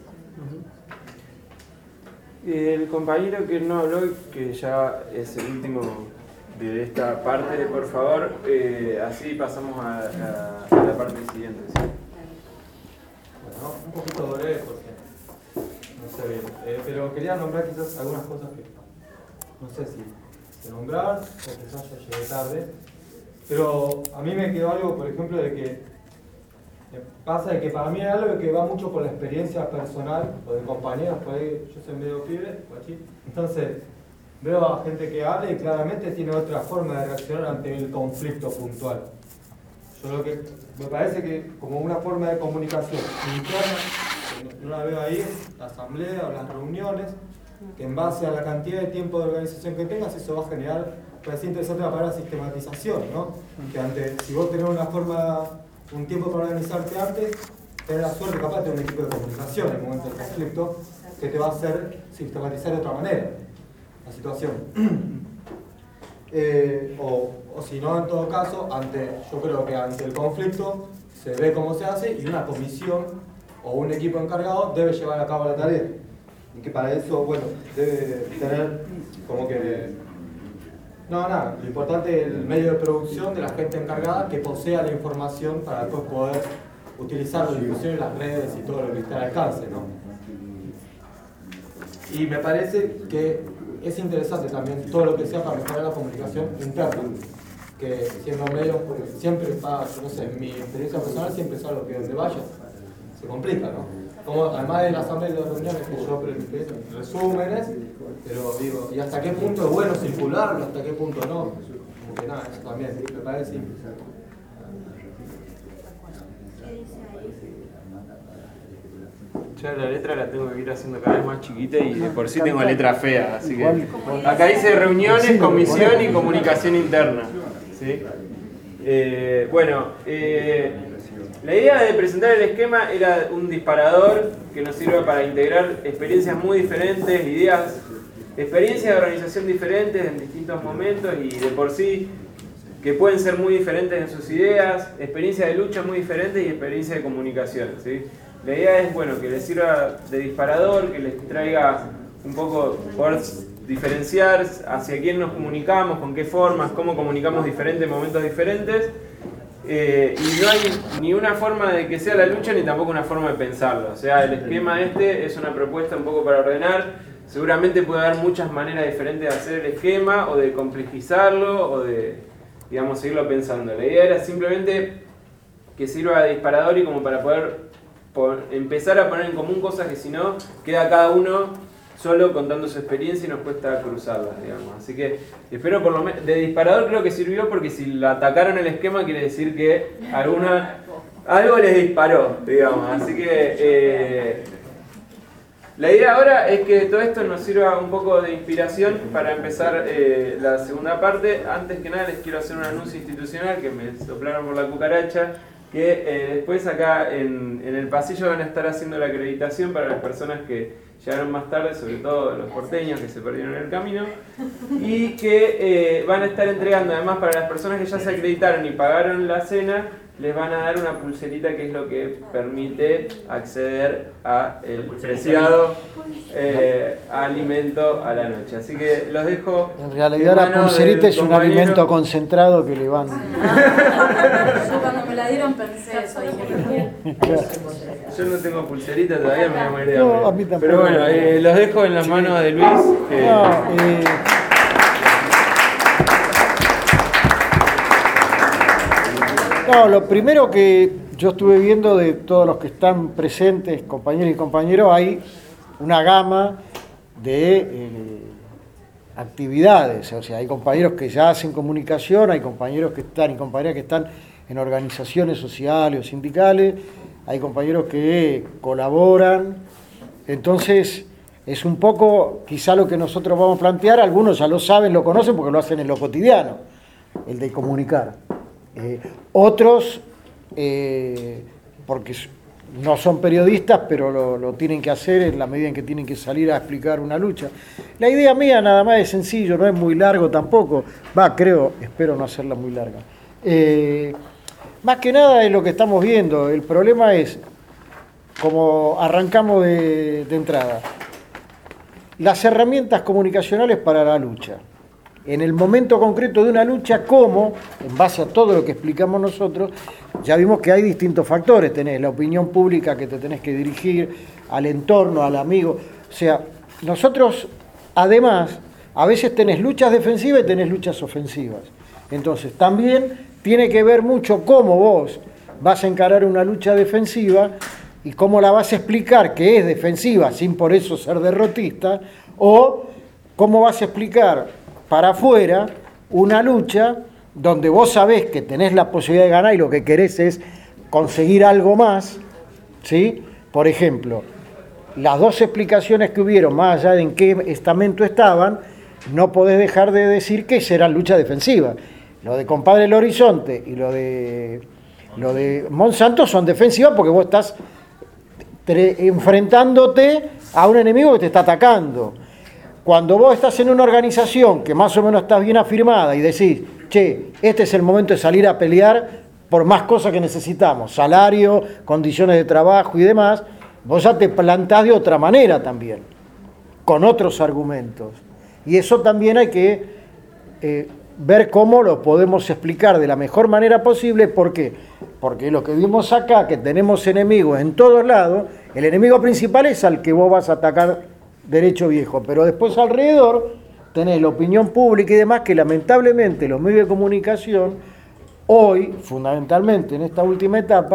[SPEAKER 1] El compañero que no habló, que ya es el último de esta parte, por favor, eh, así pasamos a, a, a la parte siguiente. ¿Sí?
[SPEAKER 14] Bueno, un poquito breve porque no sé bien, eh, pero quería nombrar quizás algunas cosas que no sé si se nombraron o quizás yo llegué tarde, pero a mí me quedó algo, por ejemplo, de que me pasa de que para mí es algo que va mucho por la experiencia personal o de compañeros, por ahí yo soy medio pibe, entonces veo a gente que habla y claramente tiene otra forma de reaccionar ante el conflicto puntual. Yo lo que me parece que como una forma de comunicación interna, no la veo ahí, la asamblea o las reuniones, que en base a la cantidad de tiempo de organización que tengas, eso va a generar, parece interesante la palabra sistematización, ¿no? Que antes, si vos tenés una forma, un tiempo para organizarte antes, tenés la suerte capaz de tener un equipo de comunicación en el momento del conflicto, que te va a hacer sistematizar de otra manera la situación. eh, o, o si no, en todo caso, ante, yo creo que ante el conflicto se ve cómo se hace y una comisión o un equipo encargado debe llevar a cabo la tarea. Y que para eso, bueno, debe tener como que... No, nada, lo importante es el medio de producción de la gente encargada que posea la información para después poder utilizar la difusión en las redes y todo lo que está al alcance, ¿no? Y me parece que es interesante también todo lo que sea para mejorar la comunicación interna, que siendo medios, siempre está, yo no sé, en mi experiencia personal siempre es algo que donde vayas se complica, ¿no? como, además de la asamblea y las reuniones que yo presenté, resúmenes, pero digo, ¿y hasta qué punto es bueno circularlo? ¿Hasta qué punto no? Como que nada, eso también, me parece simple.
[SPEAKER 1] Yo la letra la tengo que ir haciendo cada vez más chiquita y de por sí tengo letra fea, así que acá dice reuniones, comisión y comunicación interna. ¿Sí? Eh, bueno, eh, la idea de presentar el esquema era un disparador que nos sirva para integrar experiencias muy diferentes, ideas, experiencias de organización diferentes en distintos momentos y de por sí que pueden ser muy diferentes en sus ideas, experiencias de lucha muy diferentes y experiencias de comunicación. ¿Sí? La idea es, bueno, que les sirva de disparador, que les traiga un poco, poder diferenciar hacia quién nos comunicamos, con qué formas, cómo comunicamos diferentes en momentos diferentes. Eh, y no hay ni una forma de que sea la lucha ni tampoco una forma de pensarlo. O sea, el esquema este es una propuesta un poco para ordenar. Seguramente puede haber muchas maneras diferentes de hacer el esquema o de complejizarlo o de, digamos, seguirlo pensando. La idea era simplemente que sirva de disparador y como para poder por empezar a poner en común cosas que si no queda cada uno solo contando su experiencia y nos cuesta cruzarlas, digamos. Así que espero por lo menos, de disparador creo que sirvió porque si la atacaron el esquema quiere decir que alguna, algo les disparó, digamos. Así que eh, la idea ahora es que todo esto nos sirva un poco de inspiración para empezar eh, la segunda parte. Antes que nada les quiero hacer un anuncio institucional que me soplaron por la cucaracha. Que eh, después acá en, en el pasillo van a estar haciendo la acreditación para las personas que llegaron más tarde, sobre todo los porteños que se perdieron en el camino, y que eh, van a estar entregando, además para las personas que ya se acreditaron y pagaron la cena, les van a dar una pulserita que es lo que permite acceder a el preciado eh, alimento a la noche. Así que los dejo.
[SPEAKER 3] En realidad la pulserita es un alimento concentrado que le van.
[SPEAKER 9] Yo cuando me la dieron pensé eso.
[SPEAKER 1] Yo no tengo pulserita todavía, me voy a morir de
[SPEAKER 3] No,
[SPEAKER 1] hambre.
[SPEAKER 3] a mí tampoco.
[SPEAKER 1] Pero bueno, eh, los dejo en las manos de Luis. Que...
[SPEAKER 3] No, eh... No, lo primero que yo estuve viendo de todos los que están presentes, compañeros y compañeros, hay una gama de eh, actividades. O sea, hay compañeros que ya hacen comunicación, hay compañeros que están y compañeras que están en organizaciones sociales o sindicales, hay compañeros que colaboran. Entonces, es un poco quizá lo que nosotros vamos a plantear, algunos ya lo saben, lo conocen porque lo hacen en lo cotidiano, el de comunicar. Eh, otros, eh, porque no son periodistas, pero lo, lo tienen que hacer en la medida en que tienen que salir a explicar una lucha. La idea mía nada más es sencillo, no es muy largo tampoco, va, creo, espero no hacerla muy larga. Eh, más que nada es lo que estamos viendo, el problema es, como arrancamos de, de entrada, las herramientas comunicacionales para la lucha. En el momento concreto de una lucha, ¿cómo? En base a todo lo que explicamos nosotros, ya vimos que hay distintos factores. Tenés la opinión pública que te tenés que dirigir, al entorno, al amigo. O sea, nosotros, además, a veces tenés luchas defensivas y tenés luchas ofensivas. Entonces, también tiene que ver mucho cómo vos vas a encarar una lucha defensiva y cómo la vas a explicar que es defensiva sin por eso ser derrotista, o cómo vas a explicar para afuera una lucha donde vos sabés que tenés la posibilidad de ganar y lo que querés es conseguir algo más, ¿sí? Por ejemplo, las dos explicaciones que hubieron, más allá de en qué estamento estaban, no podés dejar de decir que serán luchas defensivas. Lo de Compadre del Horizonte y lo de, lo de Monsanto son defensivas porque vos estás enfrentándote a un enemigo que te está atacando. Cuando vos estás en una organización que más o menos estás bien afirmada y decís, che, este es el momento de salir a pelear por más cosas que necesitamos, salario, condiciones de trabajo y demás, vos ya te plantás de otra manera también, con otros argumentos. Y eso también hay que eh, ver cómo lo podemos explicar de la mejor manera posible. ¿Por qué? Porque lo que vimos acá, que tenemos enemigos en todos lados, el enemigo principal es al que vos vas a atacar derecho viejo, pero después alrededor tenés la opinión pública y demás que lamentablemente los medios de comunicación hoy, fundamentalmente en esta última etapa,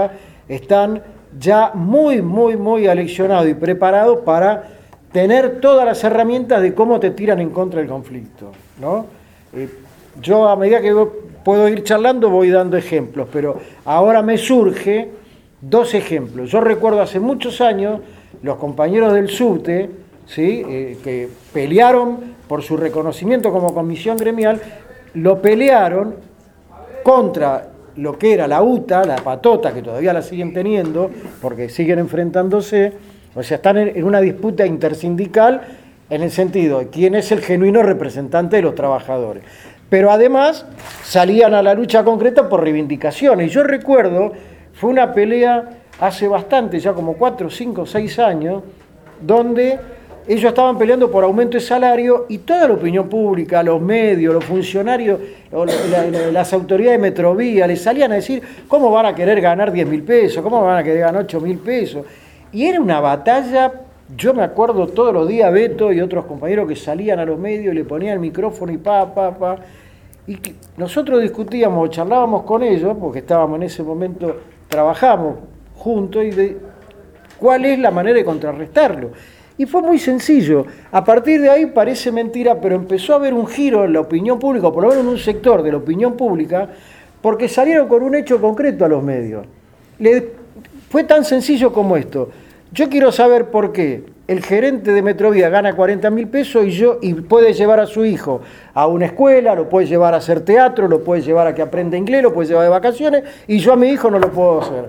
[SPEAKER 3] están ya muy, muy, muy aleccionados y preparados para tener todas las herramientas de cómo te tiran en contra del conflicto, ¿no? Eh, yo a medida que puedo ir charlando voy dando ejemplos, pero ahora me surge dos ejemplos. Yo recuerdo hace muchos años los compañeros del subte, ¿sí? eh, que pelearon por su reconocimiento como comisión gremial, lo pelearon contra lo que era la U T A, la patota, que todavía la siguen teniendo, porque siguen enfrentándose, o sea, están en, en una disputa intersindical en el sentido de quién es el genuino representante de los trabajadores. Pero además salían a la lucha concreta por reivindicaciones. Y yo recuerdo, fue una pelea hace bastante, ya como cuatro, cinco, seis años, donde ellos estaban peleando por aumento de salario y toda la opinión pública, los medios, los funcionarios, la, la, las autoridades de Metrovía, les salían a decir cómo van a querer ganar diez mil pesos, cómo van a querer ganar ocho mil pesos. Y era una batalla, yo me acuerdo todos los días, Beto y otros compañeros que salían a los medios y le ponían el micrófono y pa, pa, pa. Y que nosotros discutíamos, charlábamos con ellos, porque estábamos en ese momento, trabajamos juntos, y de cuál es la manera de contrarrestarlo. Y fue muy sencillo. A partir de ahí parece mentira, pero empezó a haber un giro en la opinión pública, o por lo menos en un sector de la opinión pública, porque salieron con un hecho concreto a los medios. Le, fue tan sencillo como esto. Yo quiero saber por qué el gerente de Metrovía gana cuarenta mil pesos y, yo, y puede llevar a su hijo a una escuela, lo puede llevar a hacer teatro, lo puede llevar a que aprenda inglés, lo puede llevar de vacaciones, y yo a mi hijo no lo puedo hacer.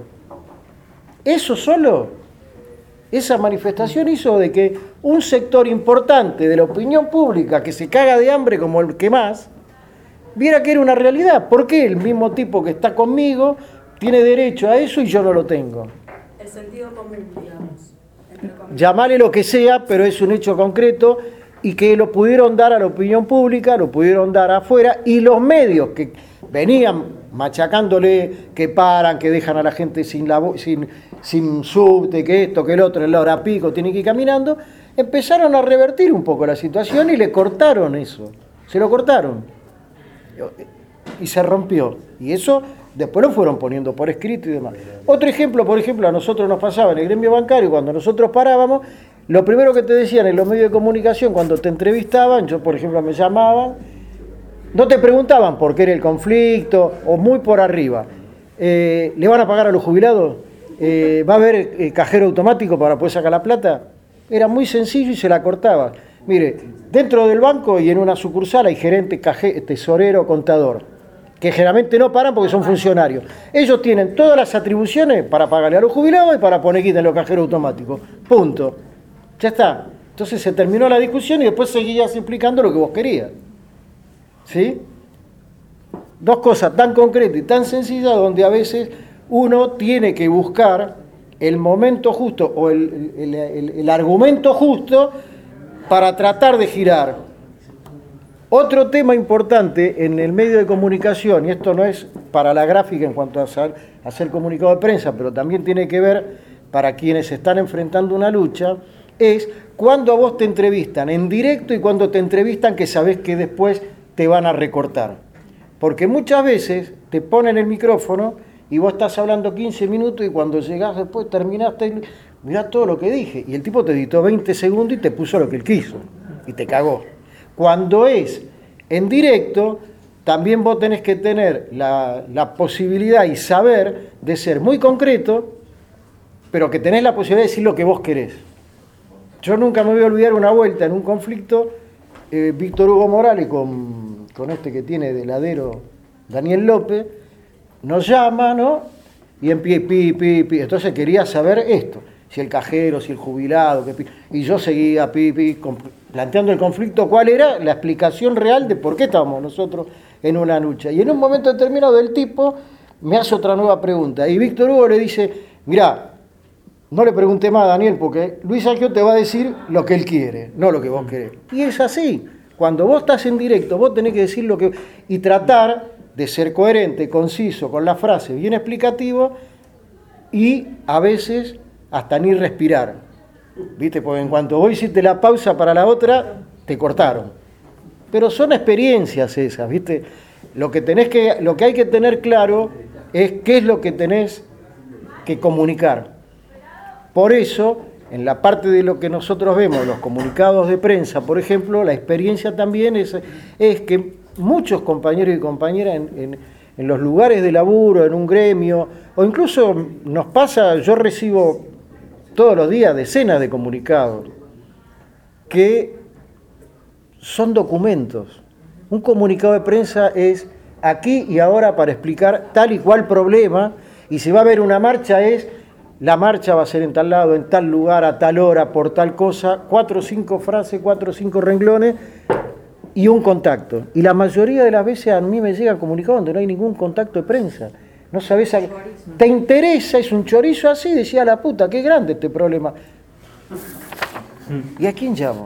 [SPEAKER 3] Eso solo, esa manifestación hizo de que un sector importante de la opinión pública que se caga de hambre como el que más, viera que era una realidad. ¿Por qué el mismo tipo que está conmigo tiene derecho a eso y yo no lo tengo?
[SPEAKER 9] El sentido común, digamos.
[SPEAKER 3] Llamale lo que sea, pero es un hecho concreto y que lo pudieron dar a la opinión pública, lo pudieron dar afuera, y los medios que venían machacándole que paran, que dejan a la gente sin, la, sin, sin subte, que esto, que el otro, en la hora pico, tiene que ir caminando, empezaron a revertir un poco la situación y le cortaron eso, se lo cortaron y se rompió, y eso después lo fueron poniendo por escrito y demás. Otro ejemplo, por ejemplo, a nosotros nos pasaba en el gremio bancario, cuando nosotros parábamos, lo primero que te decían en los medios de comunicación, cuando te entrevistaban, yo por ejemplo me llamaban, no te preguntaban por qué era el conflicto, o muy por arriba, eh, ¿le van a pagar a los jubilados? Eh, ¿Va a haber eh, cajero automático para poder sacar la plata? Era muy sencillo y se la cortaba. Mire, dentro del banco y en una sucursal hay gerente, caje, tesorero, contador, que generalmente no paran porque son funcionarios. Ellos tienen todas las atribuciones para pagarle a los jubilados y para poner quita en los cajeros automáticos. Punto. Ya está. Entonces se terminó la discusión y después seguías explicando lo que vos querías. ¿Sí? Dos cosas tan concretas y tan sencillas donde a veces uno tiene que buscar el momento justo o el, el, el, el argumento justo para tratar de girar. Otro tema importante en el medio de comunicación, y esto no es para la gráfica en cuanto a hacer, a hacer comunicado de prensa, pero también tiene que ver para quienes están enfrentando una lucha, es cuando a vos te entrevistan en directo y cuando te entrevistan que sabés que después te van a recortar. Porque muchas veces te ponen el micrófono y vos estás hablando quince minutos y cuando llegás después terminaste, mirá todo lo que dije. Y el tipo te editó veinte segundos y te puso lo que él quiso y te cagó. Cuando es en directo, también vos tenés que tener la, la posibilidad y saber de ser muy concreto, pero que tenés la posibilidad de decir lo que vos querés. Yo nunca me voy a olvidar una vuelta en un conflicto, eh, Víctor Hugo Morales con, con este que tiene de heladero, Daniel López, nos llama, ¿no? Y empieza, pi, pi, pi. Entonces quería saber esto, si el cajero, si el jubilado, que pi. Y yo seguía, pi, pi, con, planteando el conflicto, cuál era la explicación real de por qué estábamos nosotros en una lucha. Y en un momento determinado el tipo me hace otra nueva pregunta. Y Víctor Hugo le dice, mirá, no le pregunté más a Daniel, porque Luis Sergio te va a decir lo que él quiere, no lo que vos querés. Y es así. Cuando vos estás en directo, vos tenés que decir lo que... Y tratar de ser coherente, conciso, con la frase, bien explicativo, y a veces hasta ni respirar. ¿Viste? Porque en cuanto vos hiciste la pausa para la otra, te cortaron. Pero son experiencias esas, ¿viste? Lo que tenés que, lo que hay que tener claro es qué es lo que tenés que comunicar. Por eso, en la parte de lo que nosotros vemos, los comunicados de prensa, por ejemplo, la experiencia también es, es que muchos compañeros y compañeras en, en, en los lugares de laburo, en un gremio, o incluso nos pasa, yo recibo todos los días decenas de comunicados, que son documentos. Un comunicado de prensa es aquí y ahora para explicar tal y cual problema, y si va a haber una marcha es, la marcha va a ser en tal lado, en tal lugar, a tal hora, por tal cosa, cuatro o cinco frases, cuatro o cinco renglones y un contacto. Y la mayoría de las veces a mí me llegan comunicados donde no hay ningún contacto de prensa. No sabes, a... te interesa, es un chorizo así, decía la puta, qué grande este problema. ¿Y a quién llamo?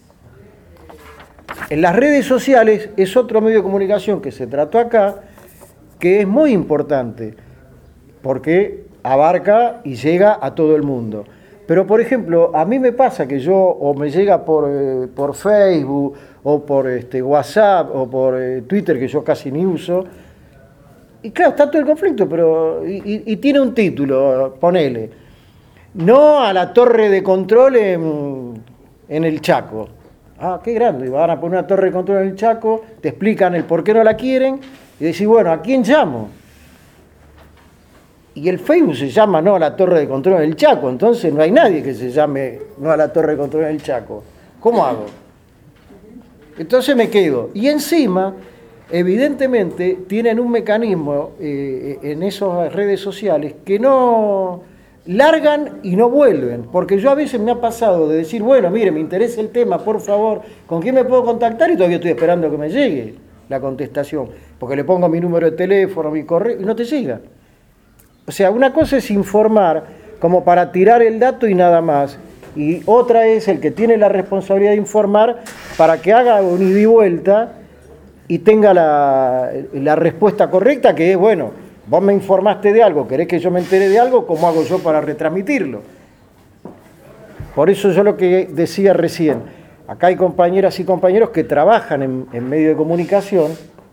[SPEAKER 3] En las redes sociales es otro medio de comunicación que se trató acá, que es muy importante, porque abarca y llega a todo el mundo. Pero, por ejemplo, a mí me pasa que yo, o me llega por, eh, por Facebook, o por este, WhatsApp, o por eh, Twitter, que yo casi ni uso, y claro, está todo el conflicto, pero y, y, y tiene un título, ponele, no a la torre de control en, en el Chaco. Ah, qué grande, van a poner una torre de control en el Chaco, te explican el por qué no la quieren, y decís, bueno, ¿a quién llamo? Y el Facebook se llama no a la torre de control en el Chaco, entonces no hay nadie que se llame no a la torre de control en el Chaco. ¿Cómo hago? Entonces me quedo. Y encima, evidentemente, tienen un mecanismo eh, en esas redes sociales que no largan y no vuelven. Porque yo a veces me ha pasado de decir, bueno, mire, me interesa el tema, por favor, ¿con quién me puedo contactar? Y todavía estoy esperando que me llegue la contestación. Porque le pongo mi número de teléfono, mi correo, y no te llega. O sea, una cosa es informar como para tirar el dato y nada más. Y otra es el que tiene la responsabilidad de informar para que haga un ida y vuelta y tenga la, la respuesta correcta, que es, bueno, vos me informaste de algo, querés que yo me entere de algo, ¿cómo hago yo para retransmitirlo? Por eso yo lo que decía recién, acá hay compañeras y compañeros que trabajan en, en medio de comunicación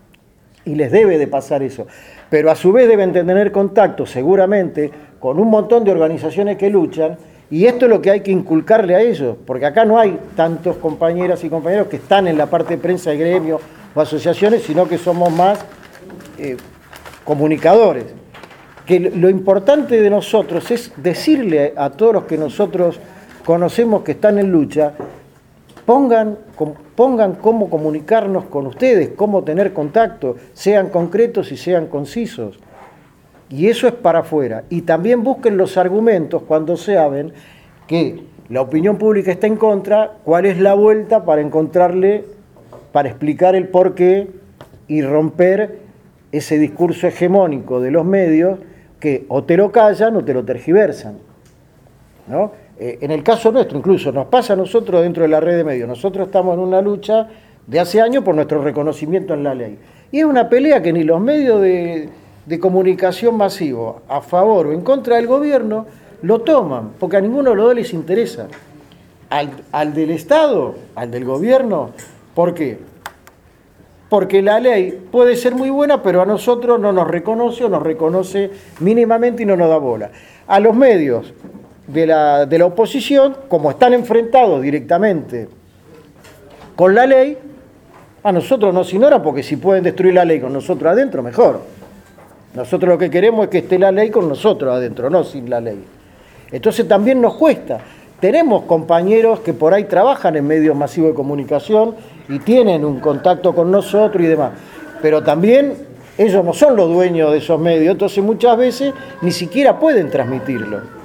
[SPEAKER 3] y les debe de pasar eso. Pero a su vez deben tener contacto seguramente con un montón de organizaciones que luchan, y esto es lo que hay que inculcarle a ellos, porque acá no hay tantos compañeras y compañeros que están en la parte de prensa de gremio o asociaciones, sino que somos más eh, comunicadores. Que lo importante de nosotros es decirle a todos los que nosotros conocemos que están en lucha, pongan, pongan cómo comunicarnos con ustedes, cómo tener contacto, sean concretos y sean concisos. Y eso es para afuera. Y también busquen los argumentos cuando saben que la opinión pública está en contra, cuál es la vuelta para encontrarle, para explicar el porqué y romper ese discurso hegemónico de los medios que o te lo callan o te lo tergiversan, ¿no? Eh, en el caso nuestro, incluso, nos pasa a nosotros dentro de la red de medios. Nosotros estamos en una lucha de hace años por nuestro reconocimiento en la ley. Y es una pelea que ni los medios de, de comunicación masivo, a favor o en contra del gobierno, lo toman, porque a ninguno de los dos les interesa. Al, al del Estado, al del gobierno, ¿por qué? Porque la ley puede ser muy buena, pero a nosotros no nos reconoce o nos reconoce mínimamente y no nos da bola. A los medios de la, de la oposición, como están enfrentados directamente con la ley, a nosotros nos ignoran, porque si pueden destruir la ley con nosotros adentro, mejor. Nosotros lo que queremos es que esté la ley con nosotros adentro, no sin la ley. Entonces también nos cuesta. Tenemos compañeros que por ahí trabajan en medios masivos de comunicación y tienen un contacto con nosotros y demás, pero también ellos no son los dueños de esos medios, entonces muchas veces ni siquiera pueden transmitirlo,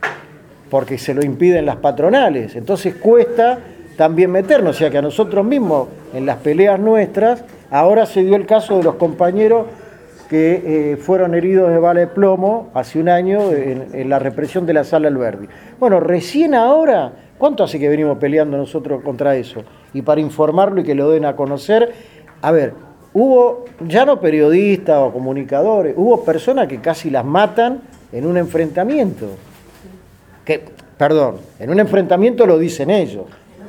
[SPEAKER 3] porque se lo impiden las patronales. Entonces cuesta también meternos, o sea que a nosotros mismos, en las peleas nuestras, ahora se dio el caso de los compañeros que eh, fueron heridos de bala de plomo hace un año en, en la represión de la Sala Alberdi. Bueno, recién ahora, ¿cuánto hace que venimos peleando nosotros contra eso? Y para informarlo y que lo den a conocer, a ver, hubo ya no periodistas o comunicadores, hubo personas que casi las matan en un enfrentamiento. Que, perdón, en un enfrentamiento lo dicen ellos.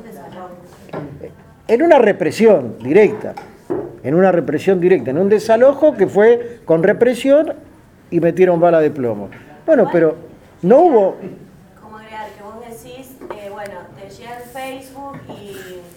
[SPEAKER 3] En una represión directa. En una represión directa, en un desalojo que fue con represión y metieron bala de plomo. Bueno, pero no hubo...
[SPEAKER 13] Como agregar que vos decís, eh, bueno, te llega el Facebook y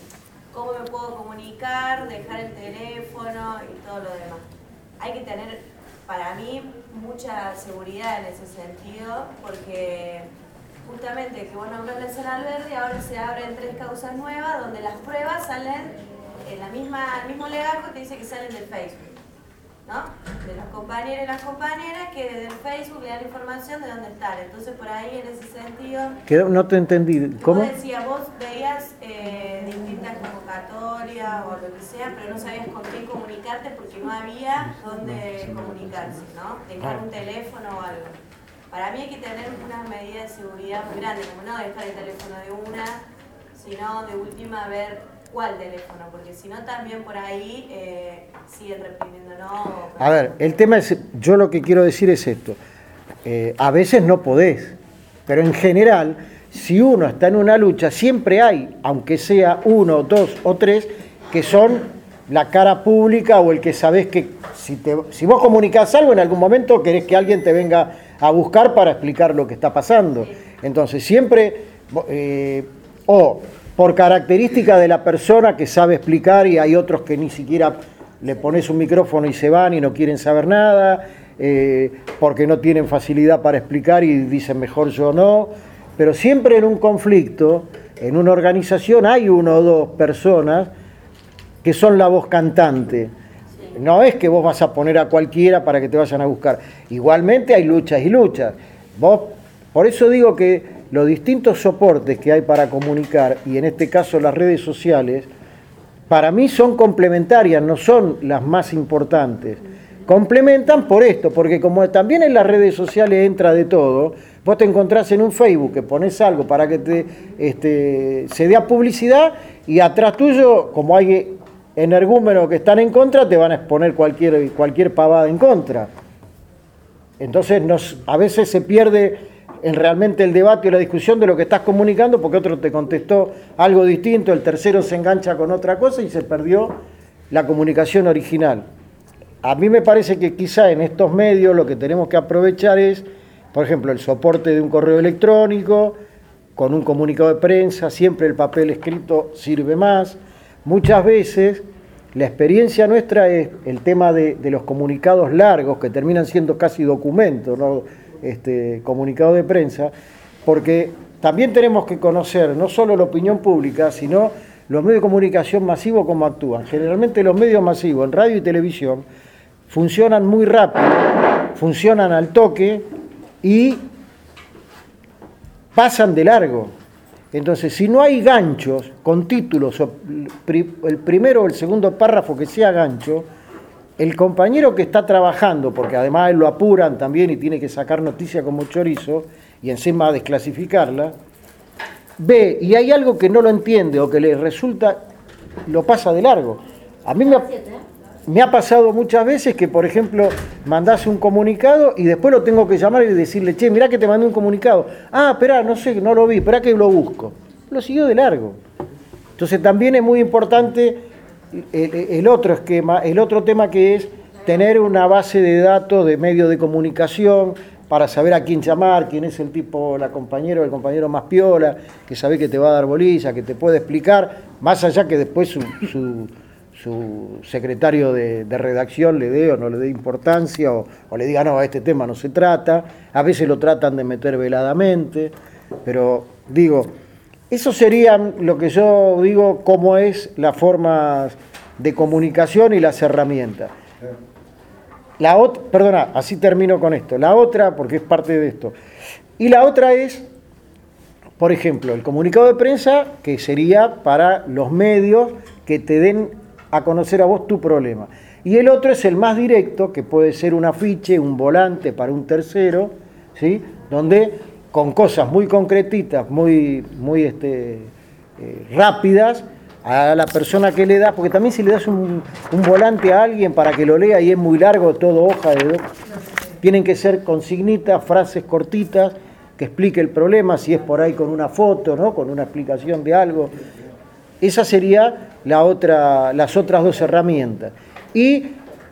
[SPEAKER 13] cómo me puedo comunicar, dejar el teléfono y todo lo demás. Hay que tener, para mí, mucha seguridad en ese sentido, porque justamente que vos nombras la zona verde, ahora se abren tres causas nuevas donde las pruebas salen en la misma, el mismo legajo te dice que salen del Facebook, ¿no? De los compañeros y las compañeras que desde el Facebook le dan información de dónde están. Entonces por ahí en ese sentido...
[SPEAKER 3] Quedó, no te entendí. ¿Cómo?
[SPEAKER 13] Vos decías, vos veías eh, distintas convocatorias o lo que sea, pero no sabías con quién comunicarte porque no había dónde comunicarse, ¿no? Dejar un teléfono o algo. Para mí hay que tener unas medidas de seguridad muy grandes, como no dejar el teléfono de una, sino de última ver cuál teléfono, porque si no también por ahí eh, siguen reprimiendo, ¿no?
[SPEAKER 3] A ver, el tema es, yo lo que quiero decir es esto, eh, a veces no podés, pero en general, si uno está en una lucha, siempre hay, aunque sea uno, dos o tres, que son la cara pública o el que sabés que si, te, si vos comunicás algo en algún momento querés que alguien te venga a buscar para explicar lo que está pasando. Entonces siempre, eh, o por característica de la persona que sabe explicar y hay otros que ni siquiera le pones un micrófono y se van y no quieren saber nada, eh, porque no tienen facilidad para explicar y dicen mejor yo no, pero siempre en un conflicto, en una organización hay uno o dos personas que son la voz cantante. No es que vos vas a poner a cualquiera para que te vayan a buscar. Igualmente hay luchas y luchas. Vos, por eso digo que los distintos soportes que hay para comunicar, y en este caso las redes sociales, para mí son complementarias, no son las más importantes. Complementan por esto, porque como también en las redes sociales entra de todo, vos te encontrás en un Facebook que pones algo para que te este, se dé publicidad y atrás tuyo, como hay energúmenos que están en contra, te van a exponer cualquier, cualquier pavada en contra. Entonces nos, a veces se pierde en realmente el debate o la discusión de lo que estás comunicando porque otro te contestó algo distinto, el tercero se engancha con otra cosa y se perdió la comunicación original. A mí me parece que quizá en estos medios lo que tenemos que aprovechar es, por ejemplo, el soporte de un correo electrónico, con un comunicado de prensa, siempre el papel escrito sirve más. Muchas veces la experiencia nuestra es el tema de, de los comunicados largos que terminan siendo casi documentos, ¿no? Este, comunicado de prensa, porque también tenemos que conocer no solo la opinión pública, sino los medios de comunicación masivos cómo actúan. Generalmente los medios masivos en radio y televisión funcionan muy rápido, funcionan al toque y pasan de largo. Entonces, si no hay ganchos con títulos, el primero o el segundo párrafo que sea gancho, el compañero que está trabajando, porque además él lo apuran también y tiene que sacar noticia como chorizo y encima desclasificarla, ve y hay algo que no lo entiende o que le resulta, lo pasa de largo. A mí me ha, me ha pasado muchas veces que, por ejemplo, mandás un comunicado y después lo tengo que llamar y decirle, che, mirá que te mandé un comunicado. Ah, esperá, no sé, no lo vi, esperá que lo busco. Lo siguió de largo. Entonces también es muy importante el, el otro esquema, el otro tema que es tener una base de datos de medios de comunicación para saber a quién llamar, quién es el tipo, la compañera o el compañero más piola, que sabe que te va a dar bolilla, que te puede explicar, más allá que después su, su, su secretario de, de redacción le dé o no le dé importancia, o, o le diga, no, a este tema no se trata, a veces lo tratan de meter veladamente, pero digo, eso sería lo que yo digo, cómo es la forma de comunicación y las herramientas. La otra, perdona, así termino con esto. La otra, porque es parte de esto. Y la otra es, por ejemplo, el comunicado de prensa, que sería para los medios que te den a conocer a vos tu problema. Y el otro es el más directo, que puede ser un afiche, un volante para un tercero, ¿sí? Donde con cosas muy concretitas, muy, muy este, eh, rápidas, a la persona que le da, porque también si le das un, un volante a alguien para que lo lea y es muy largo, todo hoja de dos, tienen que ser consignitas, frases cortitas, que explique el problema, si es por ahí con una foto, ¿no? Con una explicación de algo. Esa sería la otra, las otras dos herramientas. Y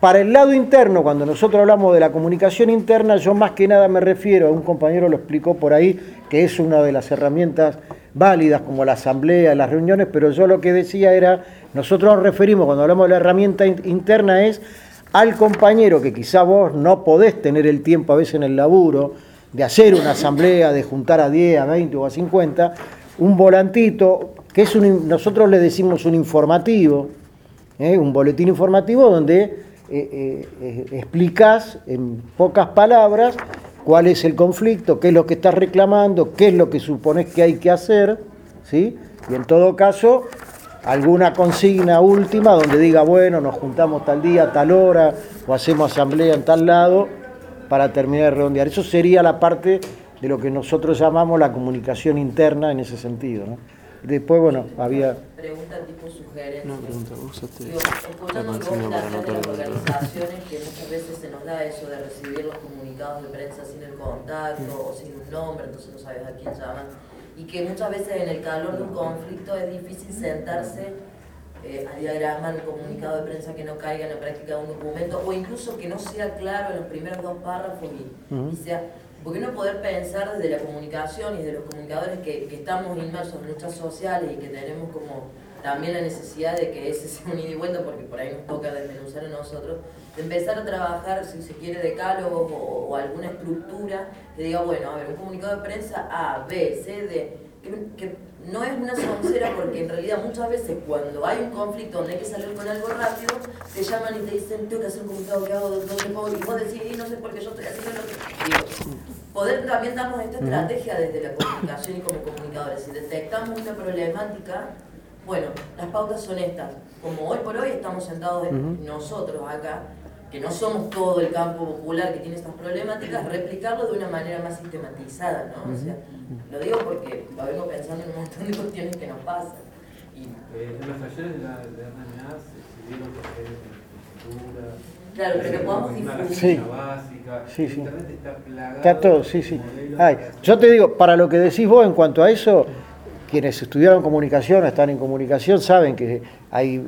[SPEAKER 3] para el lado interno, cuando nosotros hablamos de la comunicación interna, yo más que nada me refiero, a un compañero lo explicó por ahí, que es una de las herramientas válidas como la asamblea, las reuniones, pero yo lo que decía era, nosotros nos referimos cuando hablamos de la herramienta interna es al compañero que quizá vos no podés tener el tiempo a veces en el laburo de hacer una asamblea, de juntar a diez, a veinte o a cincuenta, un volantito, que es un, nosotros le decimos un informativo, ¿eh? un boletín informativo donde eh, eh, explicás en pocas palabras cuál es el conflicto, qué es lo que estás reclamando, qué es lo que suponés que hay que hacer, ¿sí? Y en todo caso, alguna consigna última donde diga, bueno, nos juntamos tal día, tal hora, o hacemos asamblea en tal lado, para terminar de redondear. Eso sería la parte de lo que nosotros llamamos la comunicación interna en ese sentido, ¿no? Después, bueno, había...
[SPEAKER 10] Pregunta tipo sugerencia.
[SPEAKER 1] No, pregunta, usaste
[SPEAKER 10] Digo, escuchando
[SPEAKER 1] la
[SPEAKER 10] vos
[SPEAKER 1] consigna para
[SPEAKER 10] hablar de las
[SPEAKER 1] anotar el-
[SPEAKER 10] organizaciones, que muchas veces se nos da eso de recibir los comunicados de prensa sin el contacto o sin un nombre, entonces no sabes a quién llaman, y que muchas veces en el calor de un conflicto es difícil sentarse eh, a diagramar un comunicado de prensa que no caiga en la práctica de un documento, o incluso que no sea claro en los primeros dos párrafos y,
[SPEAKER 3] Uh-huh.
[SPEAKER 10] y sea... ¿Por qué no poder pensar desde la comunicación y desde los comunicadores que, que estamos inmersos en luchas sociales y que tenemos como también la necesidad de que ese sea un ida y vuelta, porque por ahí nos toca desmenuzar a nosotros, de empezar a trabajar, si se quiere, decálogos o, o alguna estructura que diga, bueno, a ver, un comunicado de prensa A, B, C, D, que, que no es una soncera, porque en realidad muchas veces cuando hay un conflicto donde hay que salir con algo rápido, te llaman y te dicen, tengo que hacer un comunicado, ¿qué hago? ¿Dónde puedo? Y vos decís, y no sé por qué yo estoy haciendo lo que... Digo, poder también darnos esta estrategia desde la comunicación y como comunicadores. Si detectamos una problemática, bueno, las pautas son estas. Como hoy por hoy estamos sentados en nosotros acá, que no somos todo el campo popular que tiene estas problemáticas, replicarlo de una manera más sistematizada, ¿no? O sea, lo digo porque lo vengo pensando en un montón de cuestiones que nos pasan. Y,
[SPEAKER 7] eh, en los talleres de la, de R N A se exhibieron talleres de escritura.
[SPEAKER 10] Claro, pero que podamos difundir.
[SPEAKER 3] Sí.
[SPEAKER 7] Básica.
[SPEAKER 3] Sí, sí.
[SPEAKER 7] Internet está plagado.
[SPEAKER 3] Está todo, sí, sí. Ay, yo te digo, para lo que decís vos en cuanto a eso, quienes estudiaron comunicación, están en comunicación, saben que hay,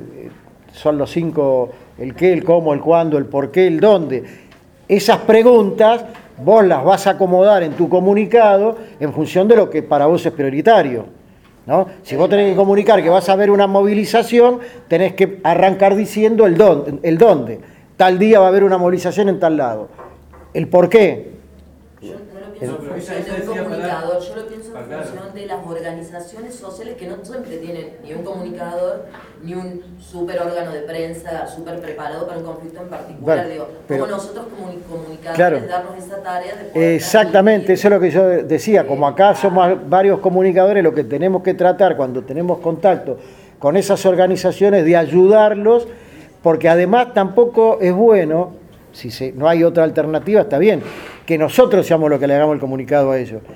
[SPEAKER 3] son los cinco, el qué, el cómo, el cuándo, el por qué, el dónde. Esas preguntas vos las vas a acomodar en tu comunicado en función de lo que para vos es prioritario, ¿no? Si vos tenés que comunicar que vas a ver una movilización, tenés que arrancar diciendo el dónde, el dónde. Tal día va a haber una movilización en tal lado. ¿El por qué?
[SPEAKER 10] Yo no lo pienso en función de un comunicador, yo lo pienso en función de las organizaciones sociales que no siempre tienen ni un comunicador ni un super órgano de prensa súper preparado para un conflicto en particular.
[SPEAKER 3] Bueno,
[SPEAKER 10] Digo,
[SPEAKER 3] pero-
[SPEAKER 10] como nosotros como comunicadores
[SPEAKER 3] Claro.
[SPEAKER 10] darnos esa tarea de poder
[SPEAKER 3] Exactamente, eso es lo que yo decía. Como acá somos varios comunicadores, lo que tenemos que tratar cuando tenemos contacto con esas organizaciones de ayudarlos, porque además tampoco es bueno, si se, no hay otra alternativa, está bien, que nosotros seamos los que le hagamos el comunicado a ellos.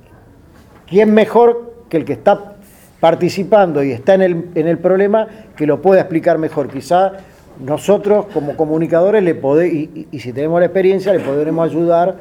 [SPEAKER 3] ¿Quién mejor que el que está participando y está en el, en el problema que lo pueda explicar mejor? Quizá nosotros como comunicadores le pode, y, y, y si tenemos la experiencia le podremos ayudar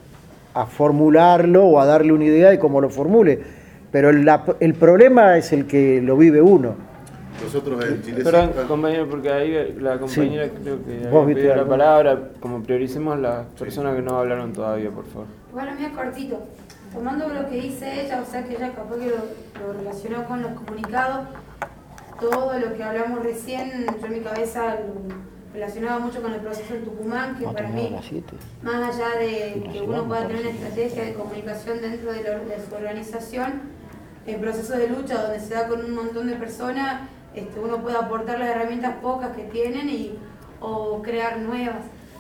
[SPEAKER 3] a formularlo o a darle una idea de cómo lo formule. Pero el, la, el problema es el que lo vive uno.
[SPEAKER 4] Nosotros en Chile...
[SPEAKER 1] Perdón, compañero, porque ahí la compañera
[SPEAKER 3] Sí.
[SPEAKER 1] creo que
[SPEAKER 3] Vos
[SPEAKER 1] había
[SPEAKER 3] viste
[SPEAKER 1] pedido la
[SPEAKER 3] algo.
[SPEAKER 1] palabra, como prioricemos las personas que no hablaron todavía, por favor.
[SPEAKER 15] Bueno, mira, cortito. Tomando lo que dice ella, o sea que ella capaz que lo, lo relacionó con los comunicados, todo lo que hablamos recién, yo en mi cabeza lo relacionaba mucho con el proceso en Tucumán, que para mí, más allá de que uno pueda tener una estrategia de comunicación dentro de, lo, de su organización, el proceso de lucha donde se da con un montón de personas, este, uno puede aportar las herramientas pocas que tienen y, o crear nuevas.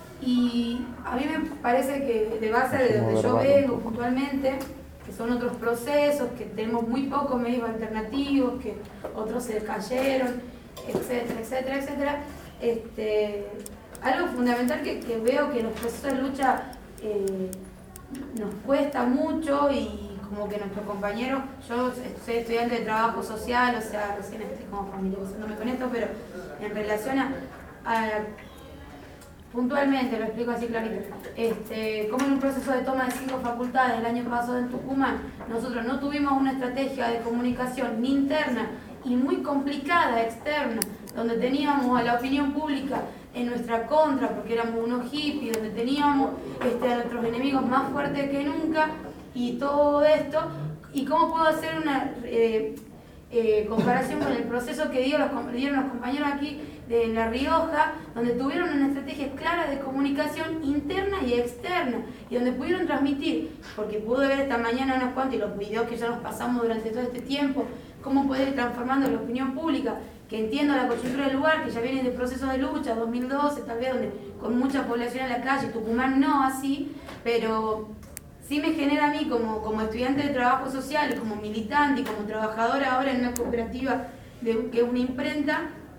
[SPEAKER 15] Y a mí me parece que de base de donde yo vengo puntualmente, que son otros procesos, que tenemos muy pocos medios alternativos, que otros se cayeron, etcétera, etcétera, etcétera. Este, algo fundamental que, que veo que los procesos de lucha eh, nos cuesta mucho y como que nuestros compañeros, yo soy estudiante de trabajo social, o sea, recién estoy como familiarizándome con esto, pero en relación a, a puntualmente, lo explico así clarito, este, como en un proceso de toma de cinco facultades el año pasado en Tucumán, nosotros no tuvimos una estrategia de comunicación ni interna y muy complicada externa, donde teníamos a la opinión pública en nuestra contra, porque éramos unos hippies, donde teníamos este, a nuestros enemigos más fuertes que nunca, y todo esto, y cómo puedo hacer una eh, eh, comparación con el proceso que dio los, dieron los compañeros aquí de La Rioja, donde tuvieron una estrategia clara de comunicación interna y externa, y donde pudieron transmitir, porque pude ver esta mañana unos cuantos, y los videos que ya nos pasamos durante todo este tiempo, cómo poder ir transformando la opinión pública, que entiendo la coyuntura del lugar, que ya viene de procesos de lucha, dos mil doce, tal vez, donde con mucha población en la calle, Tucumán no así, pero sí me genera a mí como, como estudiante de trabajo social, como militante y como trabajadora ahora en una cooperativa de, que es una imprenta,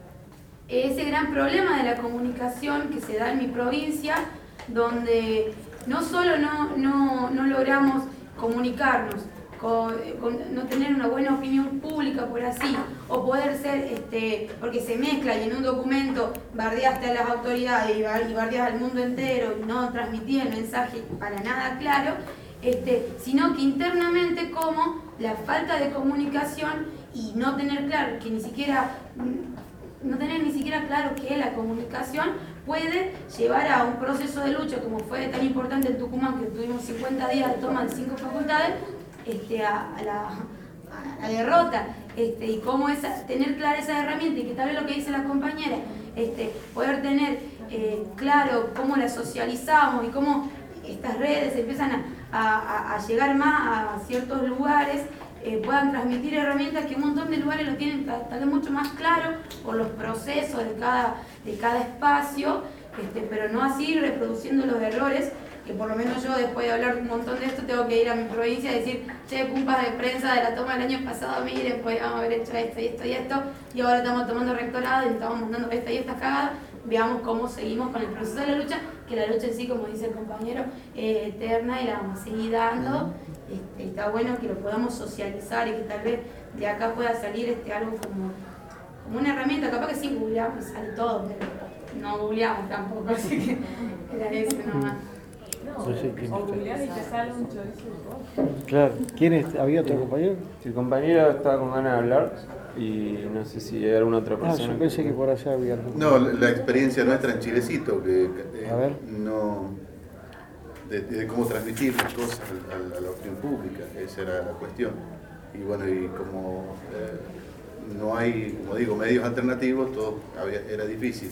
[SPEAKER 15] ese gran problema de la comunicación que se da en mi provincia, donde no solo no, no, no logramos comunicarnos, Con, con no tener una buena opinión pública por así, o poder ser, este, porque se mezcla y en un documento bardeaste a las autoridades y bardeas al mundo entero y no transmitís el mensaje para nada claro, este, sino que internamente como la falta de comunicación y no tener claro, que ni siquiera, no tener ni siquiera claro qué es la comunicación, puede llevar a un proceso de lucha como fue tan importante en Tucumán, que tuvimos cincuenta días de toma de cinco facultades, Este, a, a, la, a la derrota, este, y cómo esa, tener clara esa herramienta, y que tal vez lo que dice la compañera, este, poder tener eh, claro cómo la socializamos y cómo estas redes empiezan a, a, a llegar más a ciertos lugares, eh, puedan transmitir herramientas que un montón de lugares lo tienen tal, tal vez mucho más claro por los procesos de cada, de cada espacio, este, pero no así reproduciendo los errores, que por lo menos yo, después de hablar un montón de esto, tengo que ir a mi provincia y decir, che, cumpas de prensa de la toma del año pasado, miren, podíamos haber hecho esto y esto y esto, y ahora estamos tomando rectorado y estamos mandando esta y esta cagada, veamos cómo seguimos con el proceso de la lucha, que la lucha en sí, como dice el compañero, es eterna y la vamos a seguir dando, este, está bueno que lo podamos socializar y que tal vez de acá pueda salir este, algo como, como una herramienta, capaz que sí googleamos y sale todo, pero no googleamos tampoco, así que era eso nomás.
[SPEAKER 1] No, o googleás y te sale un chorizo de todo.
[SPEAKER 3] Claro. ¿Quién es? ¿Había otro compañero?
[SPEAKER 1] El compañero estaba con ganas de hablar y no sé si hay alguna otra persona.
[SPEAKER 3] Ah, yo pensé que por allá había algo.
[SPEAKER 4] No, la, la experiencia nuestra en Chilecito, que, que
[SPEAKER 3] a ver.
[SPEAKER 4] no de, de cómo transmitir las cosas a, a la opinión pública, esa era la cuestión. Y bueno, y como eh, no hay, como digo, medios alternativos, todo había, era difícil.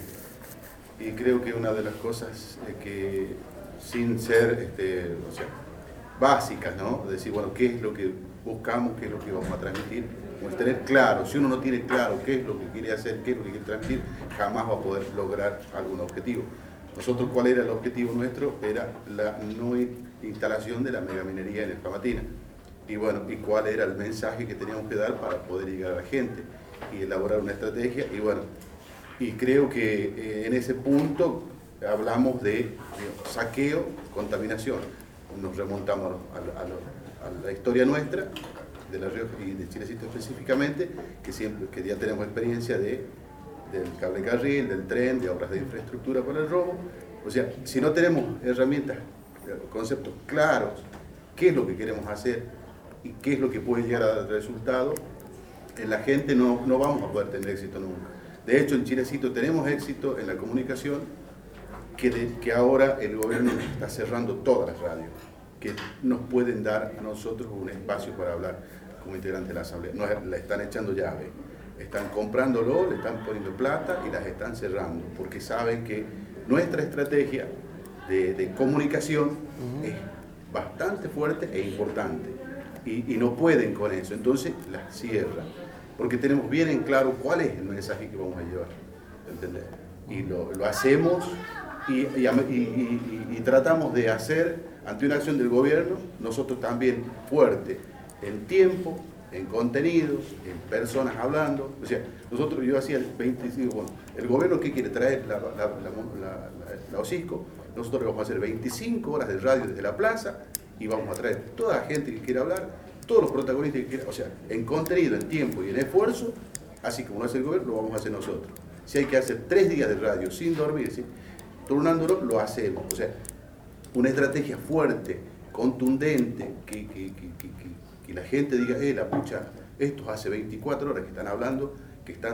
[SPEAKER 4] Y creo que una de las cosas eh, que sin ser este, o sea, básicas, ¿no? Decir, bueno, qué es lo que buscamos, qué es lo que vamos a transmitir, pues tener claro, si uno no tiene claro qué es lo que quiere hacer, qué es lo que quiere transmitir, jamás va a poder lograr algún objetivo. Nosotros, ¿cuál era el objetivo nuestro? Era la no instalación de la megaminería en Espamatina. Y bueno, y cuál era el mensaje que teníamos que dar para poder llegar a la gente y elaborar una estrategia, y bueno, y creo que eh, en ese punto hablamos de, de saqueo, contaminación. Nos remontamos a, a, a, a la historia nuestra, de La Rioja y de Chilecito específicamente, que, siempre, que ya tenemos experiencia de, del cable carril, del tren, de obras de infraestructura para el robo. O sea, si no tenemos herramientas, conceptos claros, qué es lo que queremos hacer y qué es lo que puede llegar a dar resultado, en la gente no, no vamos a poder tener éxito nunca. De hecho, en Chilecito tenemos éxito en la comunicación, Que, de, que ahora el gobierno está cerrando todas las radios, que nos pueden dar a nosotros un espacio para hablar como integrante de la Asamblea. Nos la están echando llave, están comprándolo, le están poniendo plata y las están cerrando, porque saben que nuestra estrategia de, de comunicación uh-huh. es bastante fuerte e importante, y, y no pueden con eso, entonces las cierran, porque tenemos bien en claro cuál es el mensaje que vamos a llevar, ¿entendés? Y lo, lo hacemos y, y, y, y, y tratamos de hacer, ante una acción del gobierno, nosotros también fuerte, en tiempo, en contenidos, en personas hablando. O sea, nosotros, yo hacía el veinticinco, bueno, el gobierno que quiere traer la, la, la, la, la, la OSISCO, nosotros vamos a hacer veinticinco horas de radio desde la plaza y vamos a traer toda la gente que quiera hablar, todos los protagonistas que quieran, o sea, en contenido, en tiempo y en esfuerzo, así como lo hace el gobierno, lo vamos a hacer nosotros. Si hay que hacer tres días de radio sin dormir, ¿sí? turnándolo, lo hacemos. O sea, una estrategia fuerte, contundente, que, que, que, que, que, que la gente diga, eh, la pucha, estos hace veinticuatro horas que están hablando, que están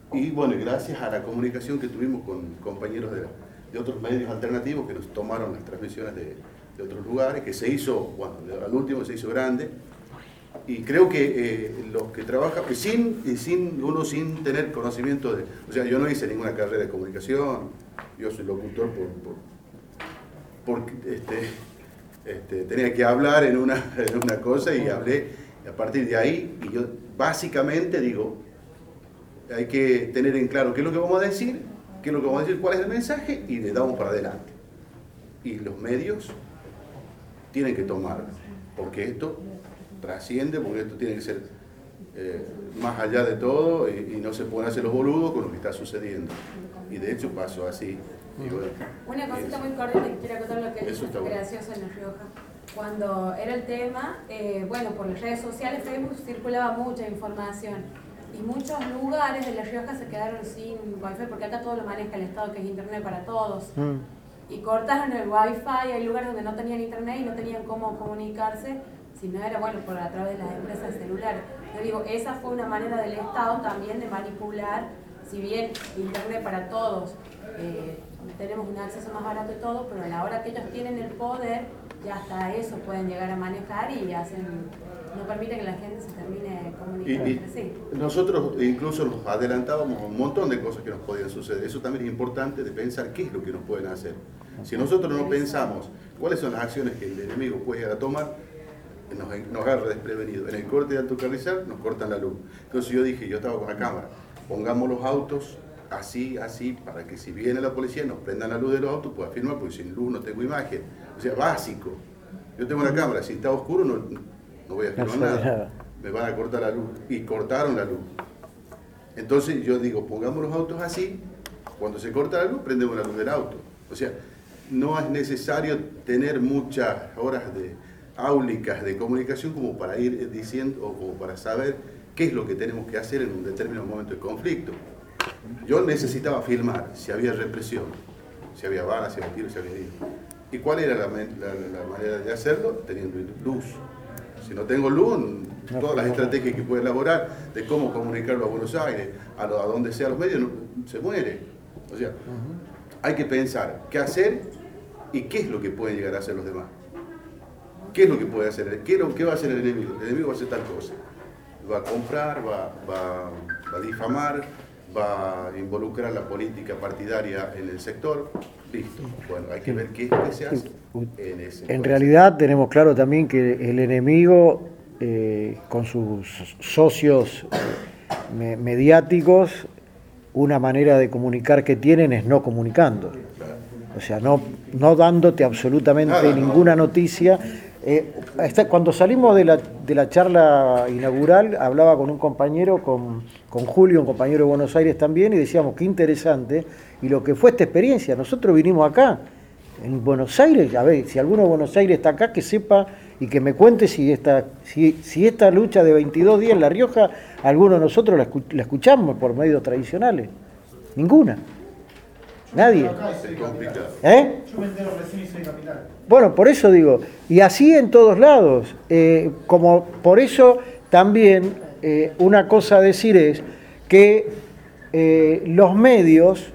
[SPEAKER 4] y bueno, gracias a la comunicación que tuvimos con compañeros de, de otros medios alternativos que nos tomaron las transmisiones de, de otros lugares, que se hizo, bueno, al último se hizo grande, y creo que eh, los que trabajan, sin, sin, uno sin tener conocimiento de, o sea, yo no hice ninguna carrera de comunicación, yo soy locutor por, por, por este, este, tenía que hablar en una, en una cosa y hablé, y a partir de ahí, y yo básicamente digo, hay que tener en claro qué es lo que vamos a decir, qué es lo que vamos a decir, cuál es el mensaje, y le damos para adelante. Y los medios tienen que tomarlo, porque esto trasciende, porque esto tiene que ser eh, más allá de todo, y, y no se pueden hacer los boludos con lo que está sucediendo. Y de hecho pasó así. Y bueno,
[SPEAKER 15] una cosita
[SPEAKER 4] eso.
[SPEAKER 15] muy corta que quiero contar lo que es
[SPEAKER 4] Eso está bueno.
[SPEAKER 15] gracioso en La Rioja. Cuando era el tema, eh, bueno, por las redes sociales, Facebook circulaba mucha información. Y muchos lugares de La Rioja se quedaron sin wifi, porque acá todo lo maneja el Estado, que es internet para todos. Mm. Y cortaron el wifi, hay lugares donde no tenían internet y no tenían cómo comunicarse, si no era, bueno, por a través de las empresas celulares. Yo digo, esa fue una manera del Estado también de manipular, si bien internet para todos, eh, tenemos un acceso más barato y todo, pero a la hora que ellos tienen el poder, ya hasta eso pueden llegar a manejar y hacen, no permiten que la gente se termine comunicando
[SPEAKER 4] y, y
[SPEAKER 15] entre sí.
[SPEAKER 4] Nosotros incluso nos adelantábamos a un montón de cosas que nos podían suceder. Eso también es importante de pensar qué es lo que nos pueden hacer. Si nosotros no pensamos cuáles son las acciones que el enemigo puede llegar a tomar, nos, nos agarra desprevenido. En el corte de Alto Carrizal nos cortan la luz. Entonces yo dije, yo estaba con la cámara, pongamos los autos así, así, para que si viene la policía nos prendan la luz de los autos, pueda filmar, porque sin luz no tengo imagen. O sea, básico. Yo tengo una cámara, si está oscuro no, no voy a filmar no nada. nada. Me van a cortar la luz. Y cortaron la luz. Entonces yo digo, pongamos los autos así, cuando se corta la luz, prendemos la luz del auto. O sea, no es necesario tener muchas horas de áulicas de comunicación como para ir diciendo o como para saber qué es lo que tenemos que hacer en un determinado momento de conflicto. Yo necesitaba filmar si había represión, si había balas, si había tiros, si había heridos. ¿Y cuál era la, la, la manera de hacerlo? Teniendo luz. Si no tengo luz, no, todas las estrategias que puedo elaborar de cómo comunicarlo a Buenos Aires, a, lo, a donde sea los medios, no, se muere. O sea, uh-huh. hay que pensar qué hacer y qué es lo que pueden llegar a hacer los demás. ¿Qué es lo que puede hacer? ¿Qué, lo, qué va a hacer el enemigo? El enemigo va a hacer tal cosa. Va a comprar, va, va, va a difamar, va a involucrar la política partidaria en el sector. Listo. Bueno, hay que ver qué es lo que se hace en ese.
[SPEAKER 3] En realidad tenemos claro también que el enemigo, eh, con sus socios me, mediáticos, una manera de comunicar que tienen es no comunicando. O sea, no, no dándote absolutamente Nada, ninguna no. noticia. Eh, cuando salimos de la, de la charla inaugural, hablaba con un compañero, con, con Julio, un compañero de Buenos Aires también, y decíamos, qué interesante, y lo que fue esta experiencia. Nosotros vinimos acá, en Buenos Aires, a ver, si alguno de Buenos Aires está acá, que sepa y que me cuente si esta, si, si esta lucha de veintidós días en La Rioja, alguno de nosotros la, la escuchamos por medios tradicionales. Ninguna. Nadie. ¿Eh?
[SPEAKER 8] Yo me entero recién y soy capital.
[SPEAKER 3] Bueno, por eso digo, y así en todos lados, eh, como por eso también eh, una cosa a decir es que eh, los medios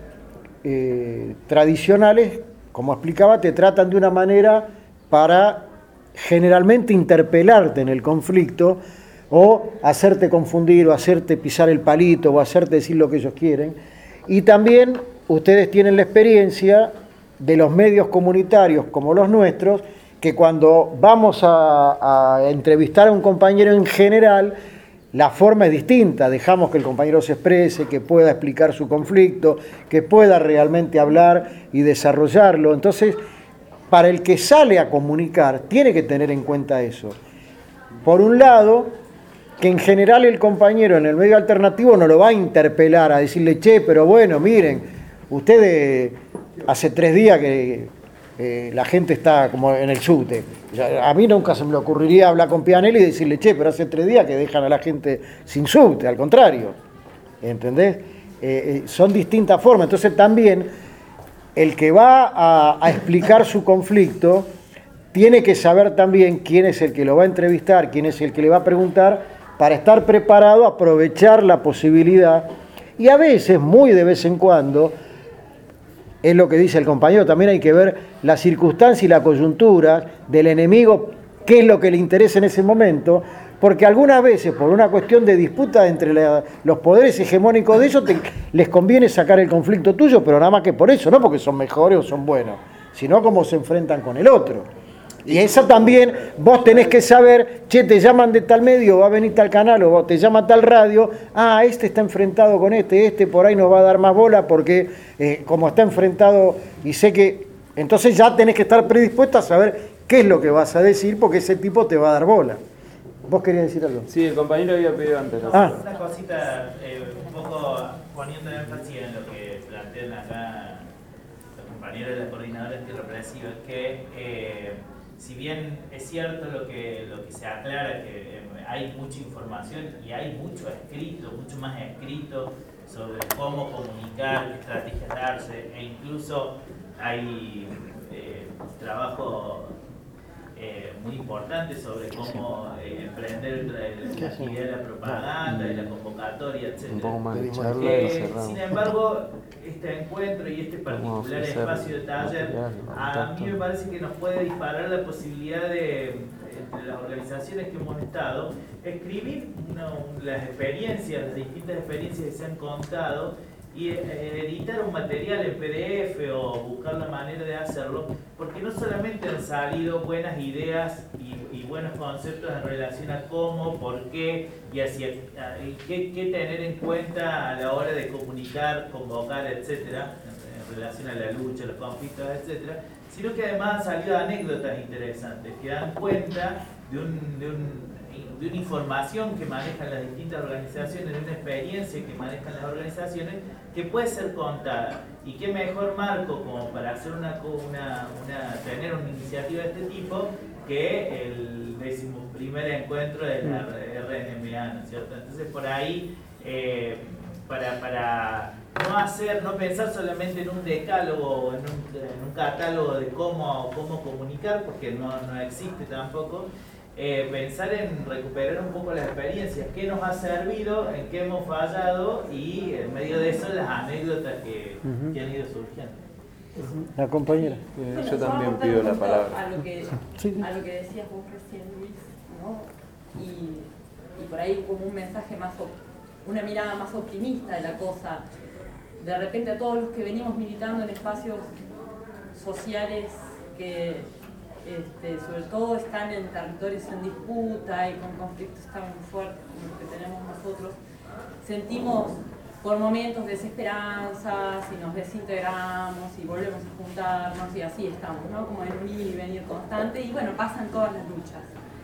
[SPEAKER 3] eh, tradicionales, como explicaba, te tratan de una manera para generalmente interpelarte en el conflicto o hacerte confundir o hacerte pisar el palito o hacerte decir lo que ellos quieren, y también ustedes tienen la experiencia de los medios comunitarios como los nuestros, que cuando vamos a, a entrevistar a un compañero en general, la forma es distinta, dejamos que el compañero se exprese, que pueda explicar su conflicto, que pueda realmente hablar y desarrollarlo. Entonces, para el que sale a comunicar, tiene que tener en cuenta eso. Por un lado, que en general el compañero en el medio alternativo no lo va a interpelar, a decirle, che, pero bueno, miren, ustedes hace tres días que eh, la gente está como en el subte. A mí nunca se me ocurriría hablar con Pianelli y decirle, che, pero hace tres días que dejan a la gente sin subte, al contrario. ¿Entendés? Eh, eh, son distintas formas. Entonces también el que va a, a explicar su conflicto tiene que saber también quién es el que lo va a entrevistar, quién es el que le va a preguntar, para estar preparado a aprovechar la posibilidad Y a veces, muy de vez en cuando, es lo que dice el compañero, también hay que ver la circunstancia y la coyuntura del enemigo, qué es lo que le interesa en ese momento, porque algunas veces, por una cuestión de disputa entre la, los poderes hegemónicos de ellos, te, les conviene sacar el conflicto tuyo, pero nada más que por eso, no porque son mejores o son buenos, sino cómo se enfrentan con el otro. Y eso también, vos tenés que saber, che, te llaman de tal medio, va a venir tal canal, o te llama tal radio, ah, este está enfrentado con este, este por ahí nos va a dar más bola, porque eh, como está enfrentado, y sé que, entonces ya tenés que estar predispuesto a saber qué es lo que vas a decir, porque ese tipo te va a dar bola. ¿Vos querías decir algo?
[SPEAKER 1] Sí, el compañero había pedido antes. ¿No?
[SPEAKER 11] Ah. Una cosita, eh, un poco poniendo énfasis en lo que plantean acá los compañeros de la coordinadora antirrepresiva, es que eh, si bien es cierto lo que, lo que se aclara, que eh, hay mucha información y hay mucho escrito, mucho más escrito sobre cómo comunicar, qué estrategias darse, e incluso hay eh, trabajo Eh, muy importante sobre cómo eh, emprender la actividad de la propaganda, de la convocatoria, etcétera.
[SPEAKER 1] Un poco más de charla
[SPEAKER 11] Eh,
[SPEAKER 1] y cerramos.
[SPEAKER 11] sin embargo, este encuentro y este particular espacio de taller, a mí me parece que nos puede disparar la posibilidad de, entre las organizaciones que hemos estado, escribir una, las experiencias, las distintas experiencias que se han contado, y eh, editar un material en P D F o buscar la manera de hacerlo, porque no solamente han salido buenas ideas y, y buenos conceptos en relación a cómo, por qué y hacia y qué, qué tener en cuenta a la hora de comunicar, convocar, etcétera, en relación a la lucha, los conflictos, etcétera, sino que además han salido anécdotas interesantes que dan cuenta de un, de un de una información que manejan las distintas organizaciones, de una experiencia que manejan las organizaciones, que puede ser contada. Y qué mejor marco como para hacer una, una, una tener una iniciativa de este tipo que el decimoprimer encuentro de la R N M A, ¿no es cierto? Entonces por ahí, eh, para, para no hacer, no pensar solamente en un decálogo o en un, en un catálogo de cómo, cómo comunicar, porque no, no existe tampoco. Eh, pensar en recuperar un poco las experiencias, qué nos ha servido, en qué hemos fallado y en medio de eso las anécdotas que, uh-huh. que han ido surgiendo.
[SPEAKER 3] La compañera.
[SPEAKER 1] Eh, yo también pido la palabra.
[SPEAKER 9] A lo que, a lo que decías vos recién, Luis, ¿no? Y, y por ahí como un mensaje más, una mirada más optimista de la cosa. De repente a todos los que venimos militando en espacios sociales que Este, sobre todo están en territorios en disputa y con conflictos tan fuertes como los que tenemos nosotros, sentimos por momentos desesperanzas y nos desintegramos y volvemos a juntarnos y así estamos, ¿no? Como en un ir y venir constante y bueno, pasan todas las luchas.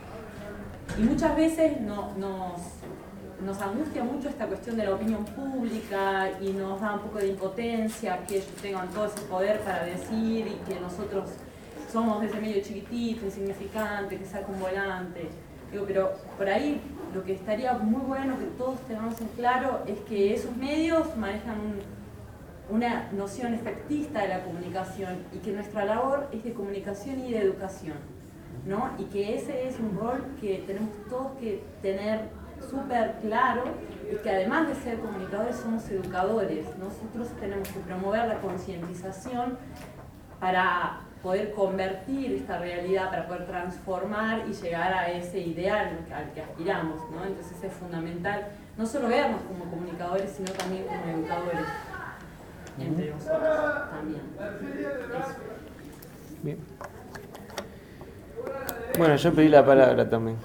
[SPEAKER 9] Y muchas veces no, nos, nos angustia mucho esta cuestión de la opinión pública y nos da un poco de impotencia que ellos tengan todo ese poder para decir y que nosotros somos ese medio chiquitito, insignificante, que saca un volante. Digo, pero por ahí lo que estaría muy bueno que todos tengamos en claro es que esos medios manejan un, una noción efectista de la comunicación y que nuestra labor es de comunicación y de educación, ¿no? Y que ese es un rol que tenemos todos que tener súper claro y que además de ser comunicadores somos educadores. Nosotros tenemos que promover la concientización para poder convertir esta realidad, para poder transformar y llegar a ese ideal al que aspiramos, ¿no? Entonces es fundamental no solo vernos como comunicadores, sino también como educadores entre nosotros también. Eso.
[SPEAKER 1] Bien. Bueno, yo pedí la palabra también.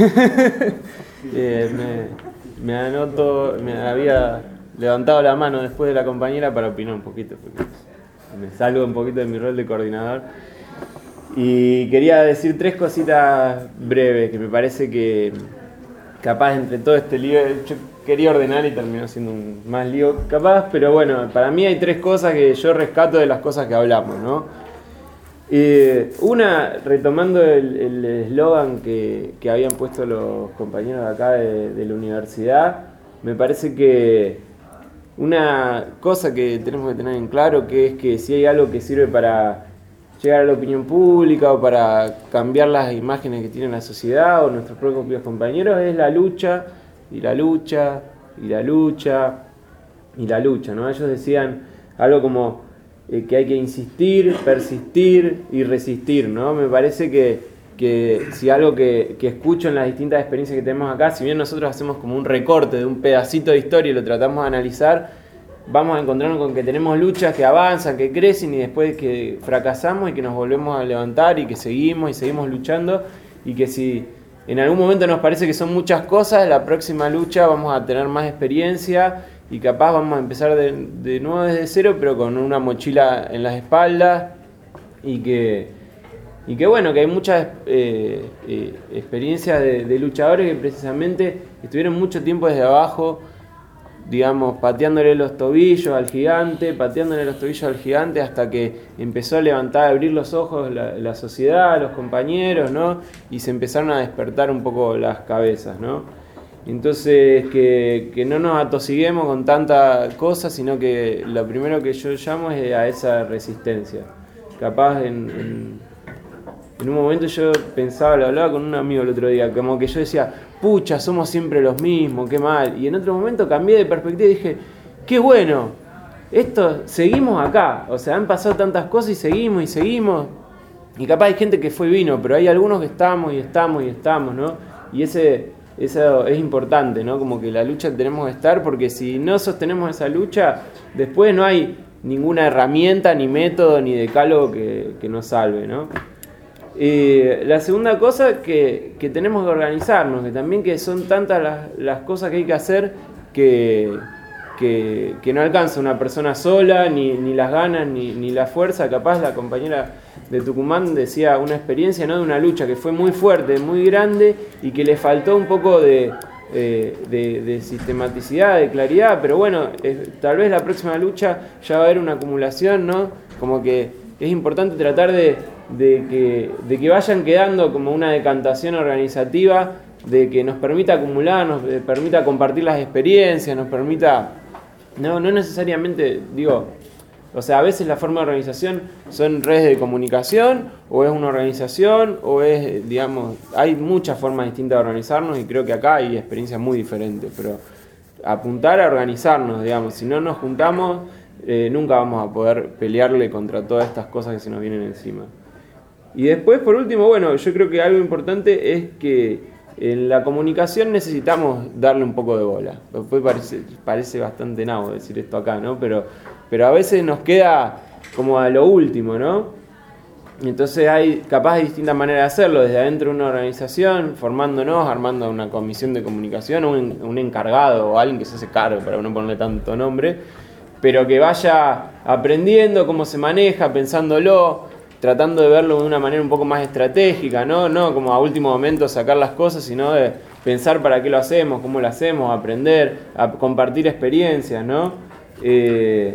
[SPEAKER 1] eh, me, me anoto, me había levantado la mano después de la compañera para opinar un poquito, porque me salgo un poquito de mi rol de coordinador. Y quería decir tres cositas breves, que me parece que capaz entre todo este lío, yo quería ordenar y terminó siendo un más lío capaz, pero bueno, para mí hay tres cosas que yo rescato de las cosas que hablamos, ¿no? Eh, una, retomando el eslogan que, que habían puesto los compañeros de acá de, de la universidad, me parece que una cosa que tenemos que tener en claro, que es que si hay algo que sirve para llegar a la opinión pública o para cambiar las imágenes que tiene la sociedad o nuestros propios compañeros, es la lucha, y la lucha, y la lucha. y la lucha, ¿no? Ellos decían algo como eh, que hay que insistir, persistir y resistir, ¿no? Me parece que, que si algo que, que escucho en las distintas experiencias que tenemos acá, si bien nosotros hacemos como un recorte de un pedacito de historia y lo tratamos de analizar, vamos a encontrarnos con que tenemos luchas que avanzan, que crecen y después que fracasamos y que nos volvemos a levantar y que seguimos y seguimos luchando, y que si en algún momento nos parece que son muchas cosas, la próxima lucha vamos a tener más experiencia y capaz vamos a empezar de, de nuevo desde cero, pero con una mochila en las espaldas, y que, y que bueno, que hay muchas eh, eh, experiencias de, de luchadores que precisamente estuvieron mucho tiempo desde abajo, digamos, pateándole los tobillos al gigante, pateándole los tobillos al gigante hasta que empezó a levantar, a abrir los ojos la, la sociedad, los compañeros, ¿no? Y se empezaron a despertar un poco las cabezas, ¿no? Entonces, que, que no nos atosiguemos con tanta cosa, sino que lo primero que yo llamo es a esa resistencia. Capaz en, en, en un momento yo pensaba, lo hablaba con un amigo el otro día, como que yo decía, pucha, somos siempre los mismos, qué mal. Y en otro momento cambié de perspectiva y dije, qué bueno, esto, seguimos acá. O sea, han pasado tantas cosas y seguimos y seguimos. Y capaz hay gente que fue y vino, pero hay algunos que estamos y estamos y estamos, ¿no? Y ese, eso es importante, ¿no? Como que la lucha tenemos que estar, porque si no sostenemos esa lucha, después no hay ninguna herramienta, ni método, ni decálogo que, que nos salve, ¿no? Eh, la segunda cosa que, que tenemos que organizarnos, que también que son tantas las, las cosas que hay que hacer que, que, que no alcanza una persona sola, ni, ni las ganas, ni, ni la fuerza. Capaz la compañera de Tucumán decía una experiencia, ¿no? De una lucha que fue muy fuerte, muy grande y que le faltó un poco de, eh, de, de sistematicidad, de claridad, pero bueno, eh, tal vez la próxima lucha ya va a haber una acumulación, ¿no? Como que es importante tratar de De que, de que vayan quedando como una decantación organizativa, de que nos permita acumular, nos permita compartir las experiencias, nos permita, no, no necesariamente, digo, o sea, a veces la forma de organización son redes de comunicación, o es una organización, o es, digamos, hay muchas formas distintas de organizarnos, y creo que acá hay experiencias muy diferentes, pero apuntar a organizarnos, digamos, si no nos juntamos, eh, nunca vamos a poder pelearle contra todas estas cosas que se nos vienen encima. Y después, por último, bueno, yo creo que algo importante es que en la comunicación necesitamos darle un poco de bola. Después parece, parece bastante nabo decir esto acá, ¿no? Pero, pero a veces nos queda como a lo último, ¿no? Y entonces hay capaz de distintas maneras de hacerlo, desde adentro de una organización, formándonos, armando una comisión de comunicación, un, un encargado o alguien que se hace cargo, para no ponerle tanto nombre, pero que vaya aprendiendo cómo se maneja, pensándolo, tratando de verlo de una manera un poco más estratégica, ¿no? No como a último momento sacar las cosas, sino de pensar para qué lo hacemos, cómo lo hacemos, aprender, a compartir experiencias, ¿no? Eh,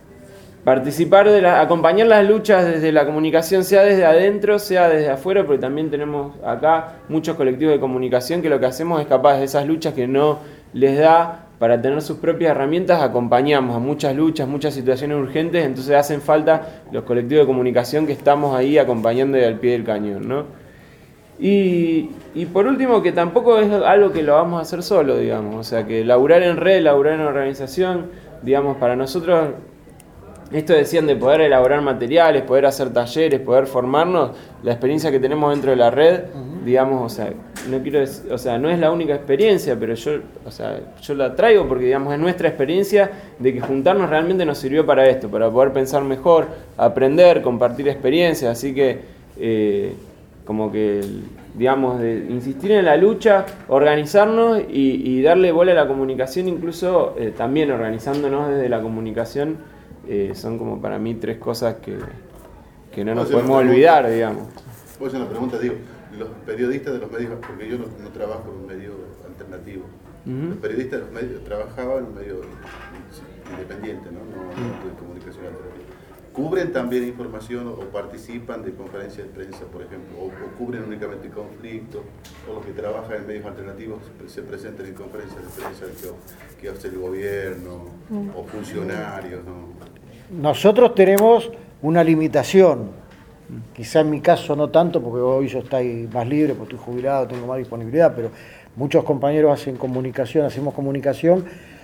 [SPEAKER 1] participar de la, acompañar las luchas desde la comunicación, sea desde adentro, sea desde afuera, porque también tenemos acá muchos colectivos de comunicación que lo que hacemos es capaz de esas luchas que no les da para tener sus propias herramientas, acompañamos a muchas luchas, muchas situaciones urgentes, entonces hacen falta los colectivos de comunicación que estamos ahí acompañando al pie del cañón, ¿no? Y, y por último, que tampoco es algo que lo vamos a hacer solo, digamos, o sea, que laburar en red, laburar en organización, digamos, para nosotros, esto decían de poder elaborar materiales, poder hacer talleres, poder formarnos, la experiencia que tenemos dentro de la red, uh-huh. digamos, o sea, no quiero decir, o sea, no es la única experiencia, pero yo, o sea, yo la traigo porque, digamos, es nuestra experiencia de que juntarnos realmente nos sirvió para esto, para poder pensar mejor, aprender, compartir experiencias, así que, eh, como que, digamos, de insistir en la lucha, organizarnos y, y darle bola a la comunicación, incluso eh, también organizándonos desde la comunicación, eh, son como para mí tres cosas que, que no nos podemos olvidar, digamos.
[SPEAKER 4] Voy a hacer una pregunta, digo, los periodistas de los medios, porque yo no, no trabajo en un medio alternativo, uh-huh. los periodistas de los medios trabajaban en un medio independiente, ¿no? No, no de comunicación alternativa. ¿Cubren también información o participan de conferencias de prensa, por ejemplo? ¿O, o cubren únicamente conflictos? ¿O los que trabajan en medios alternativos se presentan en conferencias de prensa que, que hace el gobierno o funcionarios? ¿No?
[SPEAKER 3] Nosotros tenemos una limitación. Quizá en mi caso no tanto, porque hoy yo estoy más libre, porque estoy jubilado, tengo más disponibilidad, pero muchos compañeros hacen comunicación, hacemos comunicación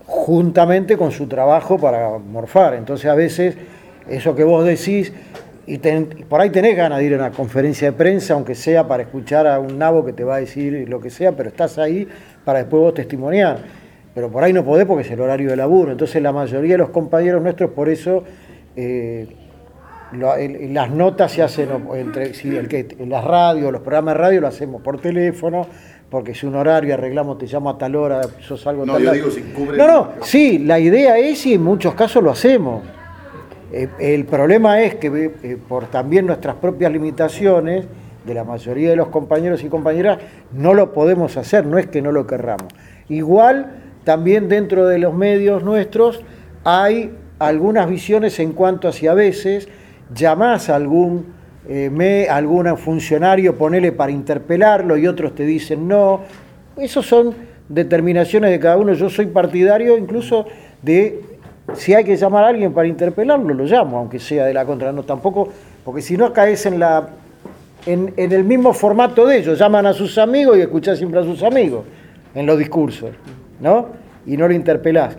[SPEAKER 3] juntamente con su trabajo para morfar. Entonces a veces eso que vos decís, y ten, por ahí tenés ganas de ir a una conferencia de prensa, aunque sea para escuchar a un nabo que te va a decir lo que sea, pero estás ahí para después vos testimoniar. Pero por ahí no podés porque es el horario de laburo. Entonces la mayoría de los compañeros nuestros, por eso, eh, lo, el, las notas se hacen entre sí, el que, en las radios, los programas de radio lo hacemos por teléfono, porque es un horario, arreglamos, te llamo a tal hora, yo salgo a
[SPEAKER 4] No,
[SPEAKER 3] tal
[SPEAKER 4] yo
[SPEAKER 3] hora.
[SPEAKER 4] digo si cubre...
[SPEAKER 3] No, no, sí, la idea es y en muchos casos lo hacemos. Eh, el problema es que eh, por también nuestras propias limitaciones, de la mayoría de los compañeros y compañeras, no lo podemos hacer, no es que no lo querramos. Igual, también dentro de los medios nuestros hay algunas visiones en cuanto a si a veces llamás a algún, eh, me, algún funcionario, ponele para interpelarlo y otros te dicen no. Esos son determinaciones de cada uno. Yo soy partidario incluso de si hay que llamar a alguien para interpelarlo, lo llamo, aunque sea de la contra. No, tampoco, porque si no caes en, la, en, en el mismo formato de ellos, llaman a sus amigos y escuchás siempre a sus amigos en los discursos, ¿no? Y no lo interpelás.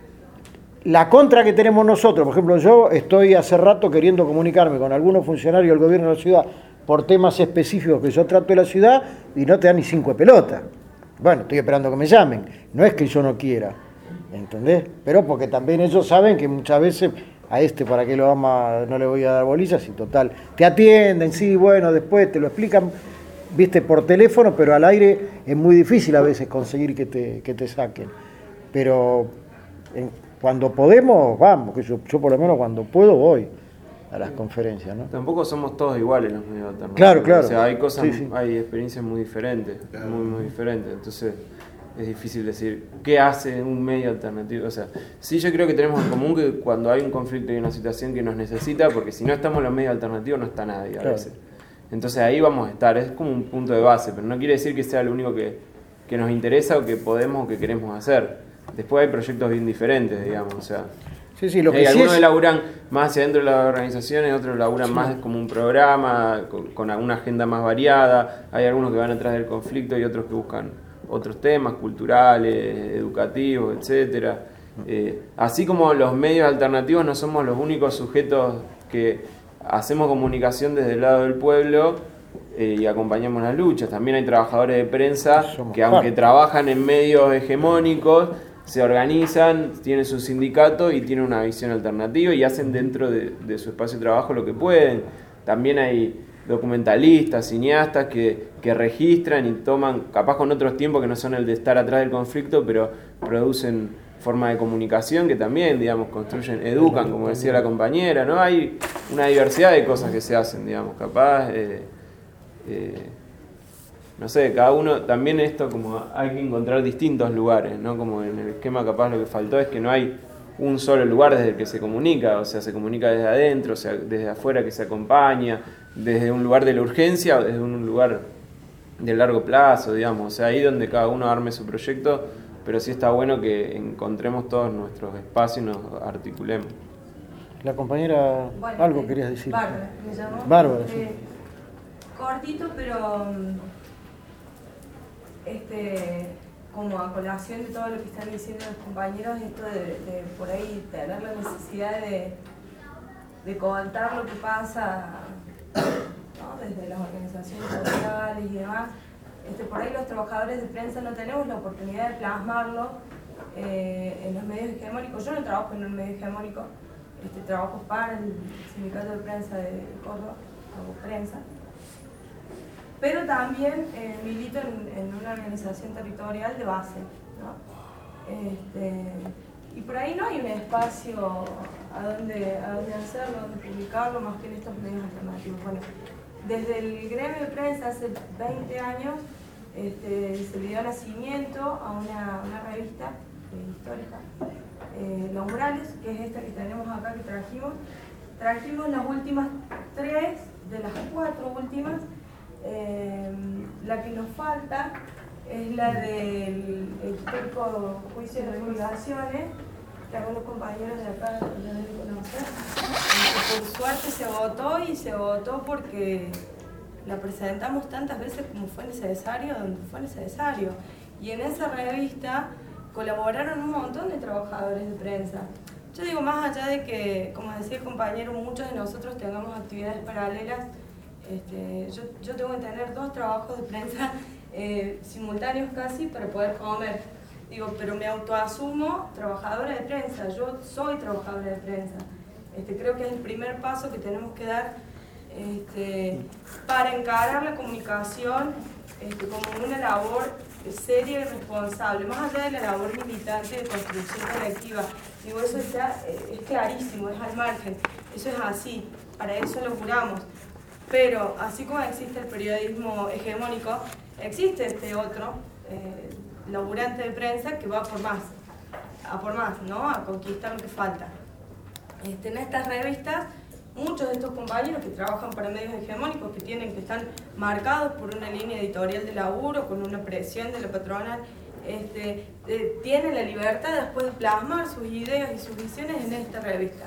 [SPEAKER 3] La contra que tenemos nosotros, por ejemplo, yo estoy hace rato queriendo comunicarme con algunos funcionarios del gobierno de la ciudad por temas específicos que yo trato de la ciudad y no te dan ni cinco de pelota. Bueno, estoy esperando que me llamen. No es que yo no quiera, ¿entendés? Pero porque también ellos saben que muchas veces a este para qué lo ama no le voy a dar bolillas y total. Te atienden, sí, bueno, después te lo explican, viste, por teléfono, pero al aire es muy difícil a veces conseguir que te, que te saquen. Pero en, cuando podemos, vamos, que yo, yo por lo menos cuando puedo voy a las conferencias, ¿no?
[SPEAKER 1] Tampoco somos todos iguales los medios alternativos.
[SPEAKER 3] Claro, claro.
[SPEAKER 1] O sea, hay cosas,
[SPEAKER 3] Sí, sí.
[SPEAKER 1] hay experiencias muy diferentes, muy, muy diferentes. Entonces es difícil decir qué hace un medio alternativo. O sea, sí, yo creo que tenemos en común que cuando hay un conflicto y una situación que nos necesita, porque si no estamos en los medios alternativos no está nadie a
[SPEAKER 3] Claro.
[SPEAKER 1] veces. Entonces ahí vamos a estar, es como un punto de base, pero no quiere decir que sea lo único que, que nos interesa o que podemos o que queremos hacer. Después hay proyectos bien diferentes, digamos, o sea,
[SPEAKER 3] Sí, sí, lo que
[SPEAKER 1] hay
[SPEAKER 3] sí
[SPEAKER 1] algunos
[SPEAKER 3] es-
[SPEAKER 1] laburan más hacia dentro de las organizaciones, otros laburan
[SPEAKER 3] Sí.
[SPEAKER 1] más como un programa, con, con una agenda más variada, hay algunos que van atrás del conflicto y otros que buscan otros temas culturales, educativos, etcétera. Eh, así como los medios alternativos no somos los únicos sujetos que hacemos comunicación desde el lado del pueblo eh, y acompañamos las luchas, también hay trabajadores de prensa que aunque
[SPEAKER 3] parte.
[SPEAKER 1] trabajan en medios hegemónicos, se organizan, tienen su sindicato y tienen una visión alternativa y hacen dentro de, de su espacio de trabajo lo que pueden. También hay documentalistas, cineastas que, que registran y toman, capaz con otros tiempos que no son el de estar atrás del conflicto, pero producen formas de comunicación que también, digamos, construyen, educan, como decía la compañera, ¿no? Hay una diversidad de cosas que se hacen, digamos, capaz... Eh, eh, no sé, cada uno, también esto como hay que encontrar distintos lugares, ¿no? Como en el esquema capaz lo que faltó es que no hay un solo lugar desde el que se comunica, o sea, se comunica desde adentro, o sea, desde afuera que se acompaña, desde un lugar de la urgencia o desde un lugar de largo plazo, digamos, o sea, ahí donde cada uno arme su proyecto, pero sí está bueno que encontremos todos nuestros espacios y nos articulemos.
[SPEAKER 3] La compañera,
[SPEAKER 6] Bueno,
[SPEAKER 3] algo
[SPEAKER 6] eh,
[SPEAKER 3] querías decir.
[SPEAKER 6] Bárbara, me llamó.
[SPEAKER 3] Bárbara, sí.
[SPEAKER 6] Eh, cortito, pero mm, este, como a colación de todo lo que están diciendo los compañeros, esto de, de por ahí tener la necesidad de, de contar lo que pasa, ¿no? Desde las organizaciones sociales y demás. Este, por ahí los trabajadores de prensa no tenemos la oportunidad de plasmarlo eh, en los medios hegemónicos. Yo no trabajo en un medio hegemónico, este, trabajo para el Sindicato de Prensa de Córdoba, hago prensa. Pero también eh, milito en, en una organización territorial de base, ¿no? Este, y por ahí no hay un espacio a donde, a donde hacerlo, a donde publicarlo, más que en estos medios alternativos. Bueno, desde el gremio de prensa hace veinte años este, se le dio nacimiento a una, una revista eh, histórica, eh, Los Murales, que es esta que tenemos acá que trajimos. Trajimos las últimas tres, de las cuatro últimas. Eh, la que nos falta es la del histórico juicio de regulaciones, que algunos compañeros de acá ya deben conocer. Eh, por suerte se votó y se votó porque la presentamos tantas veces como fue necesario, donde fue necesario. Y en esa revista colaboraron un montón de trabajadores de prensa. Yo digo, más allá de que, como decía el compañero, muchos de nosotros tengamos actividades paralelas, este, yo, yo tengo que tener dos trabajos de prensa eh, simultáneos casi para poder comer. Digo, pero me autoasumo trabajadora de prensa, yo soy trabajadora de prensa. Este, creo que es el primer paso que tenemos que dar este, para encarar la comunicación este, como una labor seria y responsable, más allá de la labor militante de construcción colectiva. Digo, eso está, es clarísimo, es al margen, eso es así, para eso lo juramos. Pero así como existe el periodismo hegemónico, existe este otro eh, laburante de prensa que va por más, a por más, ¿no? A conquistar lo que falta. Este, en estas revistas, muchos de estos compañeros que trabajan para medios hegemónicos, que tienen que estar marcados por una línea editorial de laburo, con una presión de la patronal, este, eh, tienen la libertad después de plasmar sus ideas y sus visiones en esta revista,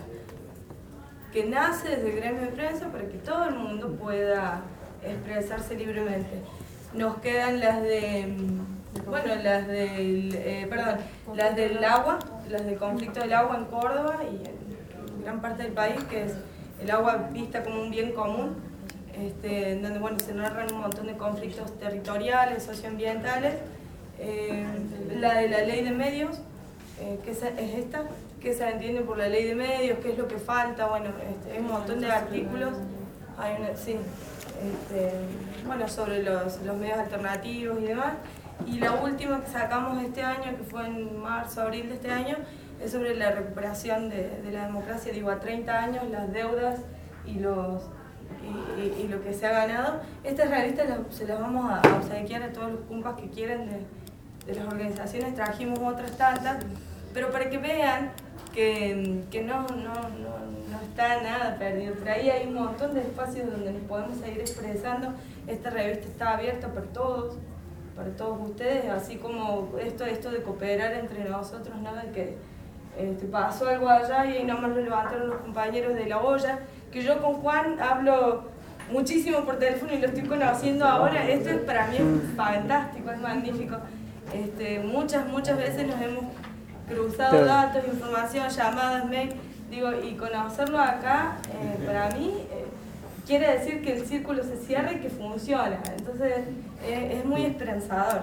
[SPEAKER 6] que nace desde el gremio de prensa para que todo el mundo pueda expresarse libremente. Nos quedan las de, bueno, las del, eh, perdón, las del agua, las del conflicto del agua en Córdoba y en gran parte del país, que es el agua vista como un bien común, este, en donde bueno, se narran un montón de conflictos territoriales, socioambientales. Eh, la de la ley de medios, eh, que es esta, que se entiende por la ley de medios, qué es lo que falta, bueno, este, hay un montón de artículos, hay una, sí, este, bueno, sobre los, los medios alternativos y demás. Y la última que sacamos este año, que fue en marzo, abril de este año, es sobre la recuperación de, de la democracia, digo, a treinta años, las deudas y, los, y, y, y lo que se ha ganado. Estas revistas las, se las vamos a, a obsequiar a todos los cumpas que quieren de, de las organizaciones, trajimos otras tantas, pero para que vean que, que no, no, no, no está nada perdido. Por ahí hay un montón de espacios donde nos podemos seguir expresando. Esta revista está abierta para todos, para todos ustedes, así como esto, esto de cooperar entre nosotros, ¿no? De que este, pasó algo allá y ahí nomás lo levantaron los compañeros de La Olla, que yo con Juan hablo muchísimo por teléfono y lo estoy conociendo ahora. Esto es, para mí es fantástico, es magnífico. Este, muchas, muchas veces nos hemos cruzado datos, información, llamadas, mail, digo, y conocerlo acá, eh, para mí, eh, quiere decir que el círculo se cierra y que funciona. Entonces, eh, es muy esperanzador.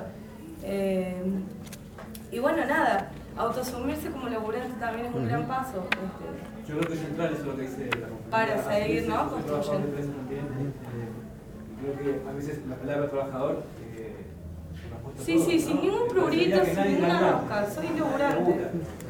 [SPEAKER 6] Eh, y bueno, nada, autoasumirse como laburante también es un gran paso. Este,
[SPEAKER 7] Yo creo que es central eso lo que dice la compañera.
[SPEAKER 6] Para seguir, ¿no?
[SPEAKER 7] Construyendo. Creo que a veces la palabra trabajador... Eh,
[SPEAKER 6] Sí, sí, sin ningún prurito, sin ninguna mosca, soy laburante.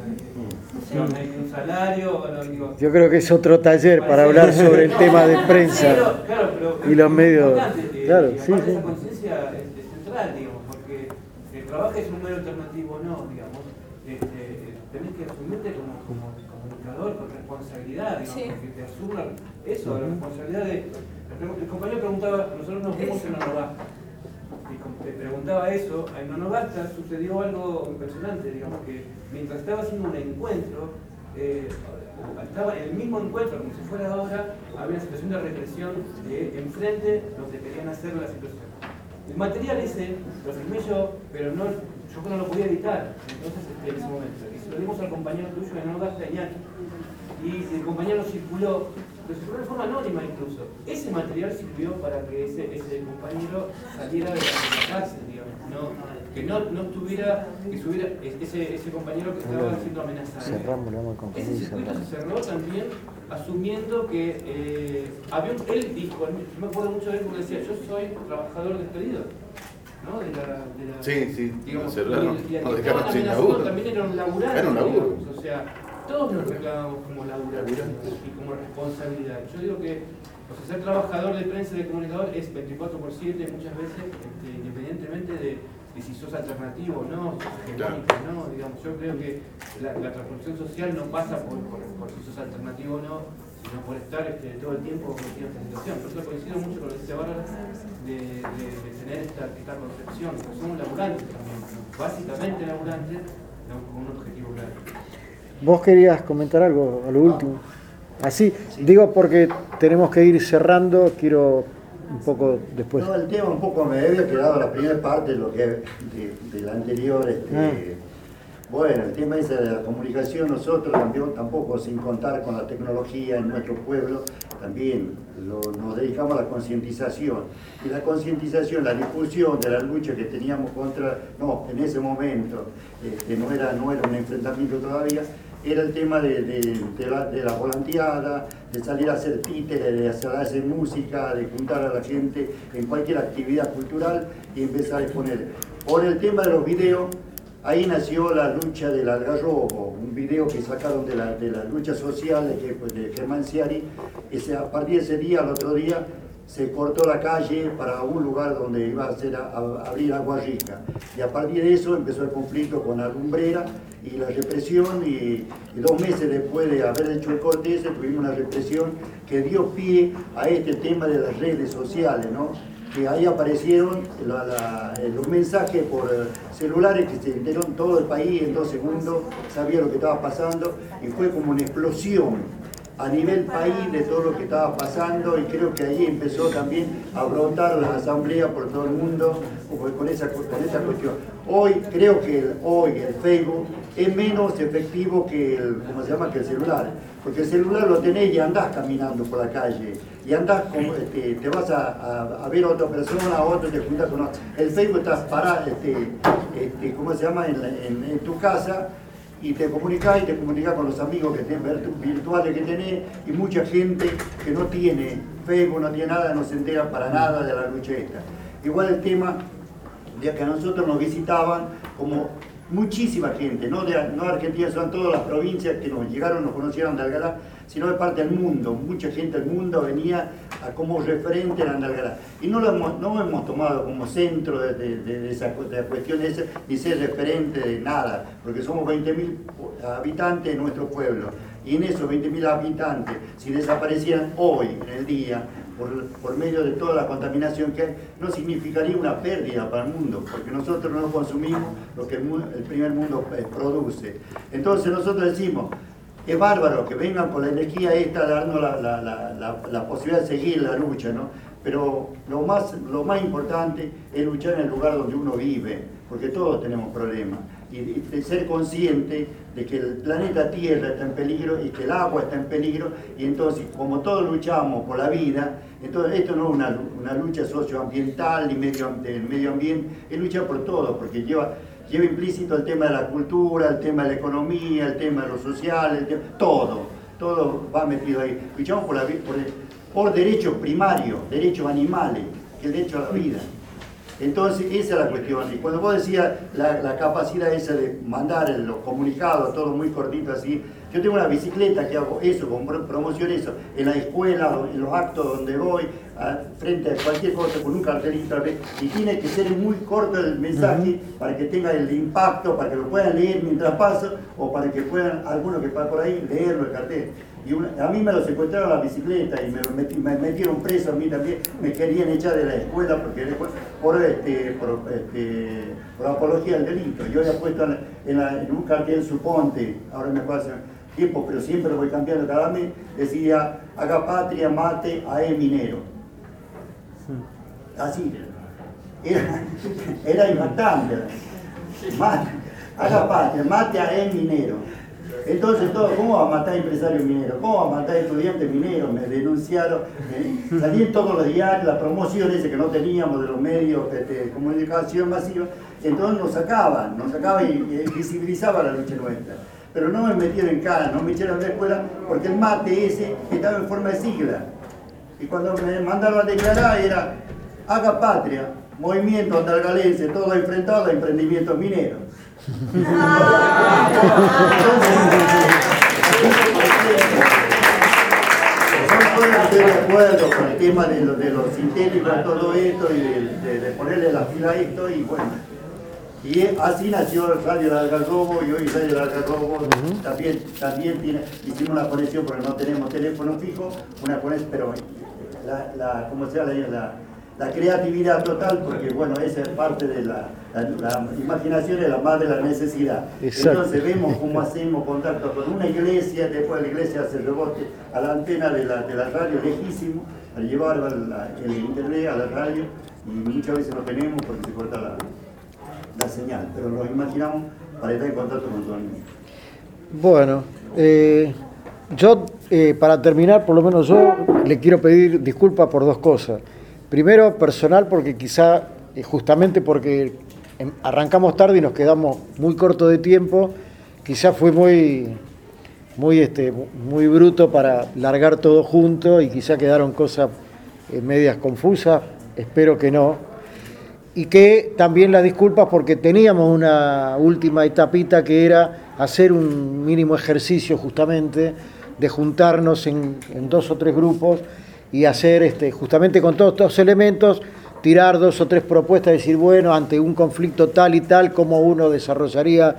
[SPEAKER 7] No hay un salario, no, digo,
[SPEAKER 3] yo creo que es otro taller para hablar sobre el tema de prensa y los medios. Claro, sí, sí.
[SPEAKER 7] Esa conciencia es central, digamos, porque el trabajo es un medio alternativo, no, digamos. Este, tenés que asumirte como, como comunicador con responsabilidad, digamos, sí. Porque te asuman eso, la responsabilidad de... El compañero preguntaba, nosotros nos fuimos en Nonogasta. Y te preguntaba eso, en Nonogasta sucedió algo impresionante, digamos que mientras estaba haciendo un encuentro, eh, estaba en el mismo encuentro, como si fuera ahora, había una situación de represión de enfrente donde querían hacer la situación. El material ese lo filmé yo, pero no, yo no lo podía editar, entonces en ese momento. Y se lo dimos al compañero tuyo de Nonogasta, Iñaki. Y el compañero circuló, lo circuló de forma anónima incluso. Ese material sirvió para que ese, ese compañero saliera de la cárcel, digamos. No, que no, no estuviera, que subiera ese, ese compañero que estaba siendo amenazado. Ese circuito se cerró también asumiendo que eh, había un, él dijo, yo me acuerdo mucho de él porque decía, yo soy trabajador despedido. ¿No? De la, de la,
[SPEAKER 4] sí, sí,
[SPEAKER 7] digamos,
[SPEAKER 4] cerraron,
[SPEAKER 7] y, y,
[SPEAKER 4] no,
[SPEAKER 7] y
[SPEAKER 4] dejaron sin laburo.
[SPEAKER 7] También era un laburante,
[SPEAKER 4] era un laburo.
[SPEAKER 7] digamos, o sea, todos nos reclamamos como laburantes y como responsabilidad. Yo digo que o sea, ser trabajador de prensa y de comunicador es veinticuatro por siete muchas veces, este, independientemente de, de si sos alternativo o no, si sos hegemónico o no, digamos, yo creo que la, la transformación social no pasa por, por, por si sos alternativo o no, sino por estar este, todo el tiempo metido en esta situación. Por eso coincido mucho con lo que dice Bárbara de, de, de tener esta, esta concepción, que somos laburantes también, básicamente laburantes, no, con un objetivo claro.
[SPEAKER 3] ¿Vos querías comentar algo a lo último? Así, digo porque tenemos que ir cerrando, quiero un poco después.
[SPEAKER 23] No, el tema un poco me había quedado la primera parte de lo que de, de la anterior este, ah. Bueno, el tema ese de la comunicación, nosotros también, tampoco sin contar con la tecnología en nuestro pueblo, también lo, nos dedicamos a la concientización. Y la concientización, la difusión de la lucha que teníamos contra, no, en ese momento, este, no, era, no era un enfrentamiento todavía, era el tema de, de, de, la, de la volanteada, de salir a hacer títeres, de hacer, hacer música, de juntar a la gente en cualquier actividad cultural y empezar a exponer. Por el tema de los videos, ahí nació la lucha del algarrobo, un video que sacaron de la, de la lucha social de, de Germán Ciari. Ese, a partir de ese día, al otro día, se cortó la calle para un lugar donde iba a, hacer a, a abrir Agua Rica. Y a partir de eso empezó el conflicto con la lumbrera y la represión, y, y dos meses después de haber hecho el corte ese, tuvimos una represión que dio pie a este tema de las redes sociales, ¿no? Que ahí aparecieron la, la, los mensajes por celulares que se enteraron todo el país en dos segundos, sabía lo que estaba pasando, y fue como una explosión a nivel país de todo lo que estaba pasando, y creo que ahí empezó también a brotar la asamblea por todo el mundo con esa, con esa cuestión. Hoy creo que el, hoy el Facebook es menos efectivo que el, ¿cómo se llama?, que el celular, porque el celular lo tenés y andás caminando por la calle, y andás como, este, te vas a, a, a ver a otra persona, a otro te juntas con otro. El Facebook estás parado, este, este, ¿cómo se llama?, en, en, en tu casa, y te comunicás y te comunicás con los amigos que tenés, virtuales que tenés, y mucha gente que no tiene Facebook, no tiene nada, no se entera para nada de la lucha esta. Igual el tema de que a nosotros nos visitaban como muchísima gente, no de no Argentina, son todas las provincias que nos llegaron, nos conocieron de Algará, sino de parte del mundo. Mucha gente del mundo venía a, como referente en Algará. Y no lo hemos, no hemos tomado como centro de, de, de, de esa de la cuestión esa, ni ser referente de nada, porque somos veinte mil habitantes en nuestro pueblo. Y en esos veinte mil habitantes, si desaparecieran hoy, en el día, por, por medio de toda la contaminación que hay, no significaría una pérdida para el mundo, porque nosotros no consumimos lo que el, el primer mundo eh, produce. Entonces nosotros decimos, es bárbaro que vengan con la energía esta, darnos la, la, la, la, la posibilidad de seguir la lucha, ¿no? Pero lo más, lo más importante es luchar en el lugar donde uno vive, porque todos tenemos problemas. Y de ser consciente de que el planeta Tierra está en peligro y que el agua está en peligro, y entonces, como todos luchamos por la vida, entonces esto no es una, una lucha socioambiental ni medio, del medio ambiente, es lucha por todo, porque lleva, lleva implícito el tema de la cultura, el tema de la economía, el tema de lo social, el tema, todo, todo va metido ahí. Luchamos por, la, por, el, por derechos primarios, derechos animales, que el derecho a la vida. Entonces, esa es la cuestión. Y cuando vos decías la, la capacidad esa de mandar los comunicados, todo muy cortito así, yo tengo una bicicleta que hago eso, con promoción eso, en la escuela, en los actos donde voy, a, frente a cualquier cosa, con un cartelito, y tiene que ser muy corto el mensaje uh-huh. para que tenga el impacto, para que lo puedan leer mientras paso, o para que puedan, algunos que pasan por ahí, leerlo el cartel. Y una, a mí me lo secuestraron la bicicleta y me, lo metí, me metieron preso, a mí también me querían echar de la escuela porque después, por, este, por, este, por apología del delito. Yo había puesto en, en, la, en un cartel, suponte, ahora me pasa tiempo, pero siempre lo voy cambiando cada mes, decía, haga patria, mate a E minero. Así, era, era impactante. Mate, haga patria, mate a E minero. Entonces, todo, ¿cómo va a matar empresarios mineros? ¿Cómo va a matar estudiantes mineros? Me denunciaron, ¿eh? Salí en todos los diarios, la promoción esa que no teníamos de los medios de este, comunicación masiva, entonces nos sacaban, nos sacaban y, y visibilizaban la lucha nuestra. Pero no me metieron en cara, no me echaron de la escuela, porque el mate ese estaba en forma de sigla. Y cuando me mandaron a declarar era, haga patria, movimiento andalgalense, todo enfrentado a emprendimientos mineros. Estoy de acuerdo con el tema de lo, de lo sintético, todo esto, y de, de, de ponerle la fila a esto, y bueno. Y así nació Radio del Algarrobo, y hoy Radio del Algarrobo uh-huh. también, también tiene, hicimos una conexión porque no tenemos teléfono fijo, una conexión, pero la, la, ¿cómo se llama? La, la creatividad total, porque bueno, esa es parte de la, la, la imaginación, es la más de la necesidad. Exacto. Entonces vemos cómo hacemos contacto con una iglesia, después la iglesia hace rebote a la antena de la, de la radio lejísimo, al llevar la, el internet a la radio, y muchas veces no tenemos porque se corta la, la señal, pero lo imaginamos para estar en contacto con todo el mundo.
[SPEAKER 3] Bueno, eh, yo, eh, para terminar, por lo menos yo le quiero pedir disculpas por dos cosas. Primero, personal, porque quizá, eh, justamente porque arrancamos tarde y nos quedamos muy cortos de tiempo, quizá fue muy, muy, este, muy bruto para largar todo junto y quizá quedaron cosas eh, medias confusas, espero que no. Y que también las disculpas porque teníamos una última etapita que era hacer un mínimo ejercicio justamente de juntarnos en, en dos o tres grupos y hacer este, justamente con todos estos elementos, tirar dos o tres propuestas, decir, bueno, ante un conflicto tal y tal, cómo uno desarrollaría.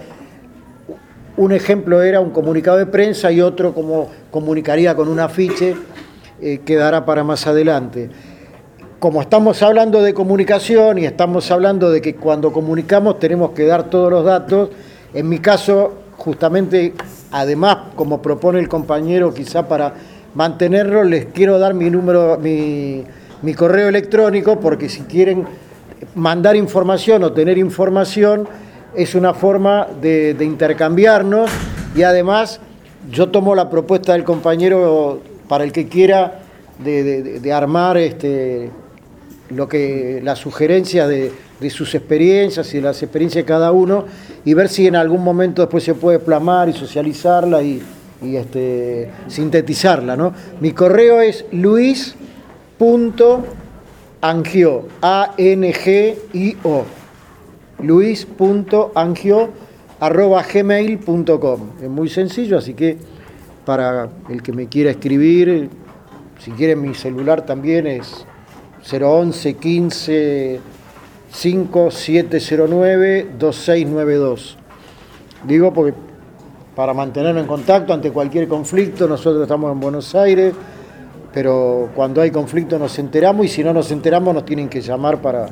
[SPEAKER 3] Un ejemplo era un comunicado de prensa y otro cómo comunicaría con un afiche, eh, quedará para más adelante. Como estamos hablando de comunicación y estamos hablando de que cuando comunicamos tenemos que dar todos los datos, en mi caso, justamente, además, como propone el compañero, quizá para mantenerlo, les quiero dar mi número, mi, mi correo electrónico, porque si quieren mandar información o tener información, es una forma de, de intercambiarnos, y además yo tomo la propuesta del compañero para el que quiera de, de, de armar este, lo que, las sugerencias de, de sus experiencias y de las experiencias de cada uno, y ver si en algún momento después se puede plasmar y socializarla y, y este, sintetizarla, ¿no? Mi correo es luis punto angio, A N G I O, luis punto angio arroba gmail punto com. Es muy sencillo, así que para el que me quiera escribir, si quieren mi celular también es cero once quince cinco siete cero nueve dos seis nueve dos. Digo porque para mantenernos en contacto ante cualquier conflicto, nosotros estamos en Buenos Aires, pero cuando hay conflicto nos enteramos, y si no nos enteramos nos tienen que llamar para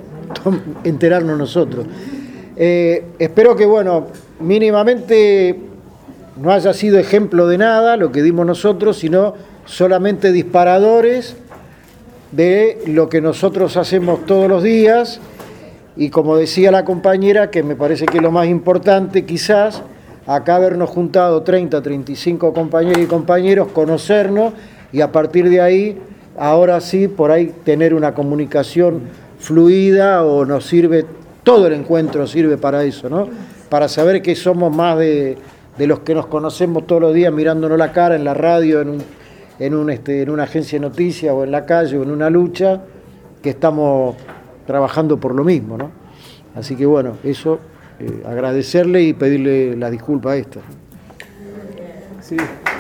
[SPEAKER 3] enterarnos nosotros. Eh, espero que, bueno, mínimamente no haya sido ejemplo de nada lo que dimos nosotros, sino solamente disparadores de lo que nosotros hacemos todos los días, y como decía la compañera, que me parece que es lo más importante quizás, acá habernos juntado treinta, treinta y cinco compañeras y compañeros, conocernos, y a partir de ahí, ahora sí, por ahí tener una comunicación fluida, o nos sirve, todo el encuentro sirve para eso, ¿no? Para saber que somos más de, de los que nos conocemos todos los días mirándonos la cara en la radio, en un En, un, este, en una agencia de noticias o en la calle o en una lucha, que estamos trabajando por lo mismo, ¿no? Así que bueno, eso, eh, agradecerle y pedirle la disculpa a esta.
[SPEAKER 1] Sí.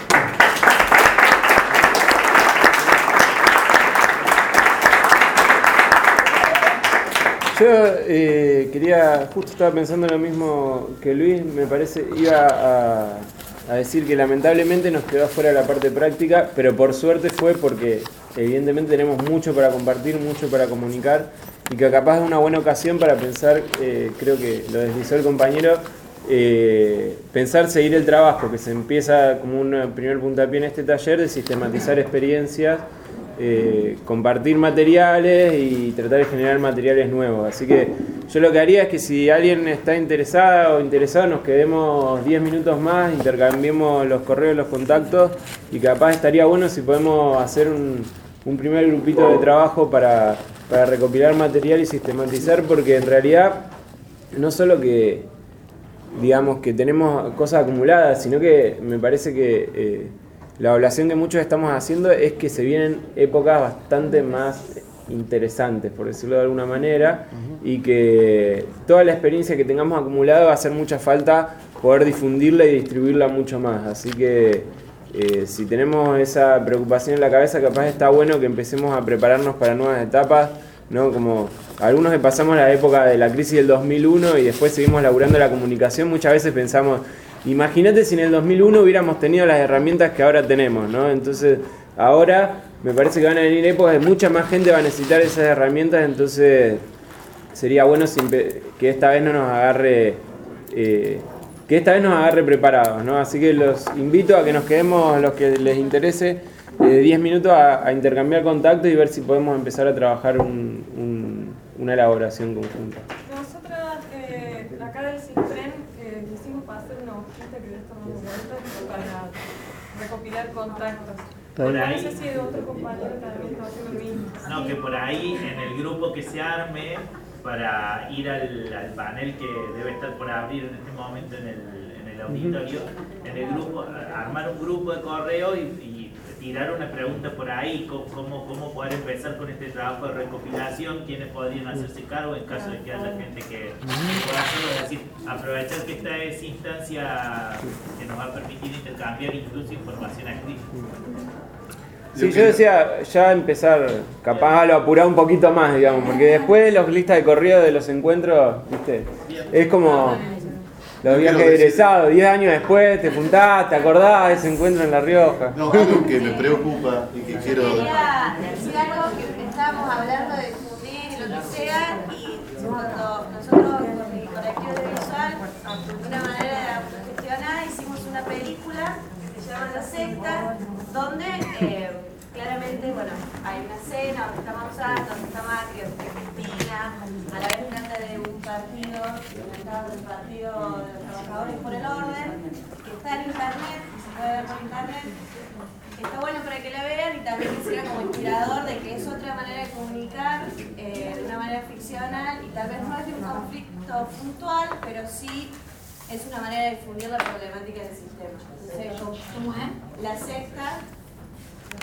[SPEAKER 1] Yo eh, quería, justo estaba pensando en lo mismo que Luis, me parece, iba a... a decir que lamentablemente nos quedó fuera la parte práctica, pero por suerte fue porque evidentemente tenemos mucho para compartir, mucho para comunicar, y que capaz es una buena ocasión para pensar, eh, creo que lo deslizó el compañero, eh, pensar seguir el trabajo, que se empieza como un primer puntapié en este taller de sistematizar experiencias, eh, compartir materiales y tratar de generar materiales nuevos. Así que yo lo que haría es que si alguien está interesada o interesado, nos quedemos diez minutos más, intercambiemos los correos, los contactos, y capaz estaría bueno si podemos hacer un, un primer grupito de trabajo para, para recopilar material y sistematizar, porque en realidad no solo que, digamos, que tenemos cosas acumuladas, sino que me parece que eh, la evaluación que muchos estamos haciendo es que se vienen épocas bastante más interesantes, por decirlo de alguna manera, uh-huh. y que toda la experiencia que tengamos acumulada va a hacer mucha falta poder difundirla y distribuirla mucho más. Así que eh, si tenemos esa preocupación en la cabeza, capaz está bueno que empecemos a prepararnos para nuevas etapas, ¿no? Como algunos que pasamos la época de la crisis del dos mil uno y después seguimos laburando la comunicación, muchas veces pensamos, imagínate si en el dos mil uno hubiéramos tenido las herramientas que ahora tenemos, ¿no? Entonces ahora me parece que van a venir épocas de mucha más gente va a necesitar esas herramientas, entonces sería bueno que esta vez no nos agarre eh, que esta vez nos agarre preparados, ¿no? Así que los invito a que nos quedemos, los que les interese, diez eh, minutos a, a intercambiar contactos y ver si podemos empezar a trabajar un, un, una elaboración conjunta.
[SPEAKER 2] Nosotras eh, recopilar contactos.
[SPEAKER 11] Por
[SPEAKER 2] No
[SPEAKER 11] ahí,
[SPEAKER 2] sé si otro compañero también está haciendo lo mismo.
[SPEAKER 11] no, que por ahí en el grupo que se arme para ir al, al panel que debe estar por abrir en este momento en el, en el auditorio, en el grupo, armar un grupo de correo y, y tirar una pregunta por ahí, cómo, cómo poder empezar con este trabajo de recopilación, quiénes podrían hacerse cargo en caso de que haya gente que, que pueda hacerlo, es decir, aprovechar que esta es instancia que nos va a permitir intercambiar incluso información activa.
[SPEAKER 1] Sí, yo decía ya empezar, capaz a lo apurar un poquito más, digamos, porque después los listas de correo de los encuentros, viste, es como los viajes egresados, diez años después te juntás, te acordás de ese encuentro en La Rioja.
[SPEAKER 4] No, algo que me preocupa y que quiero...
[SPEAKER 13] Quería decir algo que estábamos hablando de difundir y lo que sea, y cuando nosotros con mi colectivo audiovisual, de una manera de autogestionar, hicimos una película que se llama La Secta, donde eh, claramente, bueno, hay una escena donde está Maussan, donde está Macri, donde está Cristina, a la vez trata de un partido, del Partido de los Trabajadores por el Orden, que está en internet, se puede ver por internet. Está bueno para que la vean y también que sirva como inspirador de que es otra manera de comunicar, eh, de una manera ficcional, y tal vez no es de un conflicto puntual, pero sí es una manera de difundir la problemática del sistema. Entonces, ¿cómo es? La Secta